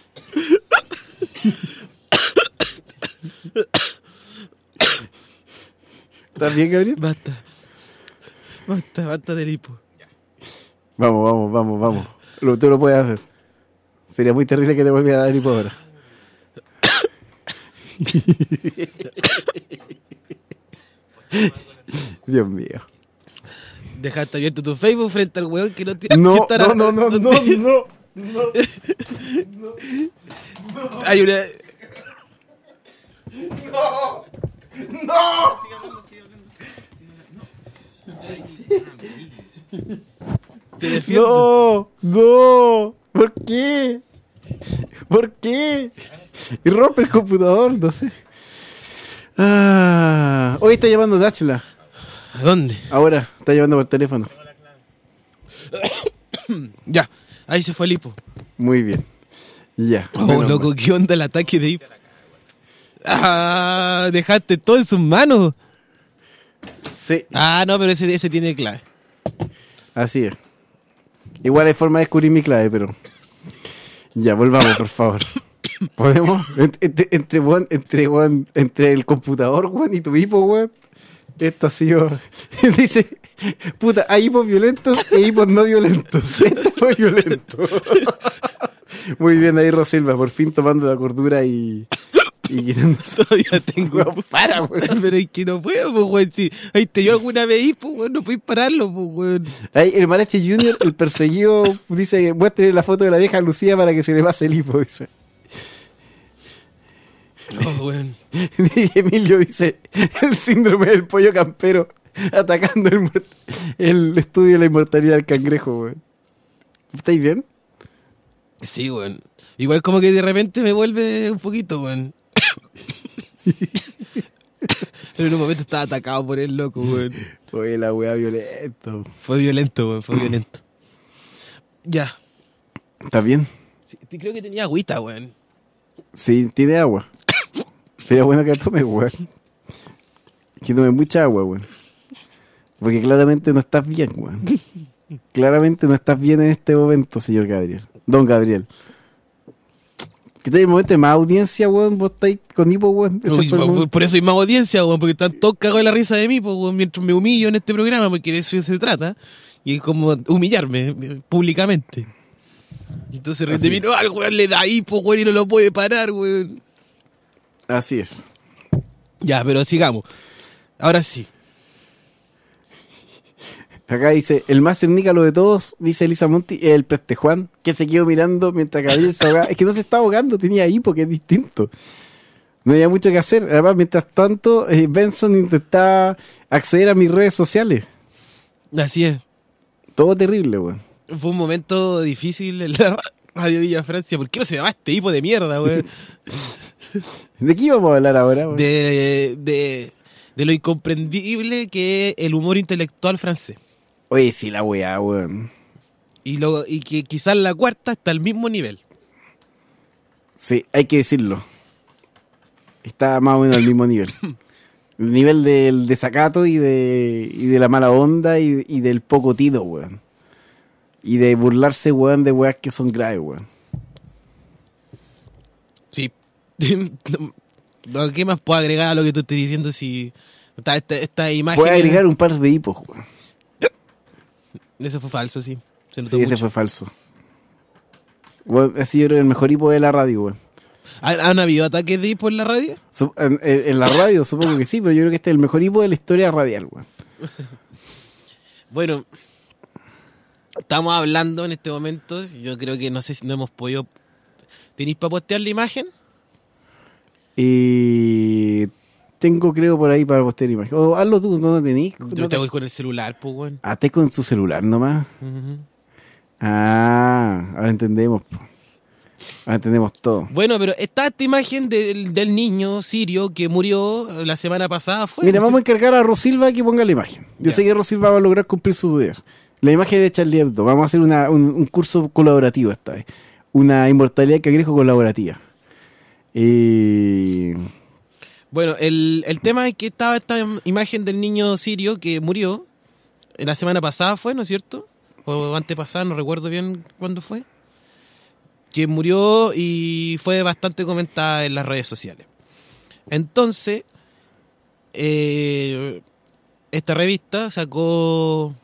¿Estás bien, Gabriel? Basta. Basta, basta del hipo. Vamos, vamos, vamos, vamos. Lo, tú lo puedes hacer. Sería muy terrible que te volviera a dar hipo ahora. Dios mío. Dejaste abierto tu Facebook frente al weón que no tiene no, que estar no, no, no, no, no, no, no, no. Hay una... No, no. Te defiendo. No, no. ¿Por qué? ¿Por qué? Y rompe el computador, no sé. Ah, hoy está llamando Dachla. ¿A dónde? Ahora, está llamando por teléfono. Ya, ahí se fue el hipo. Muy bien. Ya. Oh, Menos loco, mal. ¿qué onda el ataque de hipo? Ah, dejaste todo en sus manos. Sí. Ah, no, pero ese, ese tiene clave. Así es. Igual hay forma de descubrir mi clave, pero... Ya, volvamos, por favor. ¿Podemos? Entre, entre, weón, entre, weón, entre el computador, weón, y tu hipo, weón. Esto ha sido... Dice... Puta, hay hipos violentos e hipos no violentos. Este fue violento. Muy bien ahí, Rosilva, por fin tomando la cordura y... y queriendo... Todavía tengo... Weón, para, weón. Pero es que no puedo, pues, weón. Si ahí te dio alguna vez, pues, weón, no podéis pararlo, pues, weón. Ahí, el Marache Junior, el perseguido, dice, muestre la foto de la vieja Lucía para que se le pase el hipo, dice. No, weón. Y Emilio dice, el síndrome del pollo campero, atacando el, muert- el estudio de la inmortalidad del cangrejo, weón. ¿Estáis bien? Sí, weón. Igual como que de repente me vuelve un poquito, weón. Pero en un momento estaba atacado por el loco, weón. Oye, la weá violento. Fue violento, weón, fue violento. Ya. ¿Estás bien? Sí, creo que tenía agüita, weón. Sí, tiene agua. Sería bueno que tome, weón. Que tome mucha agua, weón. Porque claramente no estás bien, weón. Claramente no estás bien en este momento, señor Gabriel. Don Gabriel. Que está en el momento de más audiencia, weón. Vos estáis con hipo, weón. Este Uy, fue el por, momento. por eso hay más audiencia, weón, porque están todos cagados de la risa de mí, pues, weón, mientras me humillo en este programa, porque de eso se trata. Y es como humillarme eh, públicamente. Entonces, de mí, no, al weón le da hipo, weón, y no lo puede parar, weón. Así es. Ya, pero sigamos. Ahora sí. Acá dice, el más cernícalo de todos, dice Elisa Monti, es el Preste Juan, que se quedó mirando mientras Gabriel se ahogaba. Es que no se está ahogando, tenía hipo, que es distinto. No había mucho que hacer. Además, mientras tanto, eh, Benson intentaba acceder a mis redes sociales. Así es. Todo terrible, weón. Fue un momento difícil en la Radio Villa Francia. ¿Por qué no se llama este hipo de mierda, weón? ¿De qué íbamos a hablar ahora, weón? De, de, de lo incomprendible que es el humor intelectual francés. Oye, sí, la weá, weón. Y, lo, y que quizás la cuarta está al mismo nivel. Sí, hay que decirlo. Está más o menos al mismo nivel. El nivel del desacato y de, y de la mala onda y, y del poco tino, weón. Y de burlarse, weón, de weas que son graves, weón. Sí. ¿Qué más puedo agregar a lo que tú estás diciendo si esta, esta, esta imagen... Puedo agregar un par de hipos, weón. Eso fue falso, sí. Se Sí, ese mucho. fue falso. Bueno, ha sido el mejor hipo de la radio, weón. ¿Han, ¿Han habido ataques de hipo en la radio? Sup- En, en- en la radio supongo que sí, pero yo creo que este es el mejor hipo de la historia radial, weón. Bueno, estamos hablando en este momento. Yo creo que no sé si no hemos podido. ¿Tenéis para postear la imagen? Y tengo, creo, por ahí para postear imagen. O hazlo tú, no lo tenís. Yo No te te- voy con el celular, pues, weón. Ah, te con tu celular nomás. Ujú. Ah, ahora entendemos. po. Ahora entendemos todo. Bueno, pero está esta imagen del, del niño sirio que murió la semana pasada. Fue, Mira, ¿no? vamos a encargar a Rosilva que ponga la imagen. Yo Ya. sé que Rosilva va a lograr cumplir su deber. La imagen de Charlie Hebdo. Vamos a hacer una, un, un curso colaborativo esta vez. Una inmortalidad del cangrejo colaborativa. Eh, Bueno, el, el tema es que estaba esta imagen del niño sirio que murió la semana pasada, fue, ¿no es cierto? O antepasada, no recuerdo bien cuándo fue. Que murió y fue bastante comentada en las redes sociales. Entonces, eh, esta revista sacó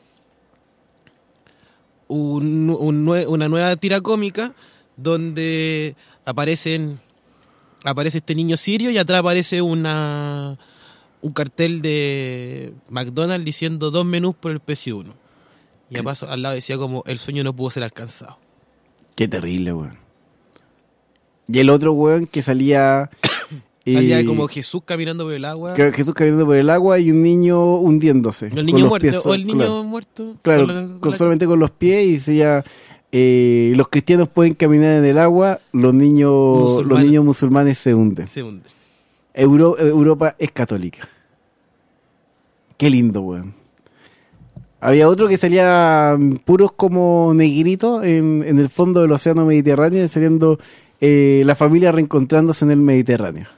un, un nue- una nueva tira cómica donde aparecen aparece este niño sirio y atrás aparece una un cartel de McDonald's diciendo dos menús por el precio uno. Y a paso, al lado decía como el sueño no pudo ser alcanzado. Qué terrible, weón. Y el otro weón que salía... Salía eh, como Jesús caminando por el agua. que- Jesús caminando por el agua y un niño hundiéndose. El con niño los muerto, pies o sol- el niño claro. muerto. Claro, con la- con con la- solamente con los pies y decía, eh, los cristianos pueden caminar en el agua, los niños Musulmanes. los niños musulmanes se hunden. Se hunde. Euro- Europa es católica. Qué lindo, weón. Había otro que salía mm, puros como negritos en, en el fondo del océano Mediterráneo, saliendo eh, la familia reencontrándose en el Mediterráneo.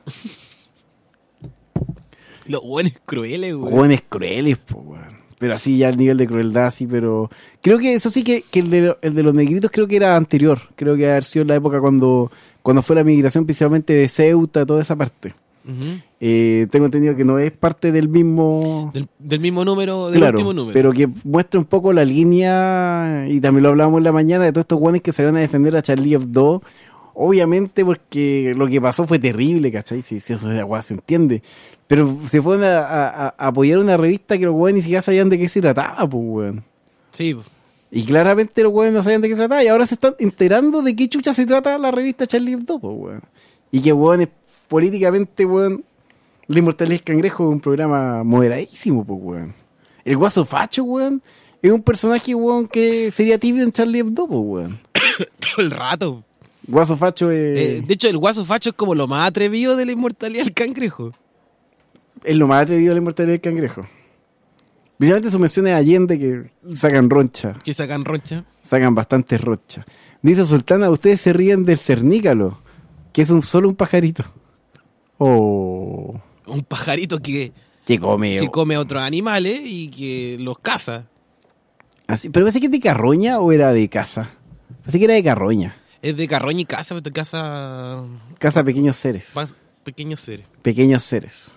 Los buenos crueles, güey. Buenos crueles, po, weón. Pero así ya el nivel de crueldad, así, pero... Creo que eso sí que, que el, de, lo- el de los negritos creo que era anterior. Creo que haber sido en la época cuando, cuando fue la migración principalmente de Ceuta, toda esa parte. Uh-huh. Eh, tengo entendido que no es parte del mismo... Del, del mismo número, del claro, último número. Pero que muestra un poco la línea, y también lo hablábamos en la mañana, de todos estos guanes que salieron a defender a Charlie Hebdo. Obviamente porque lo que pasó fue terrible, ¿cachai? Si, si eso se, se entiende. Pero se fueron a, a, a apoyar una revista que los güeyes ni siquiera sabían de qué se trataba, pues, weón. Sí. Y claramente los güeyes no sabían de qué se trataba. Y ahora se están enterando de qué chucha se trata la revista Charlie Hebdo, pues, weón. Y que, weón, es políticamente, weón, La Inmortalidad del Cangrejo es un programa moderadísimo, pues, weón. El Guaso Facho, weón, es un personaje, weón, que sería tibio en Charlie Hebdo, pues, weón. Todo el rato. Guaso Facho es... Eh, de hecho, el Guaso Facho es como lo más atrevido de La Inmortalidad del Cangrejo. Es lo más atrevido de La Inmortalidad del Cangrejo. Precisamente sus menciones a Allende que sacan roncha. Que sacan roncha. Sacan bastante roncha. Dice Sultana, ustedes se ríen del cernícalo, que es un, solo un pajarito. Oh. Un pajarito que... Que come... Que come a otros animales y que los caza. Así, pero parece que es de carroña o era de caza. Parece que era de carroña. Es de carroña y caza, pero caza... Caza pequeños seres. Pequeños seres. Pequeños seres.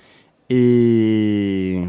Eh...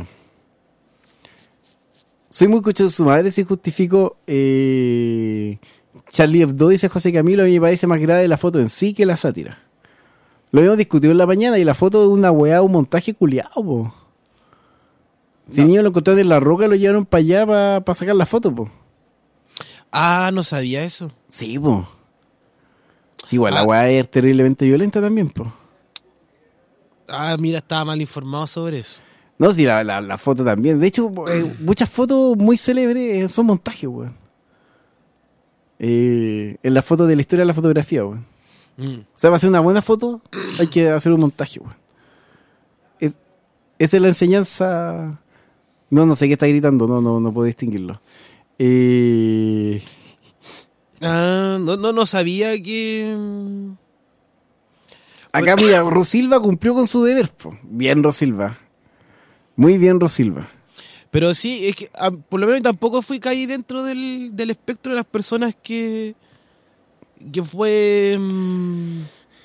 Soy muy cucho de su madre, si justifico eh... Charlie Hebdo, dice José Camilo, a mí me parece más grave la foto en sí que la sátira. Lo habíamos discutido en la mañana y la foto de una weá, un montaje culiado, po. Si no. El niño lo encontraron en la roca, lo llevaron para allá para pa sacar la foto, po. Ah, no sabía eso. Sí, po. Sí, igual, ah. la weá es terriblemente violenta también, po. Ah, mira, estaba mal informado sobre eso. No, sí, la, la, la foto también. De hecho, eh, muchas fotos muy célebres son montajes, weón. Eh, en la foto de la historia de la fotografía, weón. Mm. O sea, para hacer una buena foto hay que hacer un montaje, weón. Es, esa es la enseñanza. No, no sé qué está gritando, no, no, no puedo distinguirlo. Eh... Ah, no, no, no sabía que... Acá, mira, Rosilva cumplió con su deber, po. Bien, Rosilva. Muy bien, Rosilva. Pero sí, es que a, por lo menos tampoco fui caí dentro del, del espectro de las personas que que fue mmm,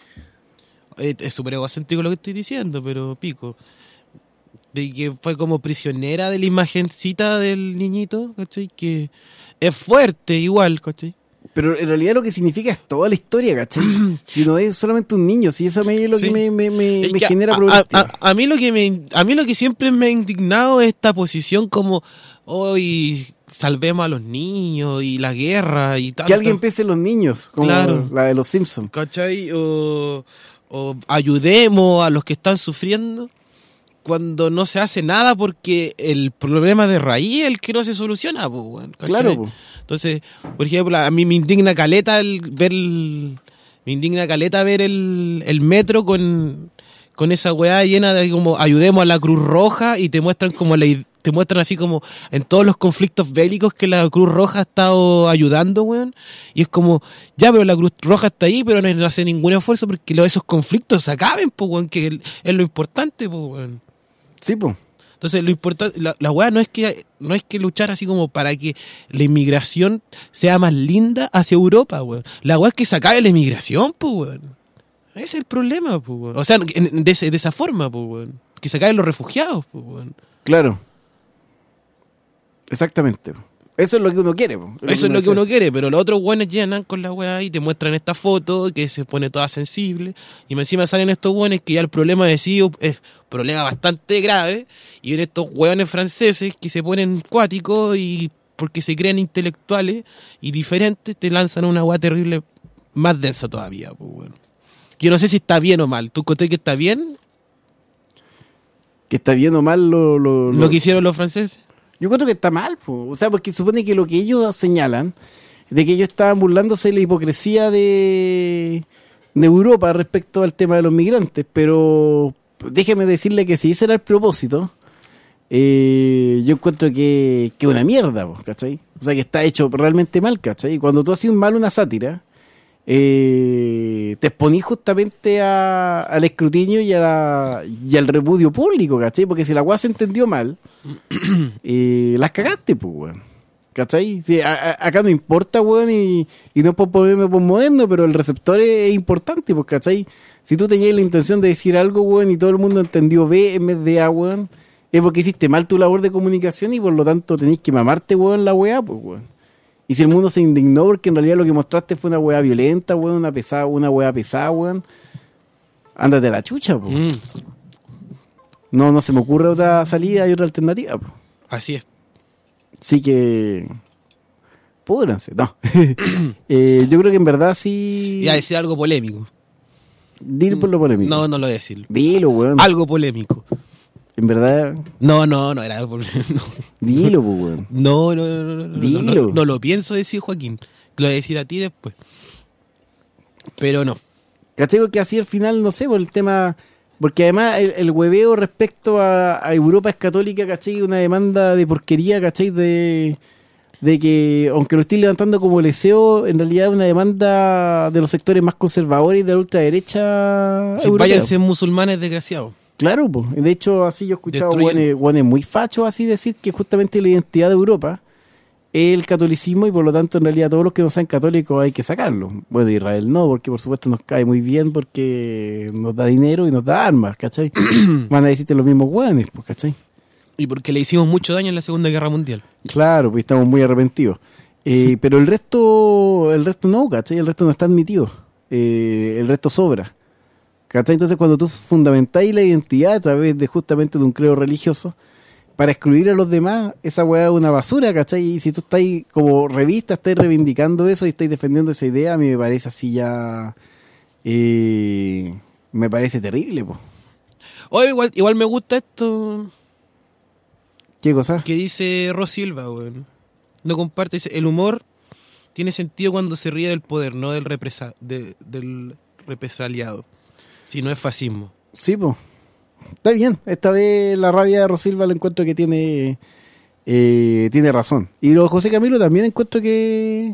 es súper egocéntrico lo que estoy diciendo, pero pico, de que fue como prisionera de la imagencita del niñito, ¿cachai? Que es fuerte igual, ¿cachai? Pero en realidad lo que significa es toda la historia, ¿cachai? Si no es solamente un niño, si eso me, es lo sí. que me, me, me, me genera problemas. A, a, a, mí lo que me, a mí lo que siempre me ha indignado es esta posición como hoy oh, salvemos a los niños y la guerra y tal. Que alguien piense en los niños, como claro. la de los Simpsons. ¿Cachai? O, o ayudemos a los que están sufriendo cuando no se hace nada porque el problema de raíz es el que no se soluciona, pues, bueno, claro, pues. Entonces, por ejemplo, a mí me indigna caleta el ver el, me indigna caleta ver el, el metro con, con esa weá llena de como ayudemos a la Cruz Roja y te muestran como la, te muestran así como en todos los conflictos bélicos que la Cruz Roja ha estado ayudando, weón, y es como, ya, pero la Cruz Roja está ahí, pero no, no hace ningún esfuerzo porque esos conflictos se acaben, pues, weón, que es lo importante, pues, weón. Sí, pues. Entonces, lo importante, la, la weá no es que no es que luchar así como para que la inmigración sea más linda hacia Europa, weón. La weá es que se acabe la inmigración, pues, weón. Ese es el problema, pues, weón. O sea, de, de, de esa forma, pues, weón. Que se acaben los refugiados, pues, weón. Claro. Exactamente. Eso es lo que uno quiere, pues. Eso es lo que uno quiere, pero los otros weones llenan con la weá y te muestran esta foto que se pone toda sensible. Y encima salen estos weones que ya el problema de sí es problema bastante grave. Y ven estos weones franceses que se ponen cuáticos y porque se creen intelectuales y diferentes te lanzan una weá terrible más densa todavía, pues, bueno. Yo no sé si está bien o mal. ¿Tú conté que está bien? ¿Que está bien o mal lo, lo, lo... lo que hicieron los franceses? Yo creo que está mal, po. O sea, porque supone que lo que ellos señalan, de que ellos estaban burlándose de la hipocresía de, de Europa respecto al tema de los migrantes, pero déjeme decirle que si ese era el propósito, eh, yo encuentro que es una mierda, po, ¿cachai? O sea, que está hecho realmente mal, ¿cachai? Cuando tú haces mal una sátira, eh, te exponís justamente a, al escrutinio y, a la, y al repudio público, ¿cachai? Porque si la weá se entendió mal, eh, las cagaste, pues, weón. ¿Cachai? Sí, a, a, acá no importa, weón, y, y no es por ponerme por moderno, pero el receptor es, es importante, pues, ¿cachai? Si tú tenías la intención de decir algo, weón, y todo el mundo entendió B en vez de A, weón, es porque hiciste mal tu labor de comunicación y por lo tanto tenés que mamarte, weón, la weá, pues, weón. Y si el mundo se indignó porque en realidad lo que mostraste fue una weá violenta, weón, una pesada, una weá pesada, weón, ándate a la chucha, pues. Mm. No, no se me ocurre otra salida y otra alternativa, pues. Así es. Así que... púdranse, no. eh, yo creo que en verdad sí... Iba a decir algo polémico. Dilo por lo polémico. No, no lo voy a decir. Dilo, weón. Algo polémico. En verdad... No, no, no era algo polémico. No. Dilo, pues, weón. No, no, no, no, no, Dilo. No, no, no lo pienso decir, Joaquín. Te lo voy a decir a ti después. Pero no. ¿Cachai? Porque así al final, no sé, por el tema... Porque además el, el hueveo respecto a, a Europa es católica, ¿cachai? Una demanda de porquería, ¿cachai? De, de que, aunque lo estoy levantando como leseo, en realidad es una demanda de los sectores más conservadores y de la ultraderecha. Sí, váyanse musulmanes desgraciados. Claro, pues. De hecho, así yo he escuchado guanes, guanes muy fachos así decir que justamente la identidad de Europa es el catolicismo y por lo tanto en realidad todos los que no sean católicos hay que sacarlos. Bueno, Israel no, porque por supuesto nos cae muy bien porque nos da dinero y nos da armas, ¿cachai? Van a decirte los mismos guanes, pues, ¿cachai? Y porque le hicimos mucho daño en la Segunda Guerra Mundial. Claro, pues estamos muy arrepentidos. Eh, pero el resto, el resto no, ¿cachai? El resto no está admitido. Eh, el resto sobra. ¿Cachai? Entonces cuando tú fundamentáis la identidad a través de justamente de un credo religioso, para excluir a los demás, esa weá es una basura, ¿cachai? Y si tú estás como revista, estás reivindicando eso y estás defendiendo esa idea, a mí me parece así ya... Eh, me parece terrible, po. Oye, igual, igual me gusta esto... ¿Qué cosa? Que dice Ros Silva, weón. No comparte, dice, el humor tiene sentido cuando se ríe del poder, no del, represa, de, del represaliado. Si no es fascismo. Sí, pues. Está bien. Esta vez la rabia de Rosilva lo encuentro que tiene eh, tiene razón. Y lo José Camilo también encuentro que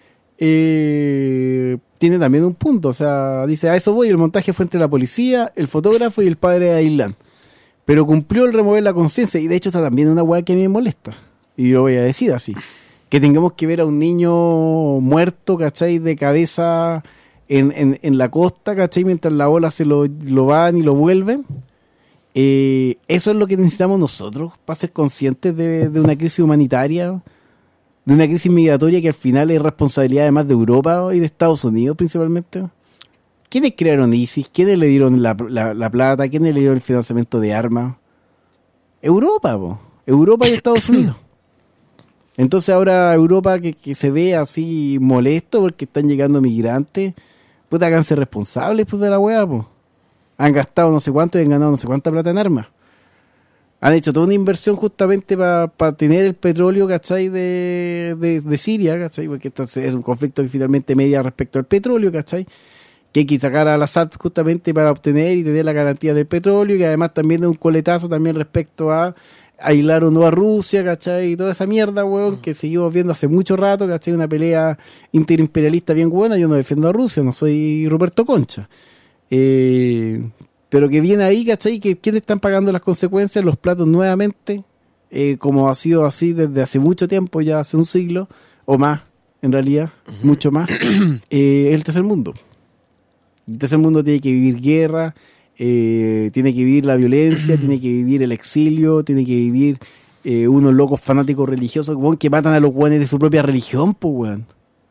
eh, tiene también un punto. O sea, dice, a eso voy, el montaje fue entre la policía, el fotógrafo y el padre de Ailán. Pero cumplió el remover la conciencia. Y de hecho está también una hueá que a mí me molesta. Y lo voy a decir así. Que tengamos que ver a un niño muerto, ¿cachai? De cabeza... En, en, en la costa, ¿cachai? Mientras la ola se lo, lo van y lo vuelven. Eh, eso es lo que necesitamos nosotros para ser conscientes de, de una crisis humanitaria, de una crisis migratoria que al final es responsabilidad además de Europa y de Estados Unidos principalmente. ¿Quiénes crearon ISIS? ¿Quiénes le dieron la, la, la plata? ¿Quiénes le dieron el financiamiento de armas? Europa, po. Europa y Estados Unidos. Entonces ahora Europa que, que se ve así molesto porque están llegando migrantes, pues háganse responsables pues, de la weá, pues. Han gastado no sé cuánto y han ganado no sé cuánta plata en armas. Han hecho toda una inversión justamente para pa tener el petróleo, ¿cachai? De, de, de Siria, ¿cachai? Porque entonces es un conflicto que finalmente media respecto al petróleo, ¿cachai? Que hay que sacar al Assad justamente para obtener y tener la garantía del petróleo, y que además también es un coletazo también respecto a aislar o no a Rusia, ¿cachai? Y toda esa mierda, weón, mm. que seguimos viendo hace mucho rato, ¿cachai? Una pelea interimperialista bien buena. Yo no defiendo a Rusia, no soy Ruperto Concha. Eh, pero que viene ahí, ¿cachai? Que ¿quiénes están pagando las consecuencias? Los platos nuevamente, eh, como ha sido así desde hace mucho tiempo, ya hace un siglo, o más, en realidad, uh-huh. mucho más, eh, el tercer mundo. El tercer mundo tiene que vivir guerra, Eh, tiene que vivir la violencia, tiene que vivir el exilio, tiene que vivir eh, unos locos fanáticos religiosos, weón, que matan a los weones de su propia religión, pues, weón.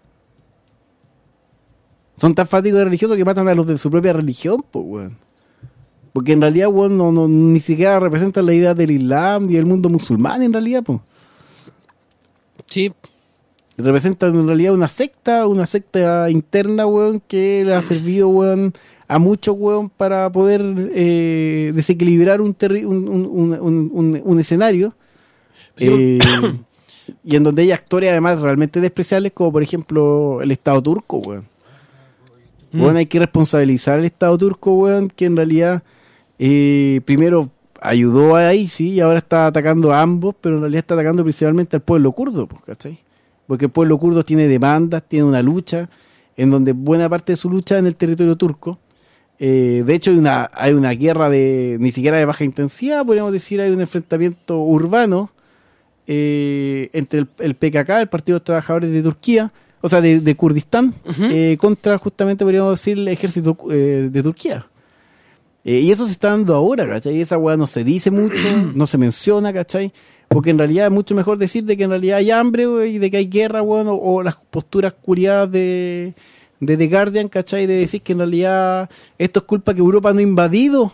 Son tan fanáticos religiosos que matan a los de su propia religión, pues, weón. Porque en realidad, weón, no, no, ni siquiera representan la idea del Islam ni del mundo musulmán, en realidad, pues. Sí. Representan en realidad una secta, una secta interna, weón, que le ha servido, weón, a muchos, weón, para poder eh, desequilibrar un, terri- un, un, un, un, un escenario sí. eh, y en donde hay actores además realmente despreciables, como por ejemplo el Estado turco, weón. Mm. Weón, hay que responsabilizar al Estado turco, weón, que en realidad eh, primero ayudó a ISIS y ahora está atacando a ambos, pero en realidad está atacando principalmente al pueblo kurdo, ¿cachai? Porque el pueblo kurdo tiene demandas, tiene una lucha, en donde buena parte de su lucha es en el territorio turco. Eh, de hecho hay una hay una guerra de ni siquiera de baja intensidad, podríamos decir, hay un enfrentamiento urbano eh, entre el, el P K K, el Partido de los Trabajadores de Turquía, o sea, de, de Kurdistán, Ujú. eh, contra justamente, podríamos decir, el ejército eh, de Turquía. Eh, y eso se está dando ahora, ¿cachai? Y esa weá no se dice mucho, no se menciona, ¿cachai? Porque en realidad es mucho mejor decir de que en realidad hay hambre, wey, y de que hay guerra, weón, o, o las posturas curiadas de, de The Guardian, ¿cachai? De decir que en realidad esto es culpa que Europa no ha invadido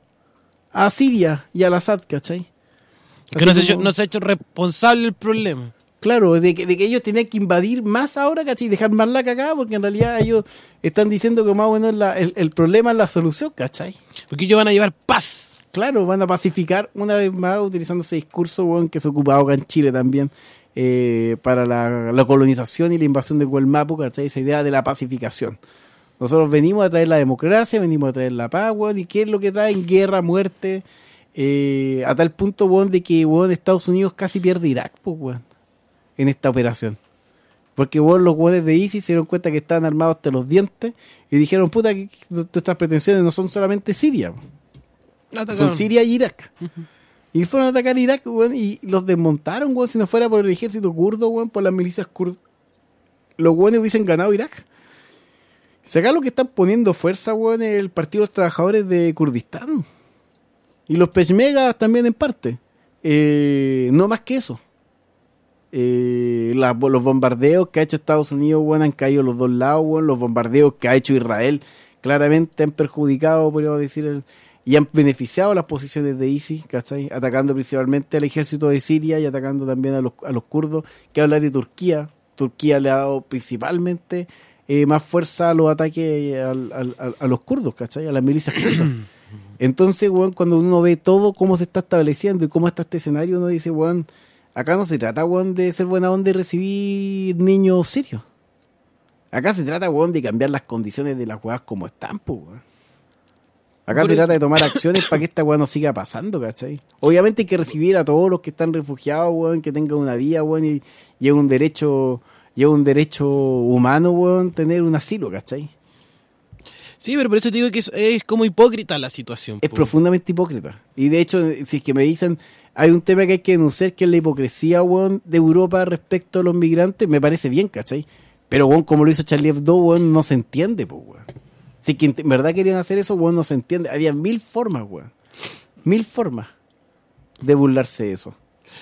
a Siria y al Assad, ¿cachai? Que no se, ha Así hecho, como- no se ha hecho responsable el problema. Claro, de que, de que ellos tenían que invadir más ahora, ¿cachai? Dejar más la cagada, porque en realidad ellos están diciendo que más o menos la- el, el problema es la solución, ¿cachai? Porque ellos van a llevar paz. Claro, van a pacificar una vez más utilizando ese discurso, weón, que se ocupaba acá en Chile también eh, para la, la colonización y la invasión de Huelmapu, ¿cachai? Esa idea de la pacificación. Nosotros venimos a traer la democracia, venimos a traer la paz, weón, y ¿qué es lo que traen? Guerra, muerte, eh, a tal punto, weón, de que, weón, Estados Unidos casi pierde Irak, pues, weón, en esta operación. Porque, weón, los weones de ISIS se dieron cuenta que estaban armados hasta los dientes y dijeron, puta, que nuestras pretensiones no son solamente Siria, son Siria y Irak. Y fueron a atacar Irak, weón, y los desmontaron, weón. Si no fuera por el ejército kurdo, weón, por las milicias kurdas, los weones hubiesen ganado Irak. Si acá lo que están poniendo fuerza, weón, es el Partido de los Trabajadores de Kurdistán. Y los peshmergas también en parte. Eh, no más que eso. Eh, la- los bombardeos que ha hecho Estados Unidos, weón, han caído los dos lados, weón. Los bombardeos que ha hecho Israel claramente han perjudicado, podríamos decir, el, y han beneficiado las posiciones de ISIS, ¿cachai? Atacando principalmente al ejército de Siria y atacando también a los, a los kurdos, que habla de Turquía. Turquía le ha dado principalmente eh, más fuerza a los ataques al- al- al- a los kurdos, ¿cachai? A las milicias kurdas. Entonces, weón, cuando uno ve todo cómo se está estableciendo y cómo está este escenario, uno dice, weón, acá no se trata, weón, de ser buena onda y recibir niños sirios. Acá se trata, weón, de cambiar las condiciones de las weas como están, pues, weón. Acá Por se el- trata de tomar acciones para que esta weá no siga pasando, ¿cachai? Obviamente hay que recibir a todos los que están refugiados, weón, que tengan una vida, weón, y, y es un derecho, y es un derecho humano, weón, tener un asilo, ¿cachai? Sí, pero por eso te digo que es, es como hipócrita la situación. Es po. profundamente hipócrita. Y de hecho, si es que me dicen, hay un tema que hay que denunciar, que es la hipocresía, weón, de Europa respecto a los migrantes, me parece bien, ¿cachai? Pero, weón, como lo hizo Charlie Hebdo, weón, no se entiende, pues, weón. Si es que en verdad querían hacer eso, weón, no se entiende. Había mil formas, weón. Mil formas de burlarse de eso.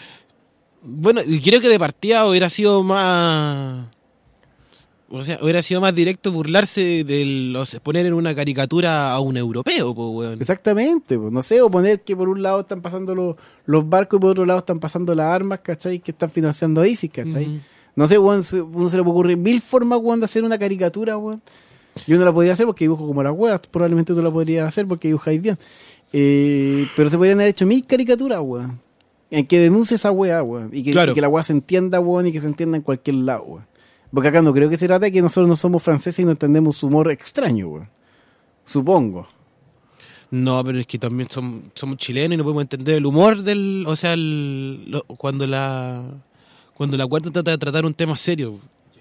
Bueno, y creo que de partida hubiera sido más... O sea, hubiera sido más directo burlarse de los... poner en una caricatura a un europeo, pues, weón. Exactamente, pues, no sé, o poner que por un lado están pasando los, los barcos y por otro lado están pasando las armas, ¿cachai? Que están financiando a ISIS, ¿cachai? Ujú. No sé, weón, se- uno se le puede ocurrir mil formas, weón, de hacer una caricatura, weón. Yo no la podría hacer porque dibujo como las weas, probablemente tú la podrías hacer porque dibujáis bien. Eh, pero se podrían haber hecho mil caricaturas, weón. En que denuncie esa wea, weón. Y que, Claro. y que la wea se entienda, weón, y que se entienda en cualquier lado, weón. Porque acá no creo que se trata de que nosotros no somos franceses y no entendemos su humor extraño, weón. Supongo. No, pero es que también som- somos chilenos y no podemos entender el humor del... O sea, el- lo- cuando la... Cuando la cuarta trata de tratar un tema serio.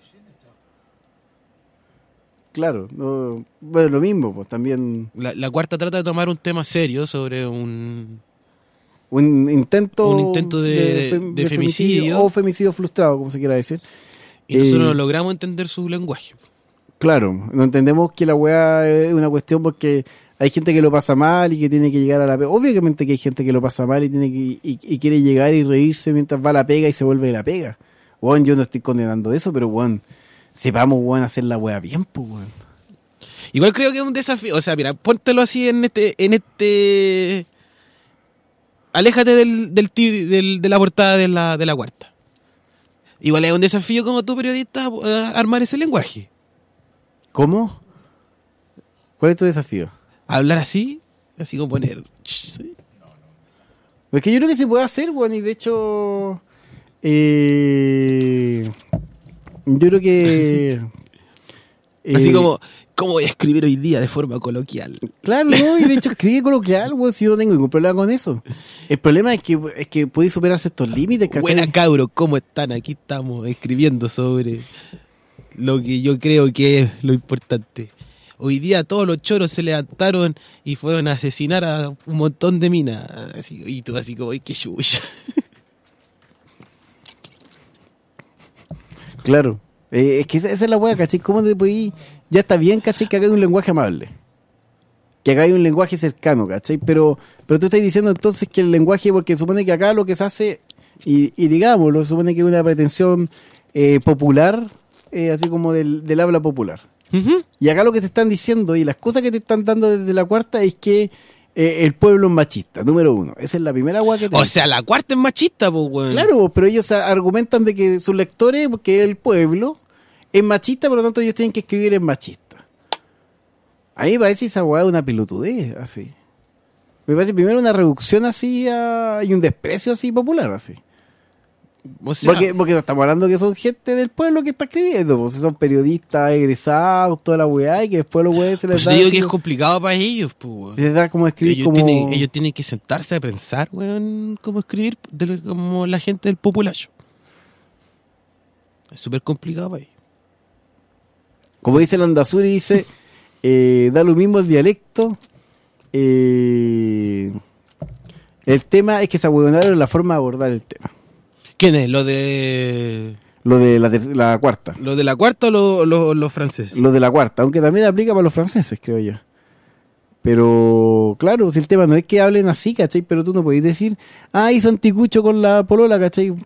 Claro. No, bueno, lo mismo, pues también... La, la cuarta trata de tomar un tema serio sobre un... Un intento, Un intento de- fem- de femicidio. o femicidio frustrado, como se quiera decir. Y nosotros Eh, no logramos entender su lenguaje. Claro, no entendemos que la weá es una cuestión porque hay gente que lo pasa mal y que tiene que llegar a la pega. Obviamente que hay gente que lo pasa mal y tiene que y, y quiere llegar y reírse mientras va a la pega y se vuelve de la pega. Weón, yo no estoy condenando eso, pero weón, sepamos, weón, hacer la weá bien, pues, weón. Igual creo que es un desafío. O sea, mira, póntelo así en este... En este... Aléjate del, del, ti- del- de la portada de la, de la cuarta. Igual es un desafío como tu periodista eh, armar ese lenguaje. ¿Cómo? ¿Cuál es tu desafío? Hablar así, así como poner... Es que yo creo que se puede hacer, weón, y de hecho... Eh, yo creo que... Así eh, como, ¿cómo voy a escribir hoy día de forma coloquial? Claro, no, y de hecho escribe coloquial, weón, si yo no tengo ningún problema con eso. El problema es que, es que podéis superar estos límites, ¿cachai? Buena cabros, ¿cómo están? Aquí estamos escribiendo sobre lo que yo creo que es lo importante. Hoy día todos los choros se levantaron y fueron a asesinar a un montón de minas. Así, y tú así como, ¡ay, qué chucha! Claro. Eh, es que esa, esa es la weá, ¿cachai? ¿Cómo te podí? Ya está bien, ¿cachai? Que hagáis un lenguaje amable. Que hagáis un lenguaje cercano, ¿cachai? Pero, pero tú estás diciendo entonces que el lenguaje, porque supone que acá lo que se hace, y, y digámoslo, supone que es una pretensión eh, popular, eh, así como del, del habla popular. Uh-huh. Y acá lo que te están diciendo y las cosas que te están dando desde la cuarta es que eh, el pueblo es machista, número uno. Esa es la primera weá que te O dicen. sea, la cuarta es machista, pues, weón. Claro, pero ellos argumentan de que sus lectores, porque el pueblo es machista, por lo tanto ellos tienen que escribir en machista. A mí me parece esa weá una pelotudez, así. Me parece primero una reducción así a, y un desprecio así popular, así. O sea, porque, porque no estamos hablando que son gente del pueblo que está escribiendo, pues son periodistas egresados, toda la weá, y que después los weones se les pues da... te digo que así, es complicado para ellos, pues, weón. les da como escribir ellos como... Tienen, ellos tienen que sentarse a pensar, weón, cómo escribir de lo- como la gente del populacho. Es súper complicado para ellos. Como dice Landazuri, dice, eh, da lo mismo el dialecto. Eh, el tema es que se ahueonaron la forma de abordar el tema. ¿Quién es? ¿Lo de Lo de la, ter- la cuarta. lo de la cuarta o lo- lo- los franceses? Lo de la cuarta, aunque también aplica para los franceses, creo yo. Pero, claro, si el tema no es que hablen así, ¿cachai? Pero tú no podés decir, ah, hizo anticucho con la polola, ¿cachai?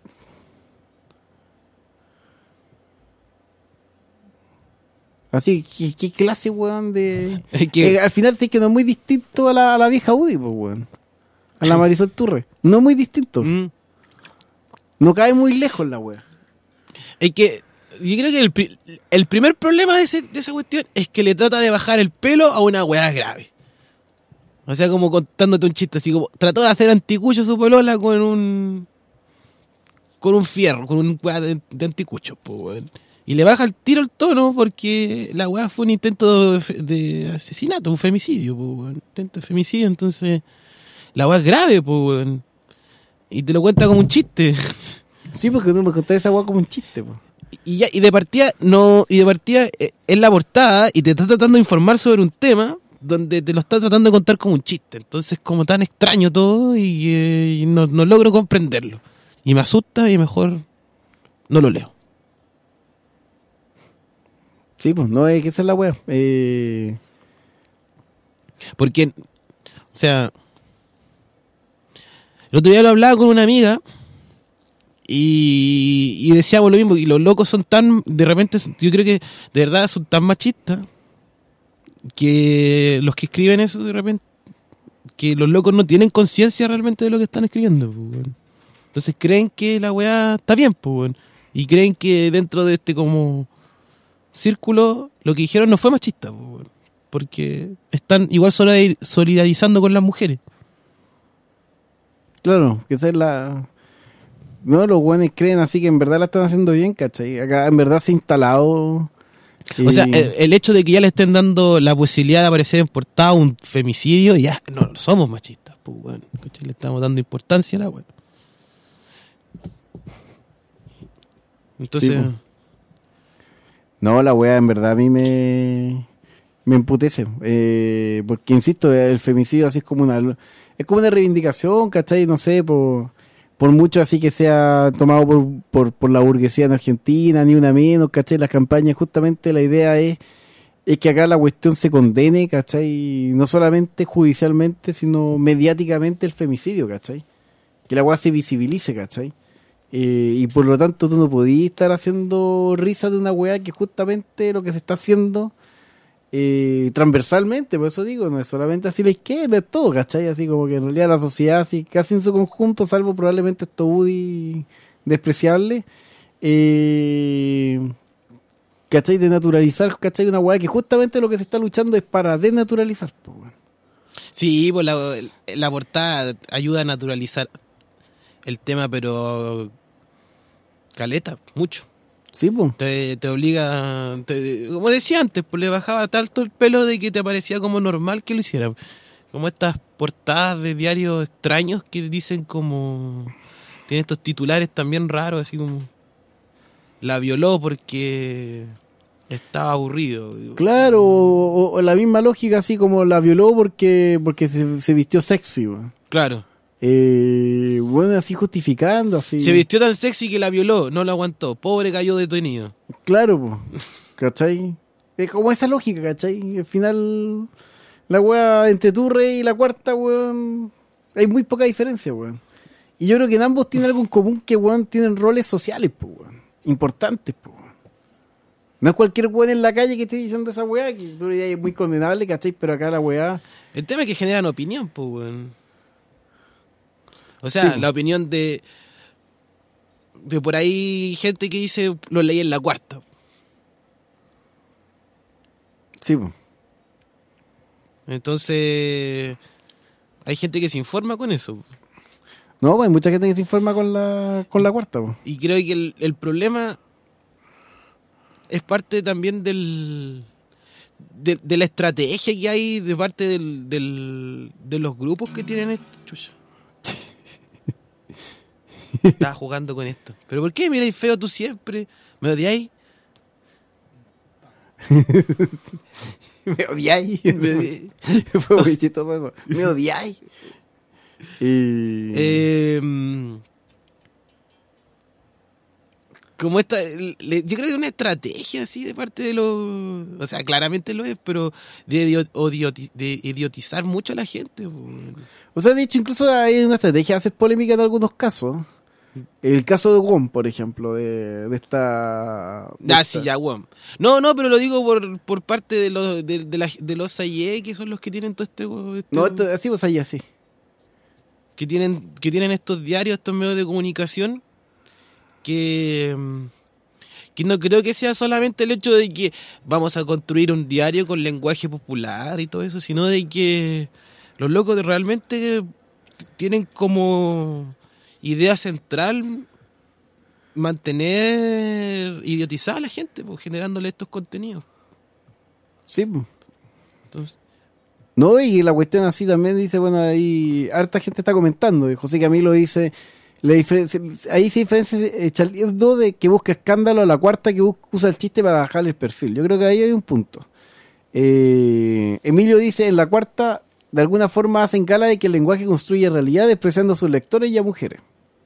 Así, ¿qué, qué clase, weón, de...? Es que- Eh, al final sí que no es muy distinto a la, a la vieja Udi, pues, weón. A la Marisol Turre. No es muy distinto. Mm. No cae muy lejos la wea. Es que yo creo que el, pri- el primer problema de, ese- de esa cuestión es que le trata de bajar el pelo a una weá grave. O sea, como contándote un chiste, así como trató de hacer anticucho a su polola con un con un fierro, con un weá de, de anticucho, pues, weón. Y le baja el tiro el tono porque la weá fue un intento de, fe- de asesinato, un femicidio, pues, weón. Intento de femicidio, entonces la weá es grave, pues, weón. Y te lo cuenta como un chiste. Sí, porque tú me contaste esa weá como un chiste, pues. Y ya, y de partida, no, y de partida eh, es la portada y te está tratando de informar sobre un tema donde te lo está tratando de contar como un chiste. Entonces como tan extraño todo y, eh, y no, no logro comprenderlo. Y me asusta y mejor no lo leo. Sí, pues, no es que esa es la weá. Eh... Porque, o sea, el otro día lo hablaba con una amiga y, y decíamos lo mismo, y los locos son tan, de repente, yo creo que de verdad son tan machistas que los que escriben eso de repente, que los locos no tienen conciencia realmente de lo que están escribiendo, pues, weón. Entonces creen que la weá está bien, pues, weón. Y creen que dentro de este como círculo lo que dijeron no fue machista, pues, weón. Porque están igual solidar- solidarizando con las mujeres. Claro, que esa es la... No, los buenos creen así que en verdad la están haciendo bien, ¿cachai? Acá en verdad se ha instalado... O sea, eh, el, el hecho de que ya le estén dando la posibilidad de aparecer en portada un femicidio, ya no somos machistas, pues, bueno, ¿cachai? Le estamos dando importancia a la weá. Entonces, Sí, pues. No, la weá en verdad a mí me... Me emputece. Eh, porque, insisto, el femicidio así es como una... Es como una reivindicación, ¿cachai? No sé, por... Por mucho así que sea tomado por, por, por la burguesía en Argentina, ni una menos, ¿cachai? Las campañas, justamente la idea es, es que acá la cuestión se condene, ¿cachai? No solamente judicialmente, sino mediáticamente el femicidio, ¿cachai? Que la weá se visibilice, ¿cachai? Eh, y por lo tanto tú no podías estar haciendo risa de una weá que justamente lo que se está haciendo eh, transversalmente, por eso digo, no es solamente así la izquierda, es todo, ¿cachai? Así como que en realidad la sociedad, así casi en su conjunto, salvo probablemente esto Woody despreciable, eh, ¿cachai? De naturalizar, ¿cachai? Una weá que justamente lo que se está luchando es para denaturalizar, pues, weón. sí, pues la, la portada ayuda a naturalizar el tema, pero caleta, mucho. Sí, pues. Te, te obliga, te- como decía antes, pues le bajaba tanto el pelo de que te parecía como normal que lo hiciera. Como estas portadas de diarios extraños que dicen como... Tienen estos titulares también raros, así como... La violó porque estaba aburrido. Claro, o, o la misma lógica, así como la violó porque porque se, se vistió sexy, weón. Claro. Eh, bueno, así justificando, así. Se vistió tan sexy que la violó, no la aguantó. Pobre cayó detenido. Claro, po. ¿Cachai? Es como esa lógica, ¿cachai? Al final, la weá entre tu rey y la cuarta, weón, hay muy poca diferencia, weón. Y yo creo que en ambos tienen algo en común, que, weón, tienen roles sociales, po, weón. Importantes, po, weón. No es cualquier weón en la calle que esté diciendo esa weá, que tú dirías es muy condenable, ¿cachai? Pero acá la weá... El tema es que generan opinión, po, weón. O sea, sí, la opinión de de por ahí gente que dice lo leí en la cuarta. Sí, pues. Entonces hay gente que se informa con eso. No, pues hay mucha gente que se informa con la con la cuarta, pues. Y creo que el, el problema es parte también del de, de la estrategia que hay de parte del, del de los grupos que tienen esto. Chucha. Estaba jugando con esto. ¿Pero por qué miráis feo tú siempre? ¿Me odiáis? ¿Me odiáis? Fue muy chistoso eso. ¿Me odiáis? Y... Eh, como esta... Le, yo creo que es una estrategia así de parte de los... O sea, claramente lo es, pero de, idiot, odioti, de idiotizar mucho a la gente. O sea, de hecho, incluso hay una estrategia de hacer polémica en algunos casos. El caso de Wong, por ejemplo, de, de esta... De ah, esta... sí, ya, Wong. No, no, pero lo digo por, por parte de los de, de, la, de los A I E, que son los que tienen todo este... este no, esto, así pues ahí así. Que tienen, que tienen estos diarios, estos medios de comunicación, que... que no creo que sea solamente el hecho de que vamos a construir un diario con lenguaje popular y todo eso, sino de que los locos realmente tienen como... idea central mantener idiotizada a la gente, pues, generándole estos contenidos. Sí, pues. Entonces. No, y la cuestión así también dice, bueno, ahí harta gente está comentando, y José Camilo dice, la diferencia, ahí sí diferencia eh, Charlie Hebdo de que busca escándalo a la cuarta que busca, usa el chiste para bajarle el perfil. Yo creo que ahí hay un punto. Eh, Emilio dice, en la cuarta de alguna forma hacen gala de que el lenguaje construye realidad despreciando a sus lectores y a mujeres.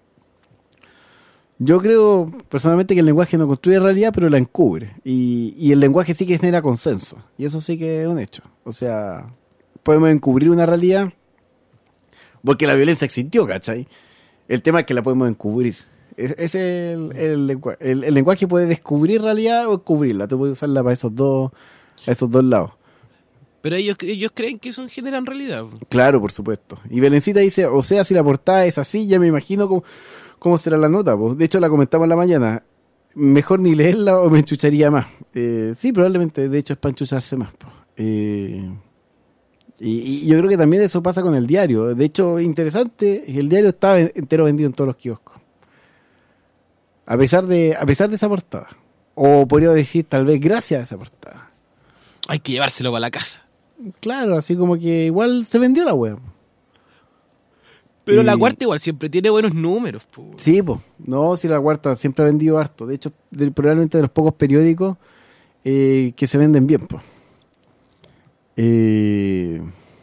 Yo creo personalmente que el lenguaje no construye realidad, pero la encubre. Y, y el lenguaje sí que genera consenso. Y eso sí que es un hecho. O sea, podemos encubrir una realidad porque la violencia existió, ¿cachai? El tema es que la podemos encubrir. Ese es el, el, lenguaje. El, el lenguaje puede descubrir realidad o encubrirla. Tú puedes usarla para esos dos, esos dos lados. Pero ellos, ellos creen que eso generan realidad. Claro, por supuesto. Y Belencita dice, o sea, si la portada es así, ya me imagino cómo, cómo será la nota. Pues. De hecho, la comentamos en la mañana. Mejor ni leerla o me enchucharía más. Eh, sí, probablemente, de hecho, es para enchucharse más. Pues. Eh, y, y yo creo que también eso pasa con el diario. De hecho, interesante, el diario estaba entero vendido en todos los kioscos. A pesar de, a pesar de esa portada. O podría decir, tal vez, gracias a esa portada. Hay que llevárselo para la casa. Claro, así como que igual se vendió la web. Pero y... la cuarta igual siempre tiene buenos números. Po. Sí, pues. No, sí, la cuarta siempre ha vendido harto. De hecho, de, probablemente de los pocos periódicos eh, que se venden bien, pues. Eh...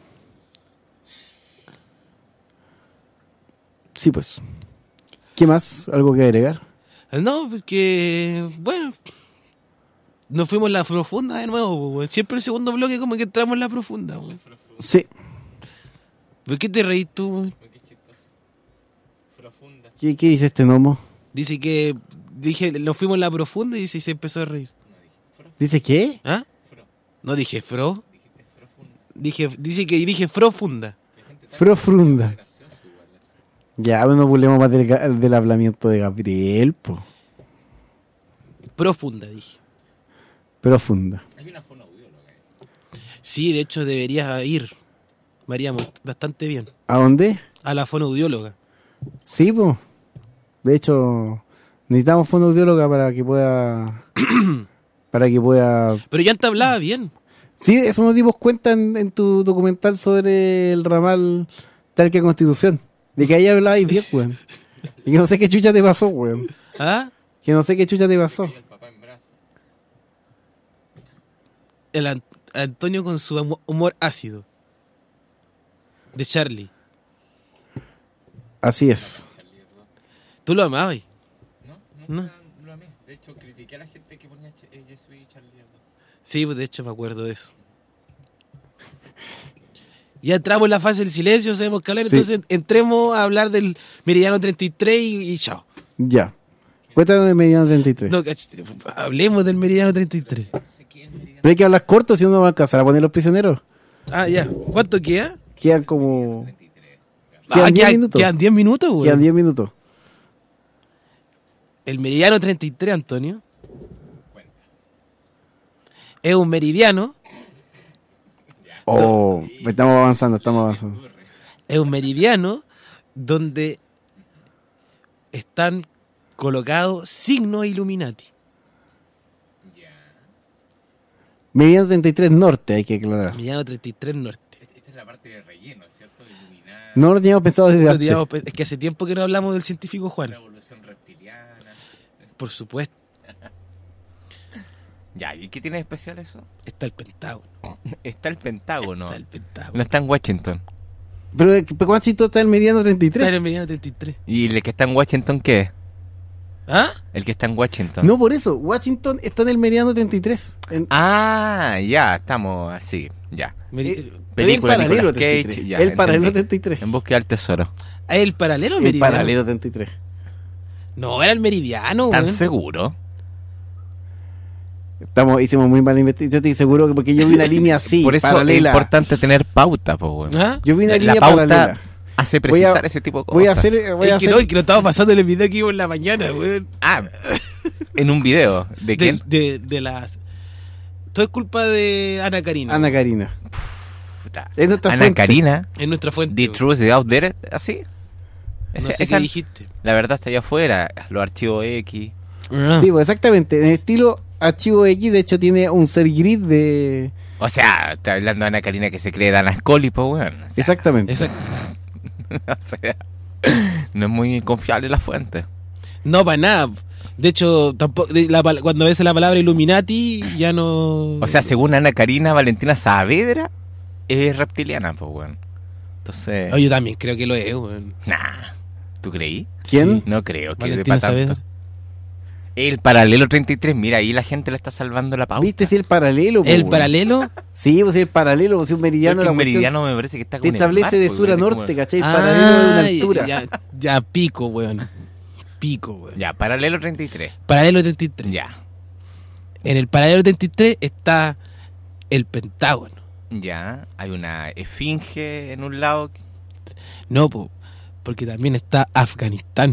Sí, pues. ¿Qué más? ¿Algo que agregar? No, porque, bueno... Nos fuimos en la profunda de nuevo, güey. Siempre el segundo bloque como que entramos en la profunda, güey. Sí. ¿Por qué te reís tú, güey? Qué chistoso. Profunda. ¿Qué, ¿Qué dice este gnomo? Dice que... Dije, nos fuimos en la profunda y dice, y se empezó a reír. ¿Dice qué? ¿Ah? Fro. No dije fro. Dije, dice que dije profunda. Profunda. Ya, no burlemos más del, del hablamiento de Gabriel, po. Profunda, dije. Profunda. Hay una fonoaudióloga. Sí, de hecho deberías ir. Me haría bastante bien. ¿A dónde? A la fonoaudióloga. Sí, pues. De hecho, necesitamos fonoaudióloga para que pueda... para que pueda... Pero ya te hablaba bien. Sí, eso nos dimos cuenta en, en tu documental sobre el ramal Talca Constitución. De que ahí hablabais bien, weón. Y que no sé qué chucha te pasó, weón. ¿Ah? Que no sé qué chucha te pasó. El Ant- Antonio con su humor ácido. De Charlie. Así es. ¿Tú lo amabas? No, No. nunca lo amé. De hecho, critiqué a la gente que ponía Ch- eh, Jesús y Charlie Hebdo. Sí, pues de hecho me acuerdo de eso. Ya entramos en la fase del silencio, sabemos que hablar, Sí. entonces entremos a hablar del Meridiano treinta y tres y, y chao. Ya. Cuéntanos del Meridiano treinta y tres. No, cach- hablemos del Meridiano treinta y tres. Pero hay que hablar corto, si no, no va a alcanzar a poner los prisioneros. Ah, ya. ¿Cuánto queda? Quedan como... Ah, Quedan diez quedan- minutos. Quedan diez minutos, güey. Quedan diez minutos. El Meridiano treinta y tres, Antonio, es un meridiano, Oh, estamos avanzando, estamos avanzando. es un meridiano donde están colocados signos Illuminati. Meridiano treinta y tres Norte, hay que aclarar. Meridiano treinta y tres Norte. Esta es la parte de relleno, ¿cierto? De iluminar. No lo teníamos pensado desde Lo antes. digamos, pues, es que hace tiempo que no hablamos del científico Juan. La evolución reptiliana. Por supuesto, Ya, ¿y qué tiene de especial eso? está el Pentágono. Está el Pentágono. Está el Pentágono. No está en Washington. Pero, pero ¿cuánto está el Meridiano treinta y Está tres? en el Meridiano treinta y tres. ¿Y el que está en Washington qué es? ¿Ah? El que está en Washington. No, por eso. Washington está en el Meridiano treinta y tres. En- Ah, ya, estamos así, ya. Meri- Eh, Película el paralelo Nicolas Cage, treinta y tres. ya, El paralelo entendí. treinta y tres. En búsqueda del tesoro. ¿Ah, ¿El paralelo o El meridiano? paralelo treinta y tres. No, era el meridiano, ¿Tan weón. seguro? Estamos, hicimos muy mal investigación. Yo estoy seguro que porque yo vi una línea así, Por eso paralela. es importante tener pauta, pues, bueno. ¿Ah? Yo vi una La línea pauta paralela. hace Voy a- precisar ese tipo de cosas. Voy a hacer, voy a Es que hacer no, es que lo estaba pasando en el video que iba en la mañana, weón. Ah, en un video. ¿De De, quién? de, de las... Todo es culpa de Ana Karina. Ana Karina. Puta. Es nuestra Ana fuente. Karina, Es nuestra fuente. The weón. Truth is Out There, así. No Ese- sé esa- qué dijiste. La verdad está allá afuera. Los archivos X. Ah. Sí, pues exactamente. En el estilo Archivo X, de hecho, tiene un ser grid de. O sea, está hablando de Ana Karina que se cree Dana Scully, pues, weón. O sea, Exactamente. Exacto. o sea, no es muy confiable la fuente. No, para nada. De hecho, tampoco, de la pal- cuando ves la palabra Illuminati, ya no... O sea, según Ana Karina, Valentina Saavedra es reptiliana, pues, weón. Entonces, Oh, yo también creo que lo es, weón. nah. ¿Tú creí? ¿Quién? Sí. No creo que Valentina de tanto. Saavedra. El paralelo treinta y tres, mira, ahí la gente le está salvando la pauta. ¿Viste si el paralelo? po, El weón? paralelo... Sí, pues si el paralelo, pues si un Creo meridiano. que la un cuestión meridiano me parece que está te con el establece mar, de pues, sur a weón, es como- norte, ¿cachai? El paralelo de una Ay, altura. Ya, ya pico, weón. Pico, weón. Ya, paralelo treinta y tres. Paralelo treinta y tres. Ya, En el paralelo treinta y tres está el Pentágono. ya. Hay una esfinge en un lado. No, po, porque también está Afganistán.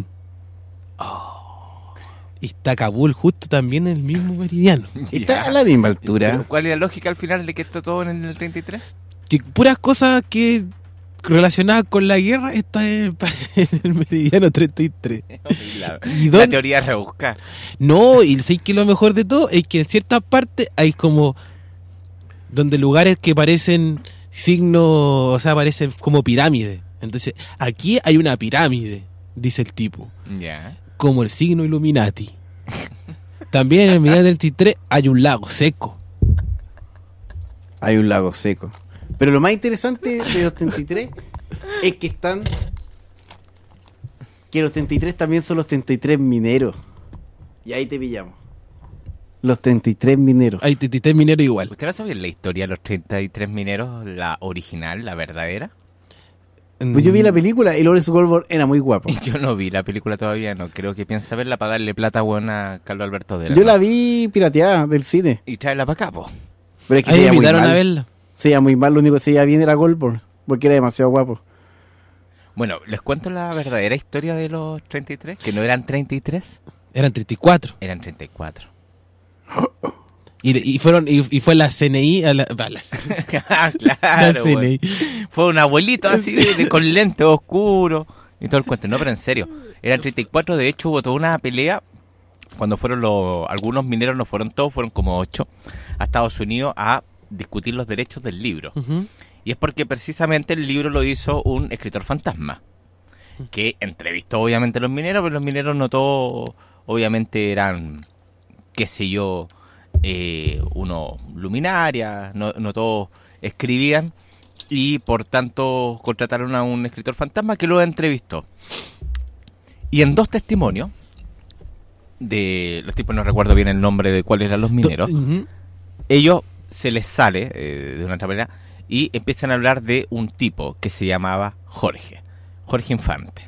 Y está Kabul justo también en el mismo meridiano. Está Ya. a la misma Pero, altura. ¿cuál es la lógica al final de que está todo en el treinta y tres? Que puras cosas que relacionadas con la guerra están en el, pa- en el meridiano treinta y tres. La, ¿Y la dónde? teoría rebuscada. No, y sé que lo mejor de todo es que en ciertas partes hay como donde lugares que parecen signos, o sea, parecen como pirámides. Entonces, aquí hay una pirámide, dice el tipo, Ya. como el signo Illuminati. También en el meridiano treinta y tres hay un lago seco. Hay un lago seco. Pero lo más interesante de los treinta y tres es que están. Que los treinta y tres también son los treinta y tres mineros. Y ahí te pillamos. Los treinta y tres mineros. Hay treinta y tres mineros igual. ¿Usted no sabía la historia de los treinta y tres mineros, la original, la verdadera? Pues yo vi la película y Lawrence Goldberg era muy guapo. Y yo no vi la película todavía, no creo que piensa verla para darle plata buena a Carlos Alberto Dera. Yo ¿no? la vi pirateada del cine. Y tráela para acá, po. Pero es que Ahí se me veía muy invitaron mal. a verla. Se veía muy mal, lo único que se veía bien era Goldberg. Porque era demasiado guapo. Bueno, les cuento la verdadera historia de los treinta y tres, que no eran treinta y tres, Eran treinta y cuatro. eran treinta y cuatro. Y, y fueron y, y fue la C N I a la, a la- Ah, la claro, C N güey. I. Fue un abuelito así, de- de- con lentes oscuros y todo el cuento. No, pero en serio, eran treinta y cuatro. De hecho, hubo toda una pelea cuando fueron los... Algunos mineros, no fueron todos, fueron como ocho, a Estados Unidos a discutir los derechos del libro. Ujú. Y es porque precisamente el libro lo hizo un escritor fantasma, que entrevistó obviamente a los mineros, pero los mineros no todos, obviamente eran, qué sé yo, eh, unos luminarias, no, no todos escribían, y por tanto contrataron a un escritor fantasma que lo entrevistó. Y en dos testimonios de los tipos, no recuerdo bien el nombre de cuáles eran los mineros, uh-huh. ellos se les sale eh, de una otra manera y empiezan a hablar de un tipo que se llamaba Jorge, Jorge Infante,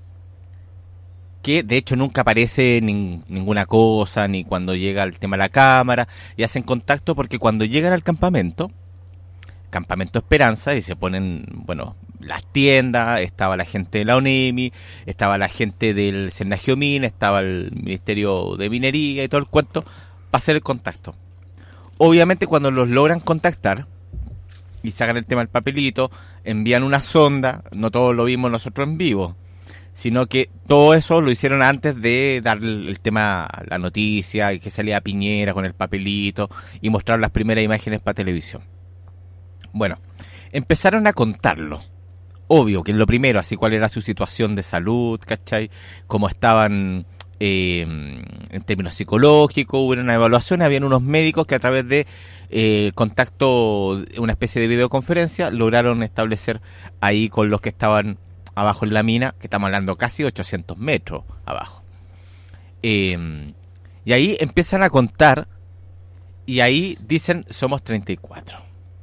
que de hecho nunca aparece nin, ninguna cosa, ni cuando llega el tema de la cámara, y hacen contacto porque cuando llegan al campamento, Campamento Esperanza, y se ponen, bueno, las tiendas, estaba la gente de la ONEMI, estaba la gente del Cernagiomín, estaba el Ministerio de Minería y todo el cuento, para hacer el contacto. Obviamente cuando los logran contactar y sacan el tema del papelito, envían una sonda, no todos lo vimos nosotros en vivo, sino que todo eso lo hicieron antes de dar el tema, la noticia, y que salía Piñera con el papelito y mostrar las primeras imágenes para televisión. Bueno, empezaron a contarlo. Obvio que lo primero, así cuál era su situación de salud, ¿cachai? Cómo estaban eh, en términos psicológicos, hubo una evaluación, habían unos médicos que a través de eh, contacto, una especie de videoconferencia, lograron establecer ahí con los que estaban abajo en la mina, que estamos hablando casi ochocientos metros abajo. Eh, y ahí empiezan a contar, y ahí dicen, somos treinta y cuatro.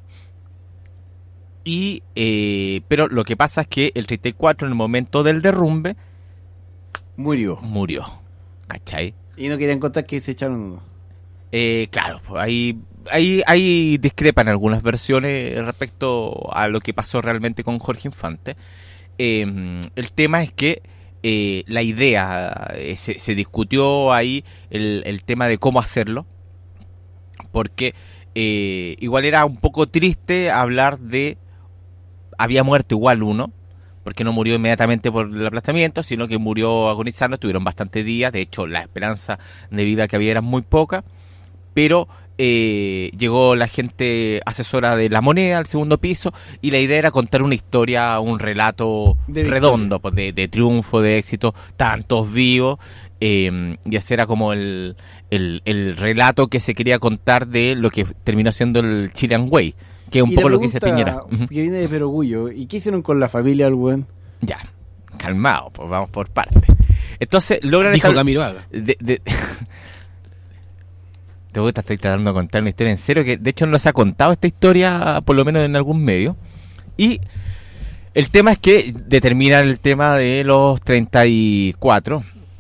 Y, eh, pero lo que pasa es que el treinta y cuatro, en el momento del derrumbe, murió. Murió, ¿cachai? Y no querían contar que se echaron uno. Eh, claro, pues ahí, ahí, ahí discrepan algunas versiones respecto a lo que pasó realmente con Jorge Infante. Eh, el tema es que eh, la idea, eh, se, se discutió ahí el, el tema de cómo hacerlo, porque eh, igual era un poco triste hablar de... Había muerto igual uno, porque no murió inmediatamente por el aplastamiento, sino que murió agonizando, estuvieron bastantes días, de hecho la esperanza de vida que había era muy poca, pero eh, llegó la gente asesora de La Moneda al segundo piso, y la idea era contar una historia, un relato redondo, pues, de, de triunfo, de éxito, estaban todos vivos, eh, y ese era como el, el, el relato que se quería contar de lo que terminó siendo el Chilean Way, que es un poco lo que dice Piñera. Que viene de Perogullo. ¿Y qué hicieron con la familia al weón? Ya, calmado, pues vamos por partes. Entonces logran... Dijo Camiroaga. De, de... Te gusta, estoy tratando de contar una historia en serio, que de hecho no se ha contado esta historia, por lo menos en algún medio. Y el tema es que determinan el tema de los treinta y cuatro.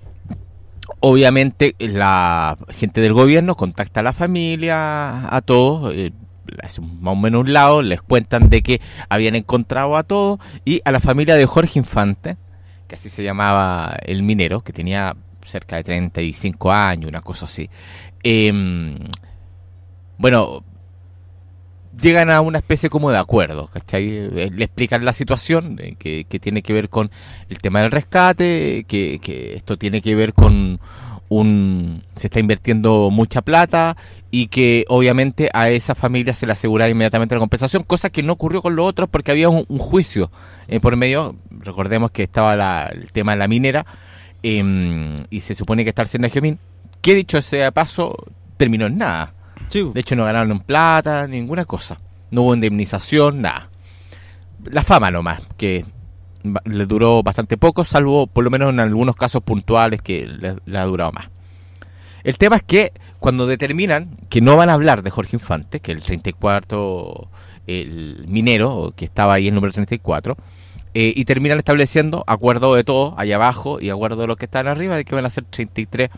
Obviamente la gente del gobierno contacta a la familia, a todos, eh, hace más o menos un lado, les cuentan de que habían encontrado a todos, y a la familia de Jorge Infante, que así se llamaba el minero, que tenía cerca de treinta y cinco años, una cosa así. Eh, bueno, llegan a una especie como de acuerdo, ¿cachai? Le explican la situación, eh, que, que tiene que ver con el tema del rescate, que, que esto tiene que ver con un... se está invirtiendo mucha plata, y que obviamente a esa familia se le aseguraba inmediatamente la compensación, cosa que no ocurrió con los otros porque había un, un juicio eh, por medio. Recordemos que estaba la, el tema de la minera, eh, y se supone que está el Cernagiomín, que dicho sea de paso, terminó en nada. Sí. De hecho no ganaron plata, ninguna cosa. No hubo indemnización, nada. La fama nomás, que le duró bastante poco, salvo por lo menos en algunos casos puntuales que le, le ha durado más. El tema es que cuando determinan que no van a hablar de Jorge Infante, que el treinta y cuatro, el minero, que estaba ahí el número treinta y cuatro, eh, y terminan estableciendo acuerdo de todos allá abajo y acuerdo de los que están arriba, de que van a ser treinta y tres.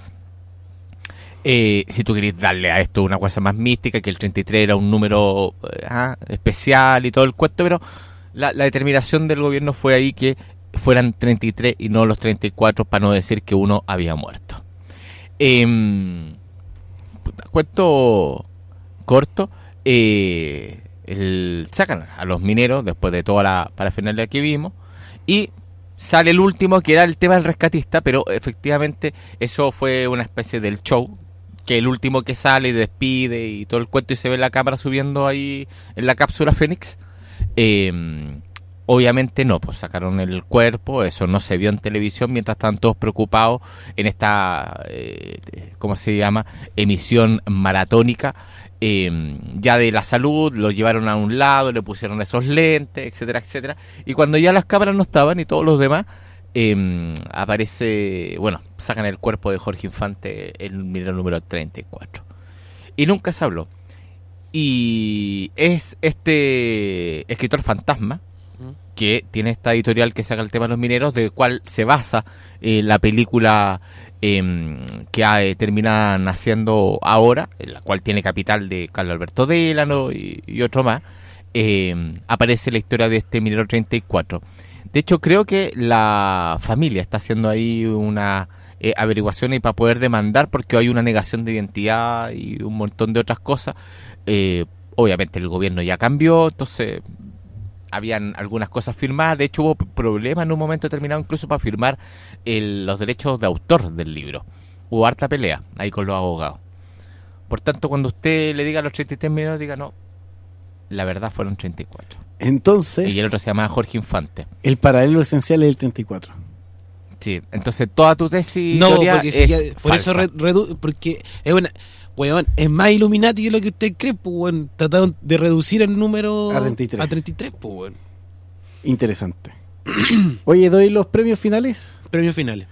Eh, si tú querés darle a esto una cosa más mística, que el treinta y tres era un número eh, ah, especial y todo el cuento, pero la, la determinación del gobierno fue ahí que fueran treinta y tres y no los treinta y cuatro, para no decir que uno había muerto. Eh, cuento corto, eh, el, sacan a los mineros después de toda la parafernalia que vimos, y sale el último, que era el tema del rescatista, pero efectivamente eso fue una especie del show, que el último que sale y despide y todo el cuento, y se ve la cámara subiendo ahí en la cápsula Fénix, eh, obviamente no, pues sacaron el cuerpo, eso no se vio en televisión mientras estaban todos preocupados en esta, eh, ¿cómo se llama?, emisión maratónica, eh, ya de la salud, lo llevaron a un lado, le pusieron esos lentes, etcétera, etcétera, y cuando ya las cámaras no estaban y todos los demás, eh, aparece, bueno, sacan el cuerpo de Jorge Infante, el minero número treinta y cuatro, y nunca se habló. Y es este escritor fantasma que tiene esta editorial que saca el tema de los mineros, de cual se basa eh, la película eh, que eh, termina naciendo ahora, en la cual tiene capital de Carlos Alberto Delano y, y otro más. Eh, aparece la historia de este minero treinta y cuatro. De hecho, creo que la familia está haciendo ahí una eh, averiguación y para poder demandar, porque hay una negación de identidad y un montón de otras cosas. Eh, obviamente el gobierno ya cambió, entonces habían algunas cosas firmadas. De hecho hubo problemas en un momento determinado incluso para firmar el, los derechos de autor del libro. Hubo harta pelea ahí con los abogados. Por tanto, cuando usted le diga los treinta y tres minutos, diga no, la verdad fueron treinta y cuatro. Entonces, y el otro se llama Jorge Infante. El paralelo esencial es el treinta y cuatro. Sí, entonces toda tu tesis no, teoría porque es ya, por falsa. eso re, redu, porque es una, weón, es más Illuminati que lo que usted cree, pues, weón. Trataron de reducir el número a treinta y tres, a treinta y tres, pues, weón. Interesante. Oye, ¿doy los premios finales? Premios finales.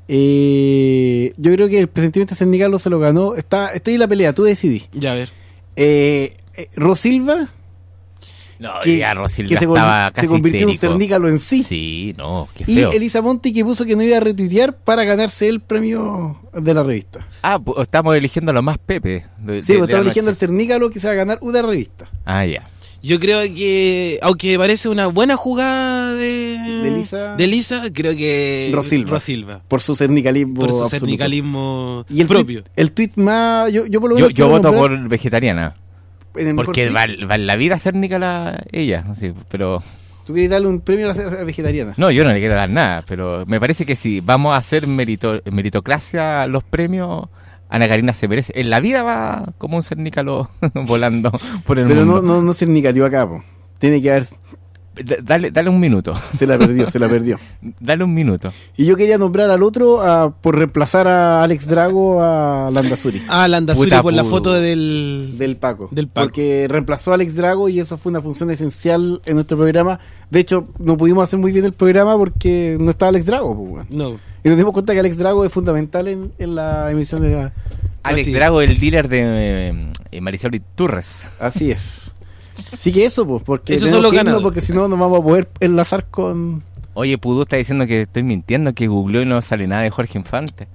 Eh, yo creo que el presentimiento sindical se lo ganó. Está, estoy en la pelea, tú decidí. Ya, a ver. Eh, eh, Rosilva. No, que, ya Rosilva que se, estaba casi se convirtió en un histérico. cernícalo en sí. Sí, no, qué Y feo. Elisa Monti, que puso que no iba a retuitear para ganarse el premio de la revista. Ah, pues estamos eligiendo a lo más Pepe. De, Sí, de- pues de la estamos eligiendo el noche. cernícalo que se va a ganar una revista. Ah, ya. Yo creo que, aunque me parece una buena jugada de De Elisa, de Elisa, creo que Rosilva. Rosilva. Por su cernicalismo Por su absoluto. cernicalismo Y el propio. Tweet, el tweet más... Yo, yo por lo Yo, menos yo quiero voto nombrar por vegetariana. en el mejor Porque tweet. va, va en la vida cérnica la, ella. No sé, pero... Tú quieres darle un premio a la a vegetariana. No, yo no le quiero dar nada, pero me parece que si vamos a hacer merito, meritocracia a los premios, Ana Karina se merece. En la vida va como un cernícalo volando por el Pero no, mundo. no, no cernicalió acá, po. Tiene que haber... D- Dale, dale un minuto. Se la perdió, se la perdió. Dale un minuto. Y yo quería nombrar al otro a, por reemplazar a Alex Drago a Landazuri. Ah, Landazuri Puta por la pu- foto del... Del Paco. Del Paco. Porque reemplazó a Alex Drago y eso fue una función esencial en nuestro programa. De hecho, no pudimos hacer muy bien el programa porque no estaba Alex Drago, pues, weón. No. Y nos dimos cuenta que Alex Drago es fundamental en, en la emisión de la... Alex Así- Drago, el dealer de eh, Marisol Iturres. Así es. Así que eso, pues, porque Esos tenemos son los que irnos, ganadores. porque si no nos vamos a poder enlazar con... Oye, Pudú está diciendo que estoy mintiendo, que googleó y no sale nada de Jorge Infante.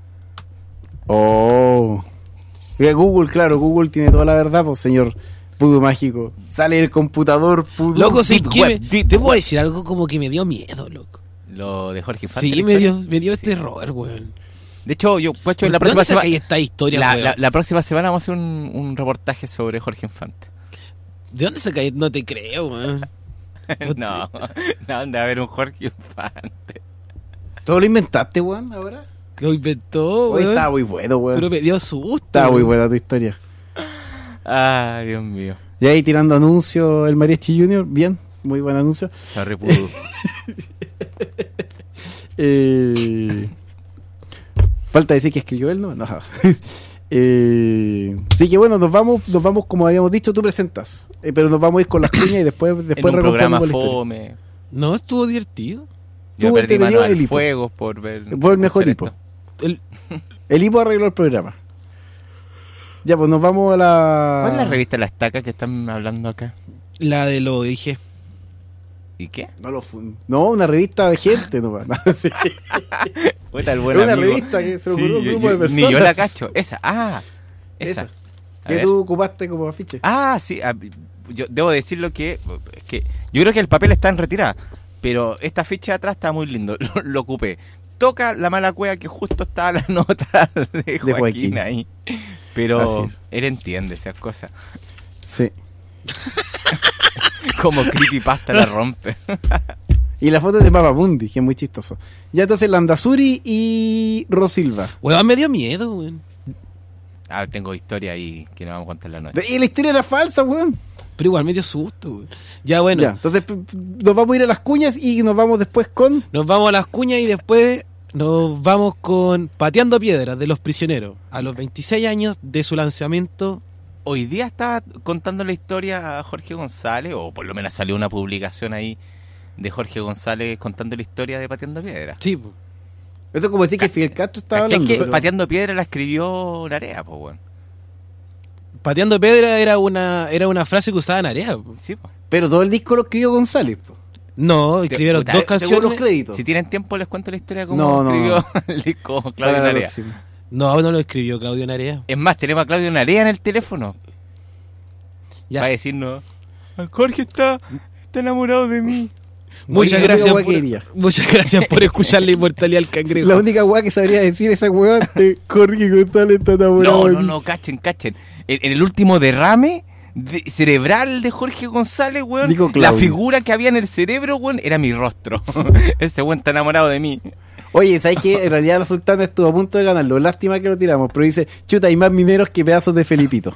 Oh. Mira, Google, claro, Google tiene toda la verdad, pues, señor Pudo Mágico. Sale el computador Pudo. Loco, sí, Deep que web, me- deep te puedo web. decir algo como que me dio miedo, loco. Lo de Jorge Infante. Sí, la me historia. dio, me dio este error, weón. De hecho, yo, pues, la ¿Dónde próxima semana... sacáis esta historia, La, weón? la- la próxima semana vamos a hacer un, un reportaje sobre Jorge Infante. ¿De dónde sacáis? No te creo, weón. no, no, ¿dónde va a haber un Jorge Infante? ¿Todo lo inventaste, weón, ahora? Lo inventó, Hoy weón. está muy bueno, weón. Pero me dio susto. Está muy weón. buena tu historia. Ay, Dios mío. Y ahí tirando anuncios el Mariachi Junior, bien, muy buen anuncio. Sorry, Pudú. Eh, falta decir que escribió él, ¿no? No. Eh, sí que bueno, nos vamos, nos vamos como habíamos dicho, tú presentas, eh, pero nos vamos a ir con las cuñas y después, En después un programa recontamos la historia. fome. No, estuvo divertido. Yo Estuvo perdí entretenido mano el al hipo. fuego por ver... Fue el mejor escuchar hipo. esto. El- El hipo arregló el programa. Ya, pues nos vamos a la... ¿Cuál es la revista La Estaca que están hablando acá? La de lo dije. ¿Y qué? No, lo fu- no, una revista de gente, no, sí. Puta, el buen Es una amigo. revista que se le ocurrió a un yo- grupo de yo- personas. Ni yo la cacho. Esa, ah, esa. Esa. A Que ver. tú ocupaste como afiche. Ah, sí. ah, yo debo decirlo que, es que yo creo que el papel está en retirada, pero esta ficha de atrás está muy lindo. Lo, lo ocupé. Toca la mala cueva que justo está la nota de Joaquín, Joaquín. ahí. Pero Así es. él entiende esas cosas. Sí. Como creepypasta la rompe. Y la foto es de Papamundi, que es muy chistoso. Ya entonces Landazuri y Rosilva. Weón, me dio miedo, weón. Ah, tengo historia ahí que no vamos a contar la noche. Y la historia era falsa, weón. Pero igual me dio susto, güey. Ya, bueno. Ya, entonces p- p- nos vamos a ir a las cuñas y nos vamos después con... Nos vamos a las cuñas y después nos vamos con Pateando Piedras de Los Prisioneros. A los veintiséis años de su lanzamiento. Hoy día estaba contando la historia a Jorge González, o por lo menos salió una publicación ahí de Jorge González contando la historia de Pateando Piedras. Sí, po. Eso es como decir que Fidel Castro estaba ¿Cachai hablando. que pero- Pateando Piedras la escribió Narea, pues, weón? Pateando Piedras era una, era una frase que usaba Narea. po. Sí, pues. Pero todo el disco lo escribió González. po. No, escribieron Puta, dos según canciones. los créditos. Si tienen tiempo les cuento la historia como No, no, escribió no. el disco Para Claudio la Narea. próxima. No, no lo escribió Claudio Narea. Es más, tenemos a Claudio Narea en el teléfono. Ya. Va a decirnos, Jorge está, está enamorado de mí. Muchas Oye, gracias, la por, única hueá que muchas gracias por escuchar la inmortalidad del cangrejo. La única weá que sabría decir esa weá de Jorge González está enamorado. No, de no, mí. no, cachen, cachen. En, en el último derrame de- cerebral de Jorge González, weón, Dijo la Claudio. figura que había en el cerebro, weón, era mi rostro. Ese weón está enamorado de mí. Oye, ¿sabes qué? En realidad la Sultana estuvo a punto de ganarlo. Lástima que lo tiramos, pero dice, chuta, hay más mineros que pedazos de Felipito.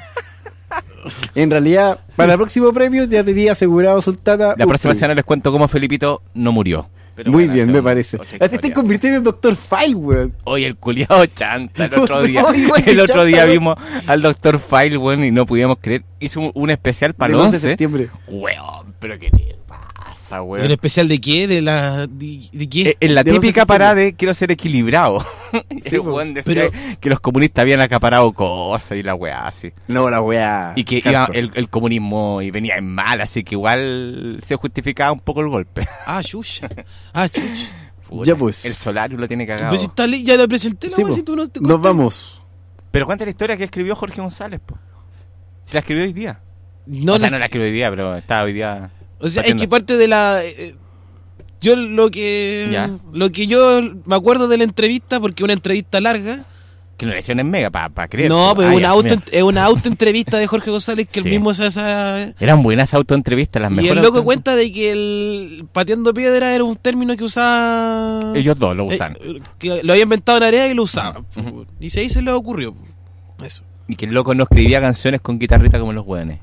En realidad, para el próximo premio ya tenía asegurado Sultana. La un próxima premio. semana les cuento cómo Felipito no murió. Pero Muy bueno, bien, esa me es parece. otra Ya te estás historia. convirtiendo en doctor File, weón. Oye, el culiado chanta el otro día. No, igual que el otro chanta, día weón. vimos al doctor File, weón, y no podíamos creer. Hizo un, un especial para El el once de once. septiembre. Weón, pero qué le pasa, weón. ¿En especial de qué? ¿De la de, de qué? Eh, En la De once de típica septiembre. parada de quiero ser equilibrado. Sí, el po. weón decía Pero- que los comunistas habían acaparado cosas y la weá así. No, la weá. Y que iba hardcore. el, el comunismo y venía en mal, así que igual se justificaba un poco el golpe. Ah, chucha. Ah, chucha. Puta, Ya, pues. El Solario lo tiene cagado. Pero si está li- ya lo presenté, la Sí, wea, po. si tú no te Nos contaste. vamos. Pero cuenta la historia que escribió Jorge González, po. Si la escribió hoy día. No, o sea, no- no la escribió hoy día, pero estaba hoy día. O sea, es haciendo- que parte de la... eh, yo lo que... Ya. Lo que yo me acuerdo de la entrevista, porque una entrevista larga... Que no le hicieron en mega para creer. No, po. pero Ah, es una, ya, auto, mira. es una autoentrevista de Jorge González que Sí. él mismo se hace... Eran buenas autoentrevistas, las Y mejores. el loco auto- cuenta de que el pateando piedra era un término que usaba... Ellos dos lo usan. eh, que lo había inventado en área y lo usaba. Ujú. Y se ahí se le ocurrió. Eso. Y que el loco no escribía canciones con guitarrita como los hueones.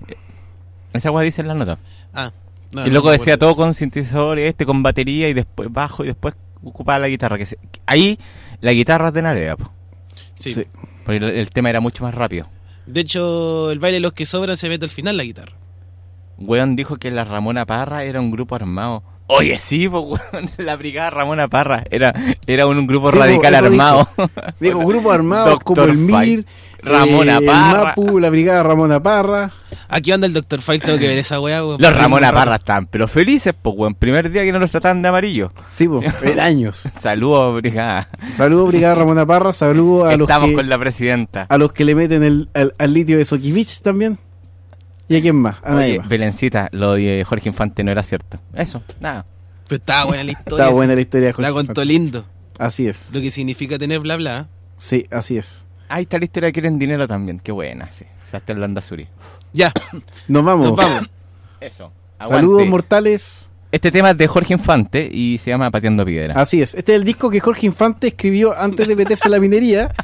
Esa weá dice en la nota. Ah. no, Y el loco no, decía no, todo con sintetizadores, este con batería y después bajo y después ocupaba la guitarra. Que se- ahí la guitarra es de Narea, po. Sí. Sí. Porque el, el tema era mucho más rápido. De hecho, el baile de los que sobran se mete al final la guitarra. Weón dijo que la Ramona Parra era un grupo armado. Oye, sí, po, weón, la brigada Ramona Parra era, era un, un grupo Sí, po, radical eso armado. Digo, grupos armados Doctor como el M I R, Fight, Ramona eh, Parra. el MAPU, la brigada Ramona Parra. Aquí anda el doctor File, tengo que ver esa weá, weón. Los Ramona Parra están, pero felices, po, weón. Primer día que no los trataban de amarillo. Sí, po, en años. Saludos, brigada. Saludos, brigada Ramona Parra. Saludos a los Estamos que, con la presidenta. a los que le meten el, al, al litio de Sokivich también. ¿Y a quién más? A nadie Oye, más. Belencita, lo de Jorge Infante no era cierto. Eso, nada. Pero estaba buena la historia. Está buena la historia de Jorge La contó Infante. lindo. Así es. Lo que significa tener bla bla. Sí, así es. Ahí está la historia de Quieren Dinero también. Qué buena, sí. Sebastián Landazuri. Ya, Nos vamos. nos vamos. Eso. Saludos Aguante. mortales. Este tema es de Jorge Infante y se llama Pateando Piedra. Así es. Este es el disco que Jorge Infante escribió antes de meterse a la minería.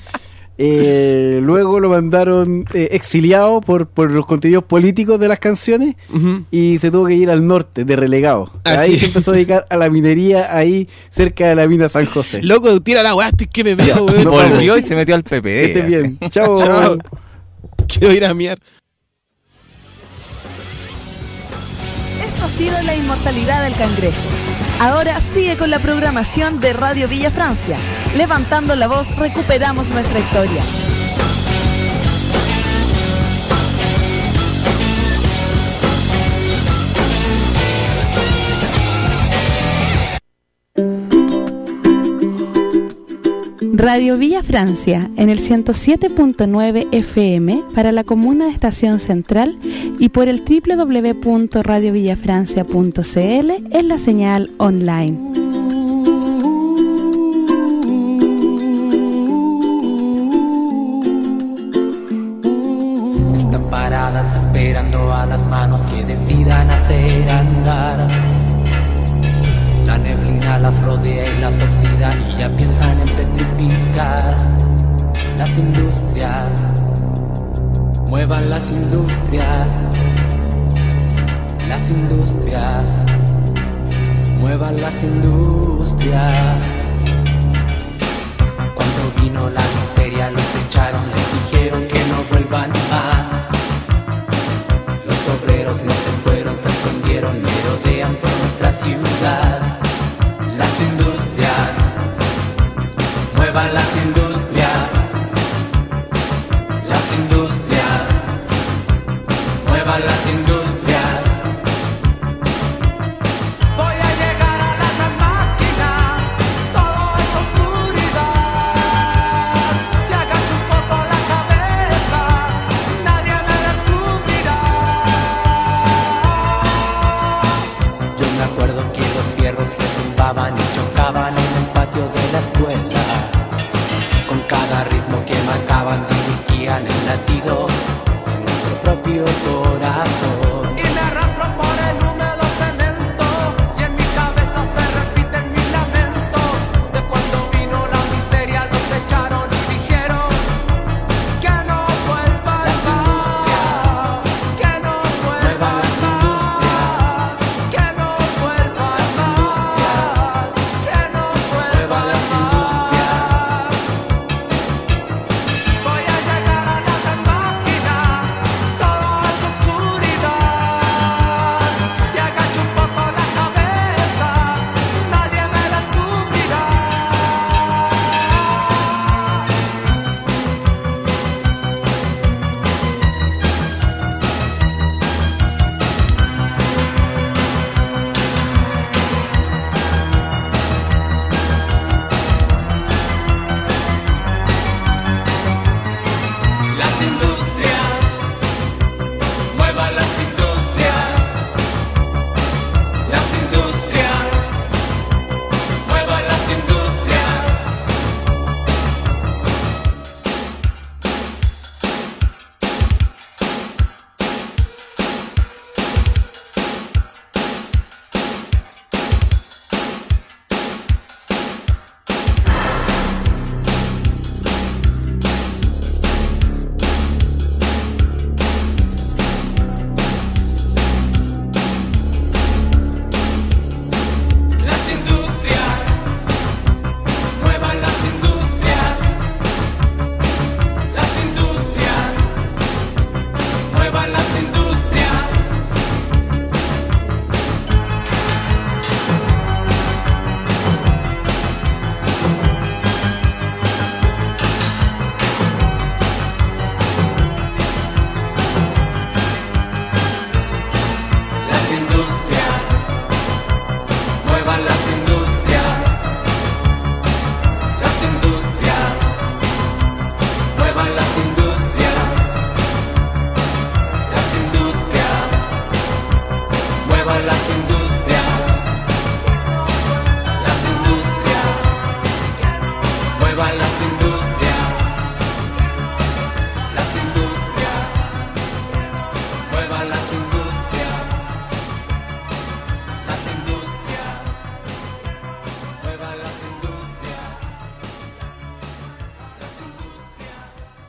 Eh, luego lo mandaron eh, exiliado por, por los contenidos políticos de las canciones Ujú. y se tuvo que ir al norte de relegado. Ah, ahí sí. se empezó a dedicar a la minería ahí cerca de la mina San José. Loco, tira la weá, estoy que me veo, weón. no, Volvió y se metió al P P D. Esté bien. Chao. Chao. Quiero ir a miar. Esto ha sido La Inmortalidad del Cangrejo. Ahora sigue con la programación de Radio Villa Francia. Levantando la voz, recuperamos nuestra historia. Radio Villa Francia en el ciento siete punto nueve F M para la comuna de Estación Central y por el doble u doble u doble u punto radio villa francia punto c l en la señal online. Están paradas esperando a las manos que decidan hacer andar. La neblina las rodea y las oxida y ya piensan en petrificar. Las industrias, muevan las industrias. Las industrias, muevan las industrias. Cuando vino la miseria los echaron, les dijeron que no vuelvan más. Los obreros no se fueron, se escondieron, merodean por nuestra ciudad. Las industrias, muevan las industrias. Las industrias, muevan las industrias. Voy a llegar a la gran máquina, todo es oscuridad. Si agacho un poco la cabeza, nadie me descubrirá. Yo me acuerdo que los fierros retumbaban y chocaban en el patio de la escuela. Con cada ritmo que marcaban dirigían el latido de nuestro propio corazón. Y me arrastro por el húmedo cemento y en mi cabeza se repiten mis lamentos. De cuando vino la miseria los echaron y dijeron que no vuelvan las industrias, que no vuelvan las industrias, que no vuelvan las industrias, que no vuelvan las industrias. Voy a llegar a la gran máquina, todo es oscuridad. Si agacho un poco la cabeza, nadie me descubrirá. Las industrias, muevan las industrias. Las industrias, muevan las industrias. Las industrias, muevan las industrias. Las industrias, muevan las industrias. Las industrias, muevan las industrias. Las industrias, muevan las industrias. Las industrias, muevan las industrias. Las industrias, muevan las industrias. Las industrias, muevan las industrias. Las industrias, muevan las industrias. Las industrias.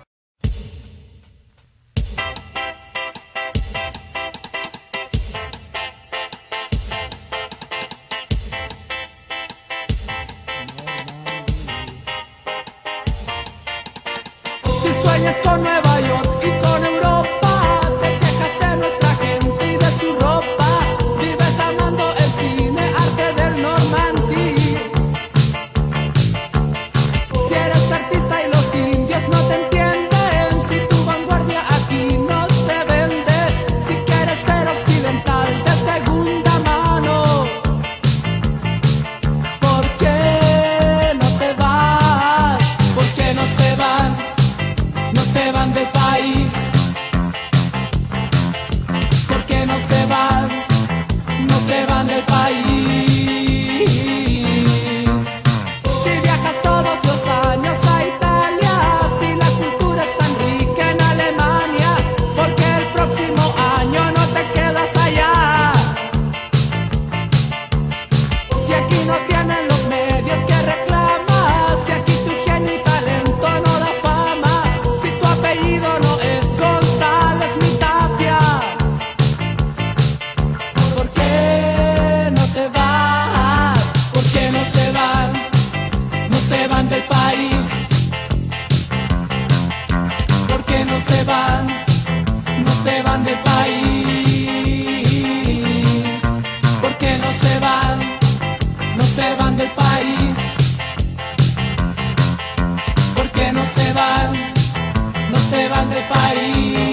Si sueñas con Nueva York y con Europa, te quejas de nuestra gente y de su ropa. Vives amando el cine, arte del Normandí. Si eres artista y los indios no te entienden, si tu vanguardia aquí no se vende, si quieres ser occidental de segunda mano, ¿por qué no te vas? ¿Por qué no se van? No se van del país. van del país? ¿Por qué no se van? No se van del país. ¿Por qué no se van? No se van del país.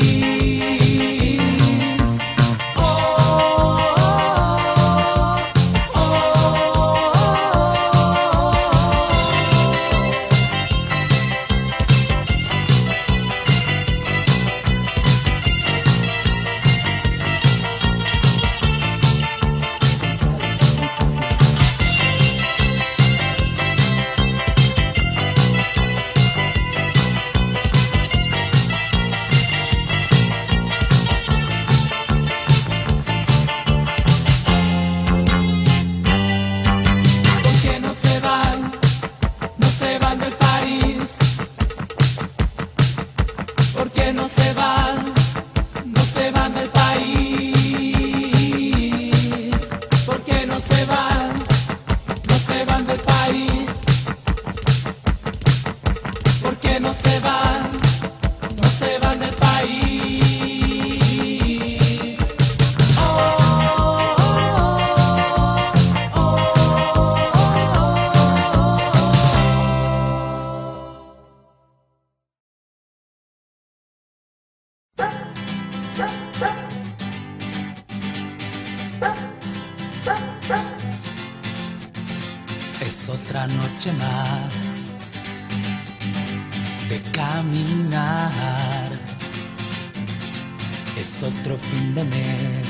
Es otra noche más de caminar. Es otro fin de mes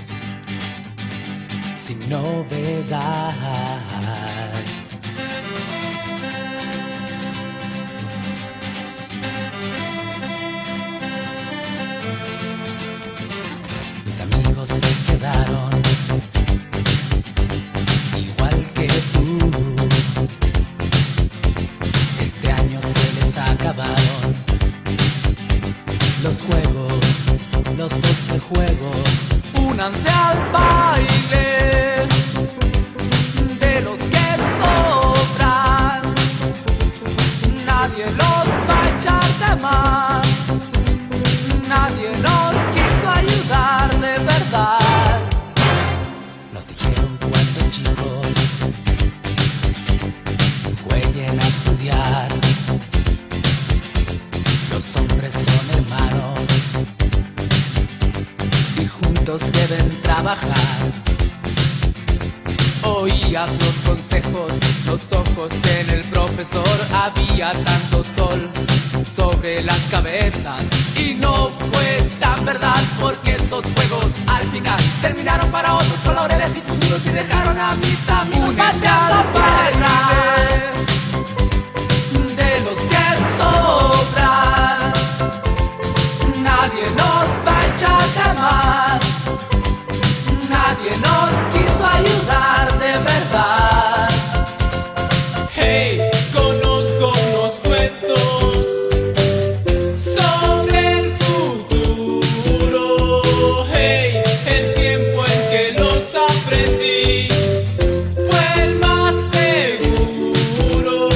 sin novedad. Mis amigos se quedaron igual que tú. Este año se les acabaron los juegos, los doce juegos. Únanse al baile de los que sobran. Nadie los va a echar de más. Nadie nos quiso ayudar de verdad. Nos dijeron cuando chicos jueguen a estudiar. Los hombres son hermanos y juntos deben trabajar. Oías los consejos, los ojos en el profesor. Había tanto sol sobre las cabezas y no fue tan verdad, porque esos juegos al final terminaron para otros con laureles y futuros y dejaron a mis amigos. Únete al baile de los que sobran. Nadie nos va a echar jamás. Nadie nos quiso ayudar de verdad. Hey, conozco unos cuentos sobre el futuro. Hey, el tiempo en que los aprendí fue el más seguro.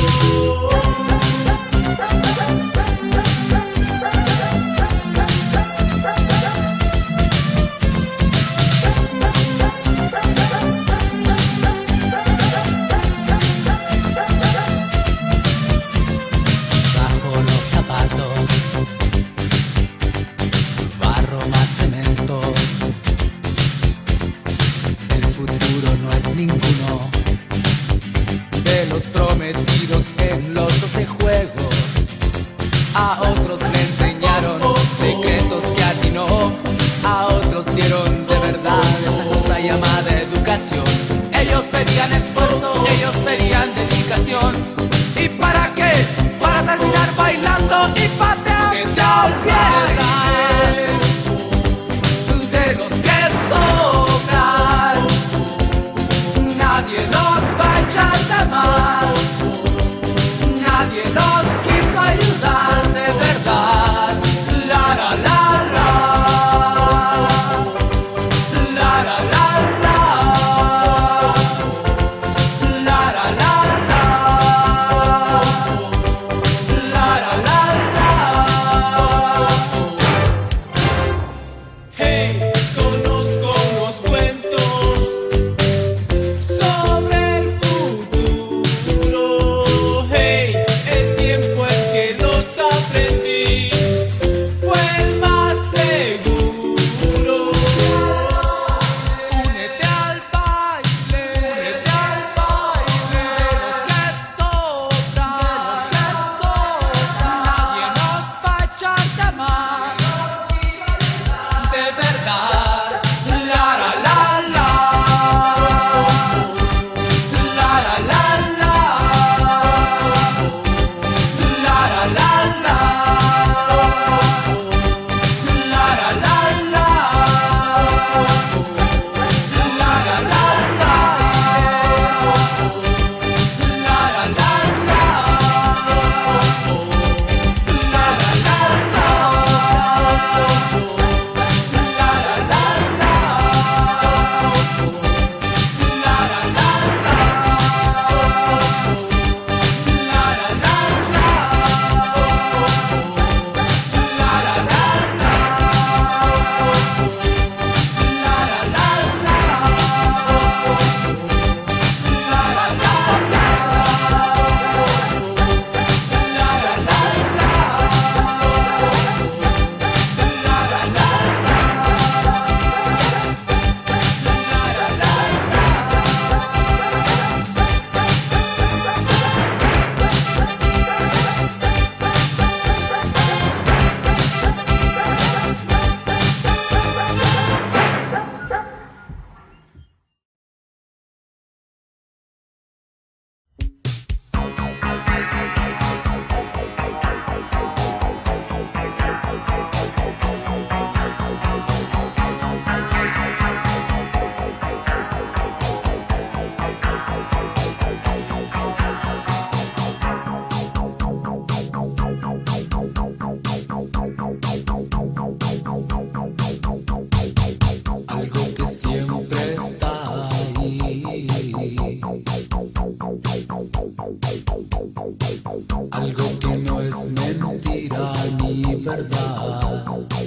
algo que no es mentira ni verdad.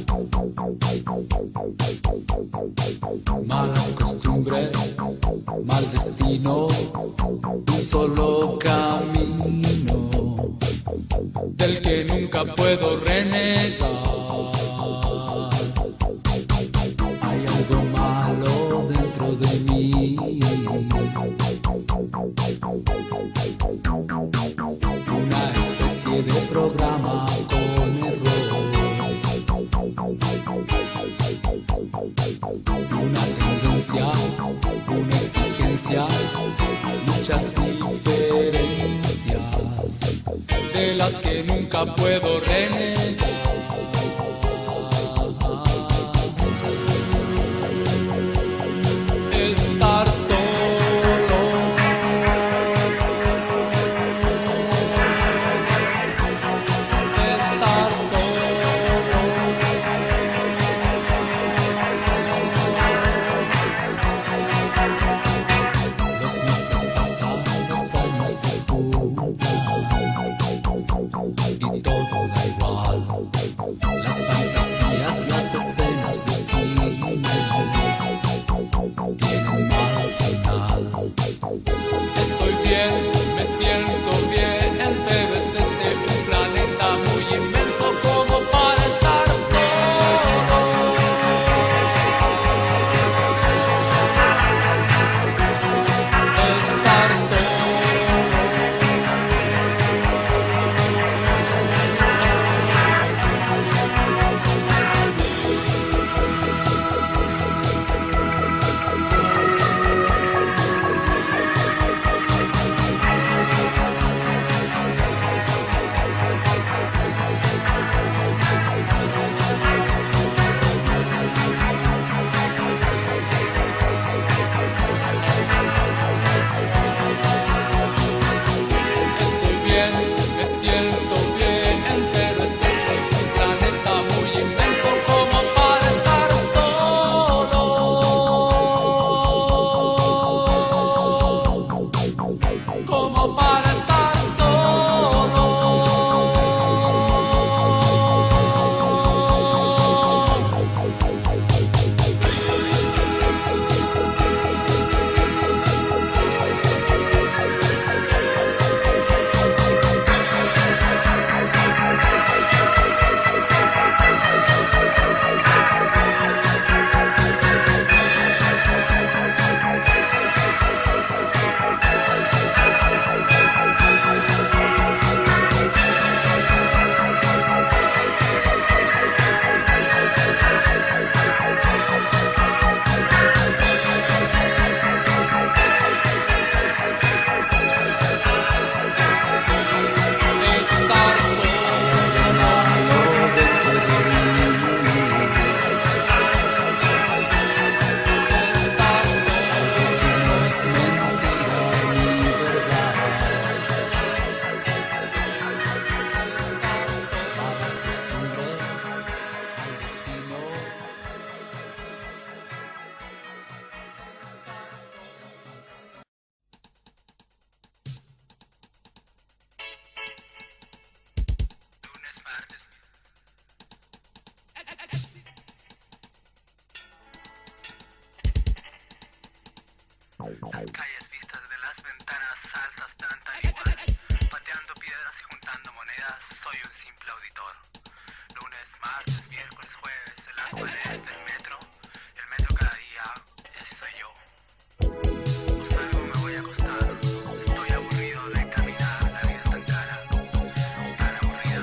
Malas costumbres, mal destino, un solo camino del que nunca puedo renegar. Hay algo malo dentro de mí, una especie de programa con error, una tendencia, una exigencia, muchas diferencias de las que nunca puedo renegar. Estar solo, estar solo, los meses pasan, los años se juntan y todo da igual. Las fantasías, las escenas de cine tienen mal final. Estoy bien, me siento bien, pero es este un planeta muy inmenso como para estar solo. Estar solo. Estoy bien, me siento bien, pero es este un planeta muy inmenso como para estar solo. Como para estar solo. Estar solo dentro de mí. Estar solo que no es mentira ni verdad. Malas costumbres, al destino. Las calles vistas de las ventanas altas tanta igual, pateando piedras y juntando monedas, soy un simple auditor. Lunes, martes, miércoles, jueves, en las paredes del metro, el metro cada día, ese soy yo. O salgo, me voy a acostar, estoy aburrido de caminar, la vida es tan cara, tan aburrida.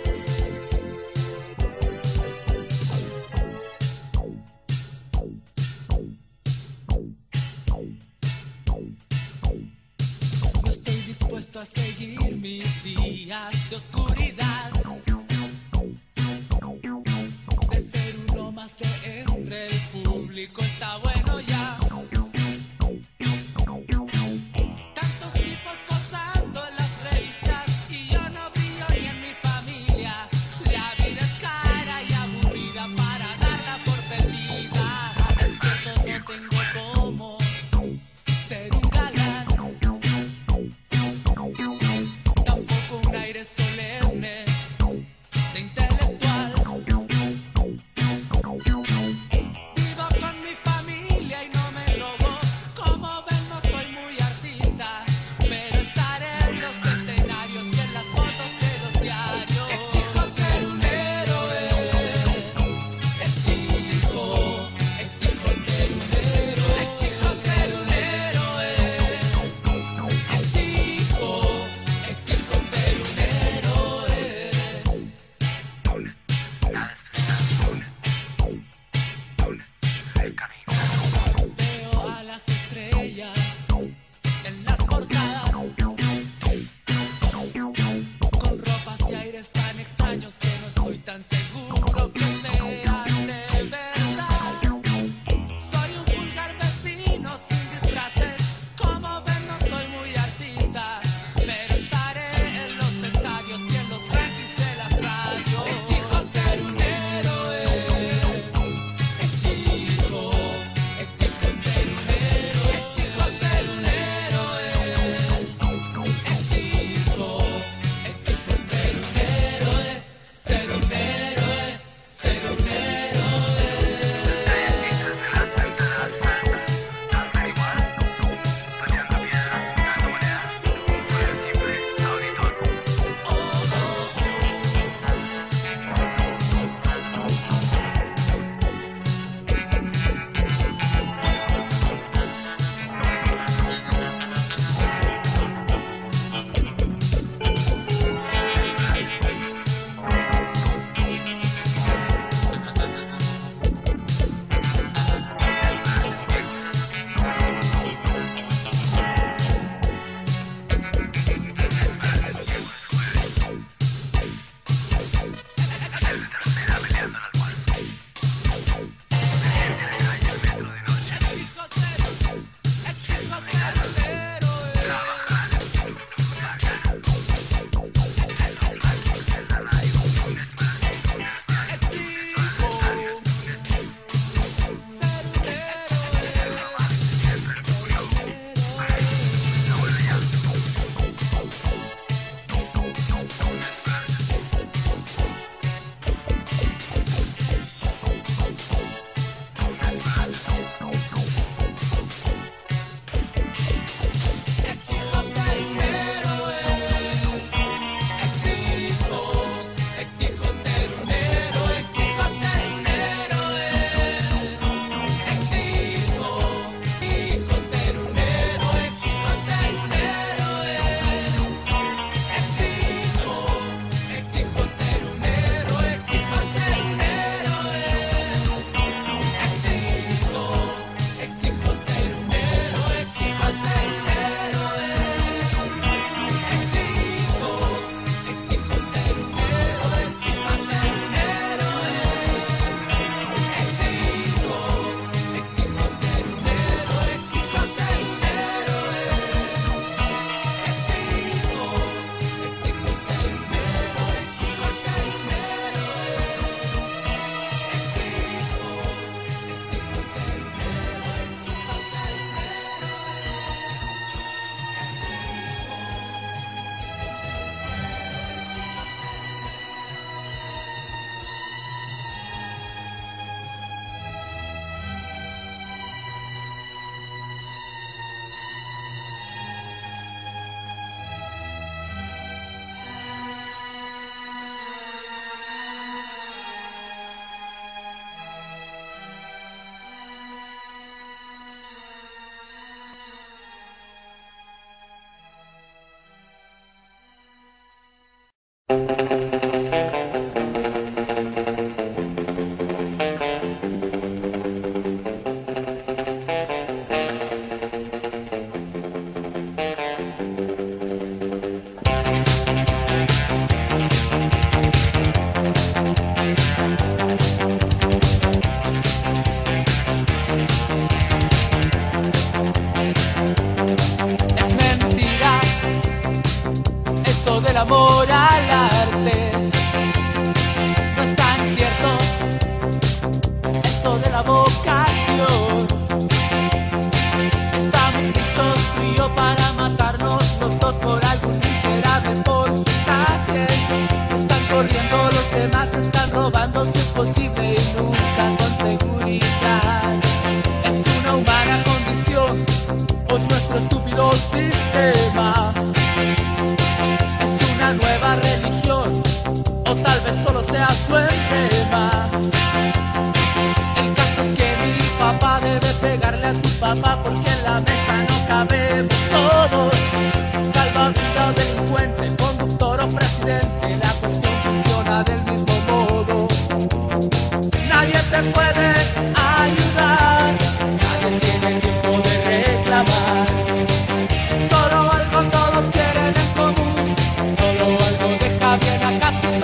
No estoy dispuesto a seguir mis días de oscuridad, de ser uno más de entre el público. Está bueno ya. Tantos tipos posando en las revistas y yo no brillo ni en mi familia. La vida es cara y aburrida para darla por perdida. Es cierto, no tengo cómo ser un galán, tampoco un aire colores tan extraños que no estoy tan seguro que sean de verdad. Soy un vulgar vecino sin disfraces, como ven no soy muy artista, pero estaré en los estadios y en los rankings de las radios. Exijo ser un héroe, exijo, exijo ser un héroe, exijo ser un héroe, exijo, exijo ser un héroe, ser un héroe, ser un héroe. Del amor al arte no es tan cierto, eso de la vocación. Estamos listos tú y yo para matarnos los dos por algún miserable porcentaje. Están corriendo los demás, están robando, si es posible y nunca con seguridad. Es una humana condición o es nuestro estúpido sistema. Una nueva religión o tal vez solo sea su emblema. El caso es que mi papá debe pegarle a tu papá porque en la mesa no cabemos todos. Salvavidas o delincuente, conductor o presidente, la cuestión funciona del mismo modo. Nadie te puede ayudar, nadie tiene tiempo de reclamar. Solo algo todos quieren en común, solo algo deja bien a castigar.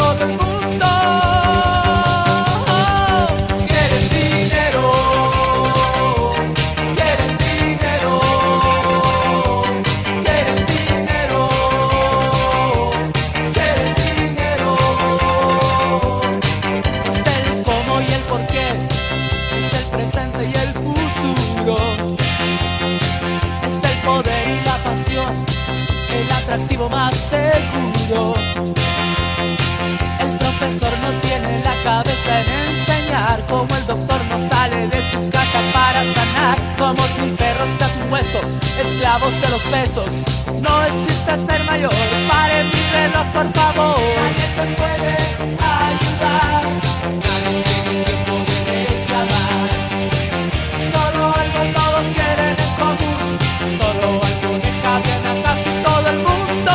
estudio. El profesor no tiene la cabeza en enseñar, como el doctor no sale de su casa para sanar. Somos mil perros tras un hueso, esclavos de los pesos. No es chiste ser mayor, pare mi reloj por favor. Nadie te puede ayudar, nadie tiene tiempo de reclamar. Solo algo todos quieren en común, solo algo deja bien a casi todo el mundo.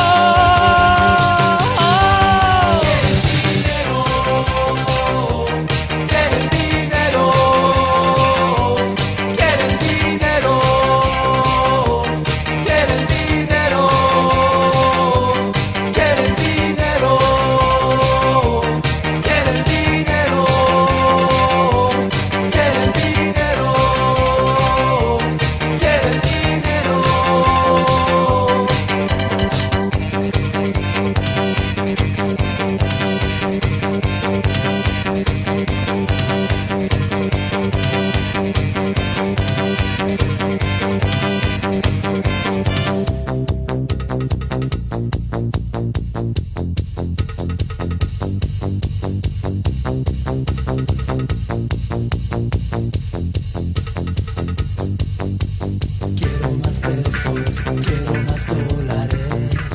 Quieren dinero, quieren dinero, quieren dinero, quieren dinero, quieren dinero, quieren dinero, quieren dinero, quiero más pesos, quiero más dólares,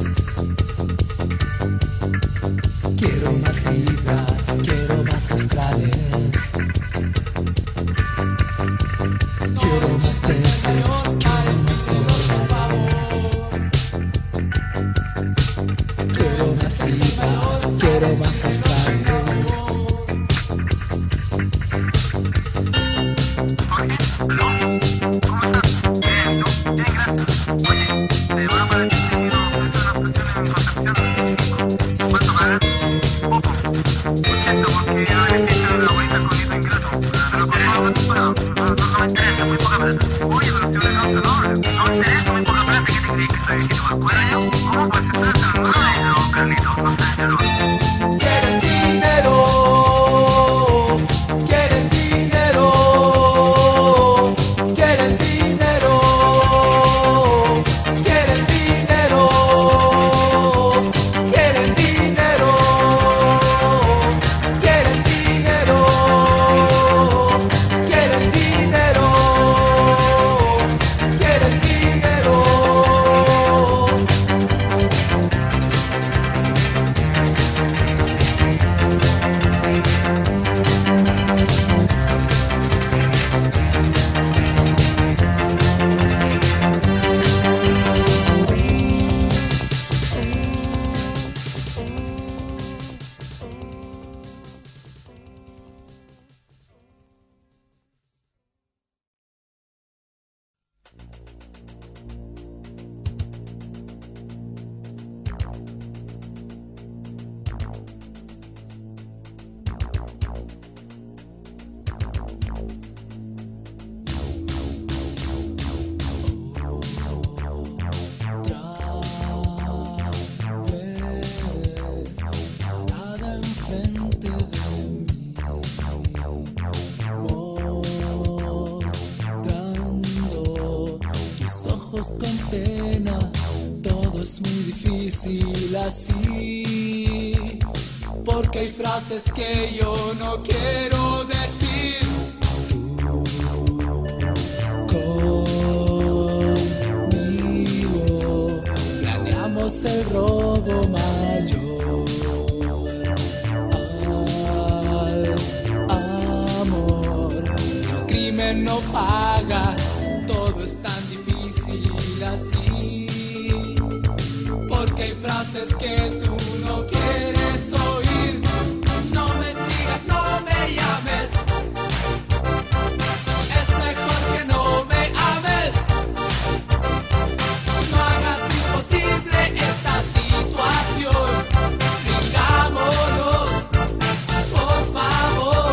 quiero más libras, quiero más australes, quiero más pesos, quiero más dólares, quiero más libras, quiero más australes. Quieren dinero, quieren dinero, quieren dinero, quieren dinero, quieren dinero, quieren dinero, quieren dinero, quieren dinero. Parada enfrente de mí, mostrando tus ojos con pena. Todo es muy difícil así, porque hay frases que yo no quiero decir. Conmigo planeamos el robo mayor al amor. El crimen no paga, todo es tan difícil así, porque hay frases que tú no quieres oír. No me sigas, no me llames, es mejor que no me ames. No hagas imposible esta situación, brindámonos, por favor.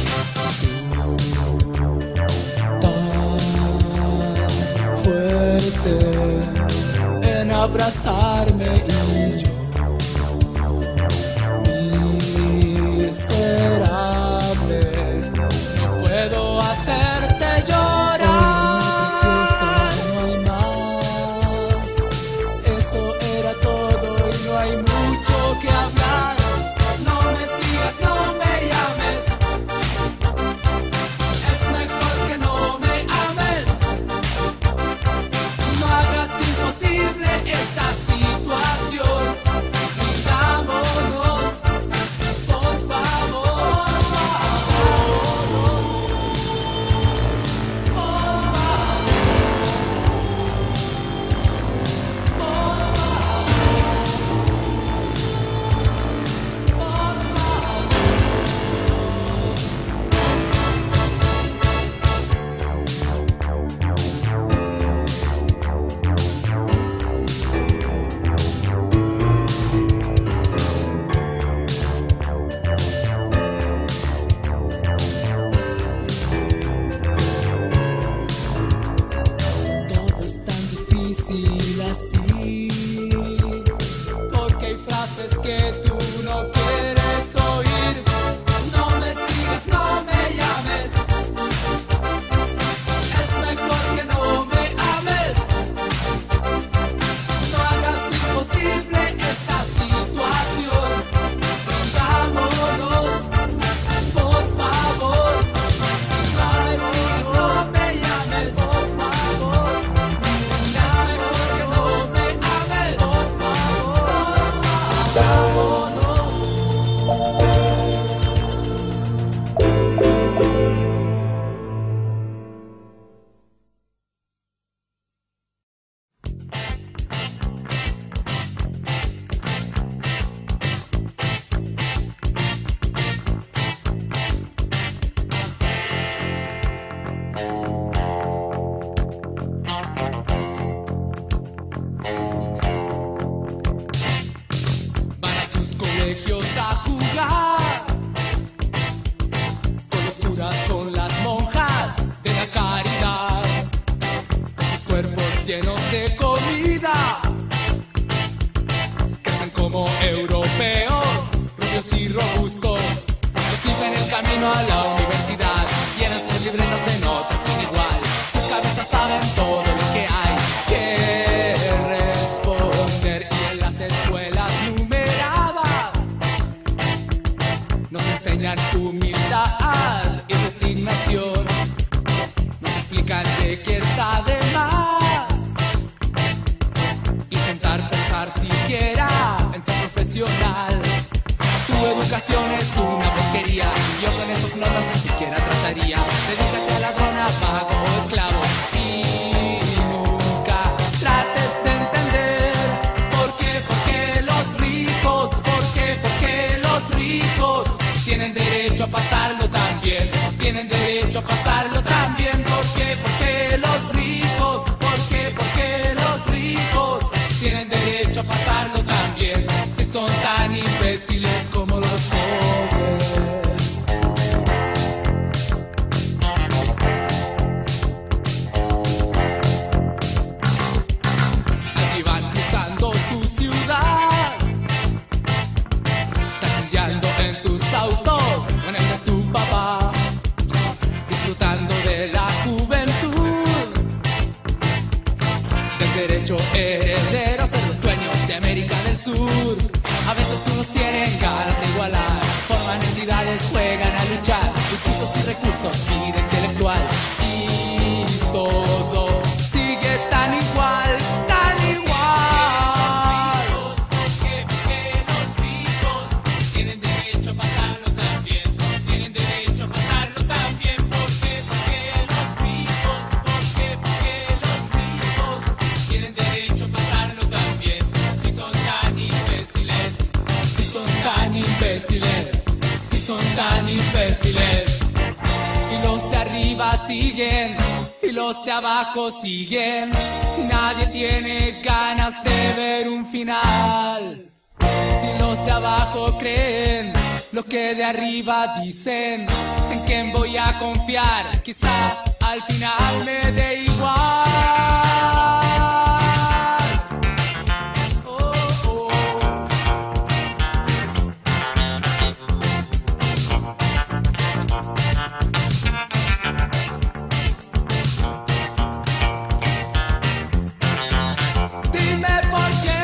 Tan fuerte en abrazarme y yo miserable no puedo hacerte llorar. Preciosa, no hay más, eso era todo y no hay mucho que tú no quieres oír. No me sigas, no me llames. Es mejor que no me ames. No hagas imposible esta situación. Brindámonos, por favor. No me sigas, no me llames, por favor. Es mejor que no me ames, por favor. Brindámonos. Van a sus colegios a jugar con los curas, con las monjas de la caridad, con sus cuerpos llenos de comida, crecen como europeos, rubios y robustos, escriben el camino a la universidad, llenan sus libretas de notas sin igual, sus cabezas saben todo lo que hay que responder, y en las escuelas numeradas nos enseñan humildad y resignación, nos explican de que está de más intentar pensar siquiera en ser profesional. Tu educación es una porquería, yo con esas notas ni siquiera trataría. Dedícate a ladrona, vago o esclavo y nunca trates de entender por qué, por qué los ricos, por qué, por qué los ricos tienen derecho a pasarlo también, tienen derecho a pasarlo también. ¿Por qué, por qué los ricos, por qué, por qué los ricos tienen derecho a pasarlo también? Si son tan imbéciles como los pobres. Aquí van cruzando su ciudad, taquillando en sus autos con el de su papá, disfrutando de la juventud, del derecho heredero a ser los dueños de América del Sur. A veces unos tienen ganas de igualar, forman entidades, juegan a luchar, discursos y recursos, vida intelectual, y todo sigue tan igual, tan igual. ¿Por qué, por qué los ricos tienen derecho a pasarlo también? Tienen derecho a pasarlo también. ¿Por qué, por qué los ricos? ¿Por qué, por qué los ricos tienen derecho a pasarlo también? Si son tan imbéciles, si son tan imbéciles, si son tan imbéciles. Y los de arriba siguen, y los de abajo siguen, y nadie tiene ganas de ver un final. Si los de abajo creen lo que de arriba dicen, ¿en quién voy a confiar? Quizá al final me dé igual. Dime por qué.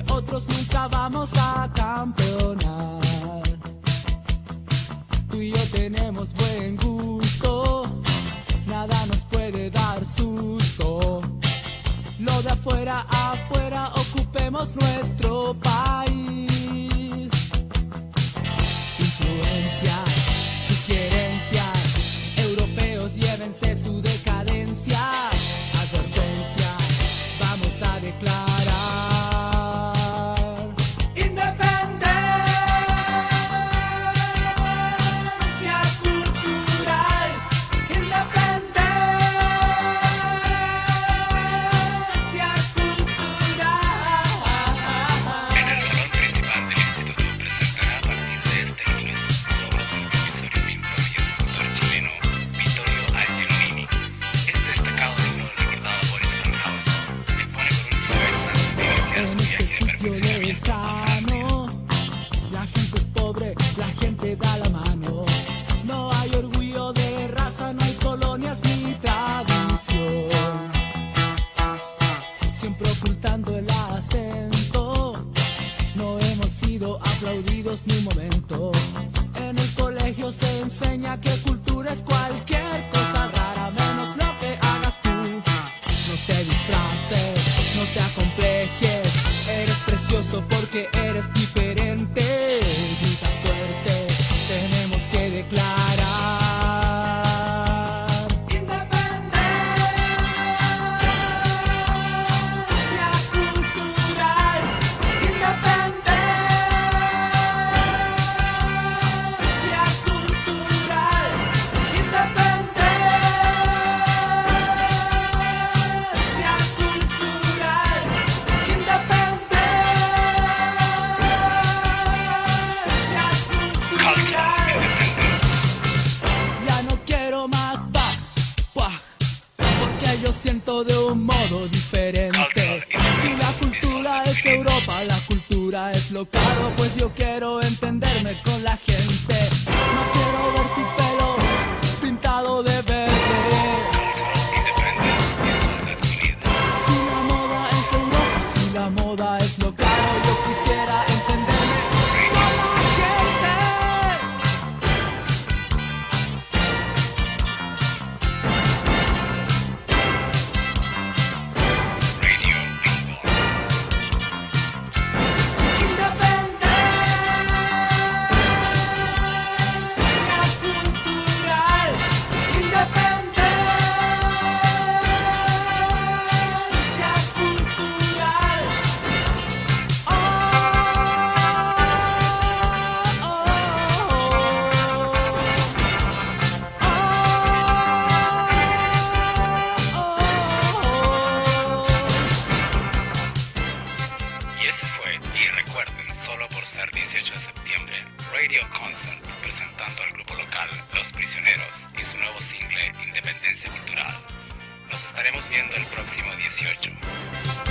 que otros nunca vamos a campeonar. Tú y yo tenemos buen gusto, nada nos puede dar susto. Lo de afuera afuera, ocupemos nuestro país. Influencias, sugerencias, europeos llévense su decadencia. Advertencia, vamos a declarar ni un momento. En el colegio se enseña que cultura es cualquier cosa rara, menos lo que hagas tú. No te disfraces, no te acomplejes, eres precioso porque eres diferente. Grita fuerte, tenemos que declarar siento de un modo diferente. Si la cultura es Europa, la cultura es lo caro, pues yo quiero entenderme con la gente. No quiero ver tu pelo pintado de verde. Si la moda es Europa, si la moda es lo caro, yo quisiera entenderme con la gente. Nos estaremos viendo el próximo dieciocho.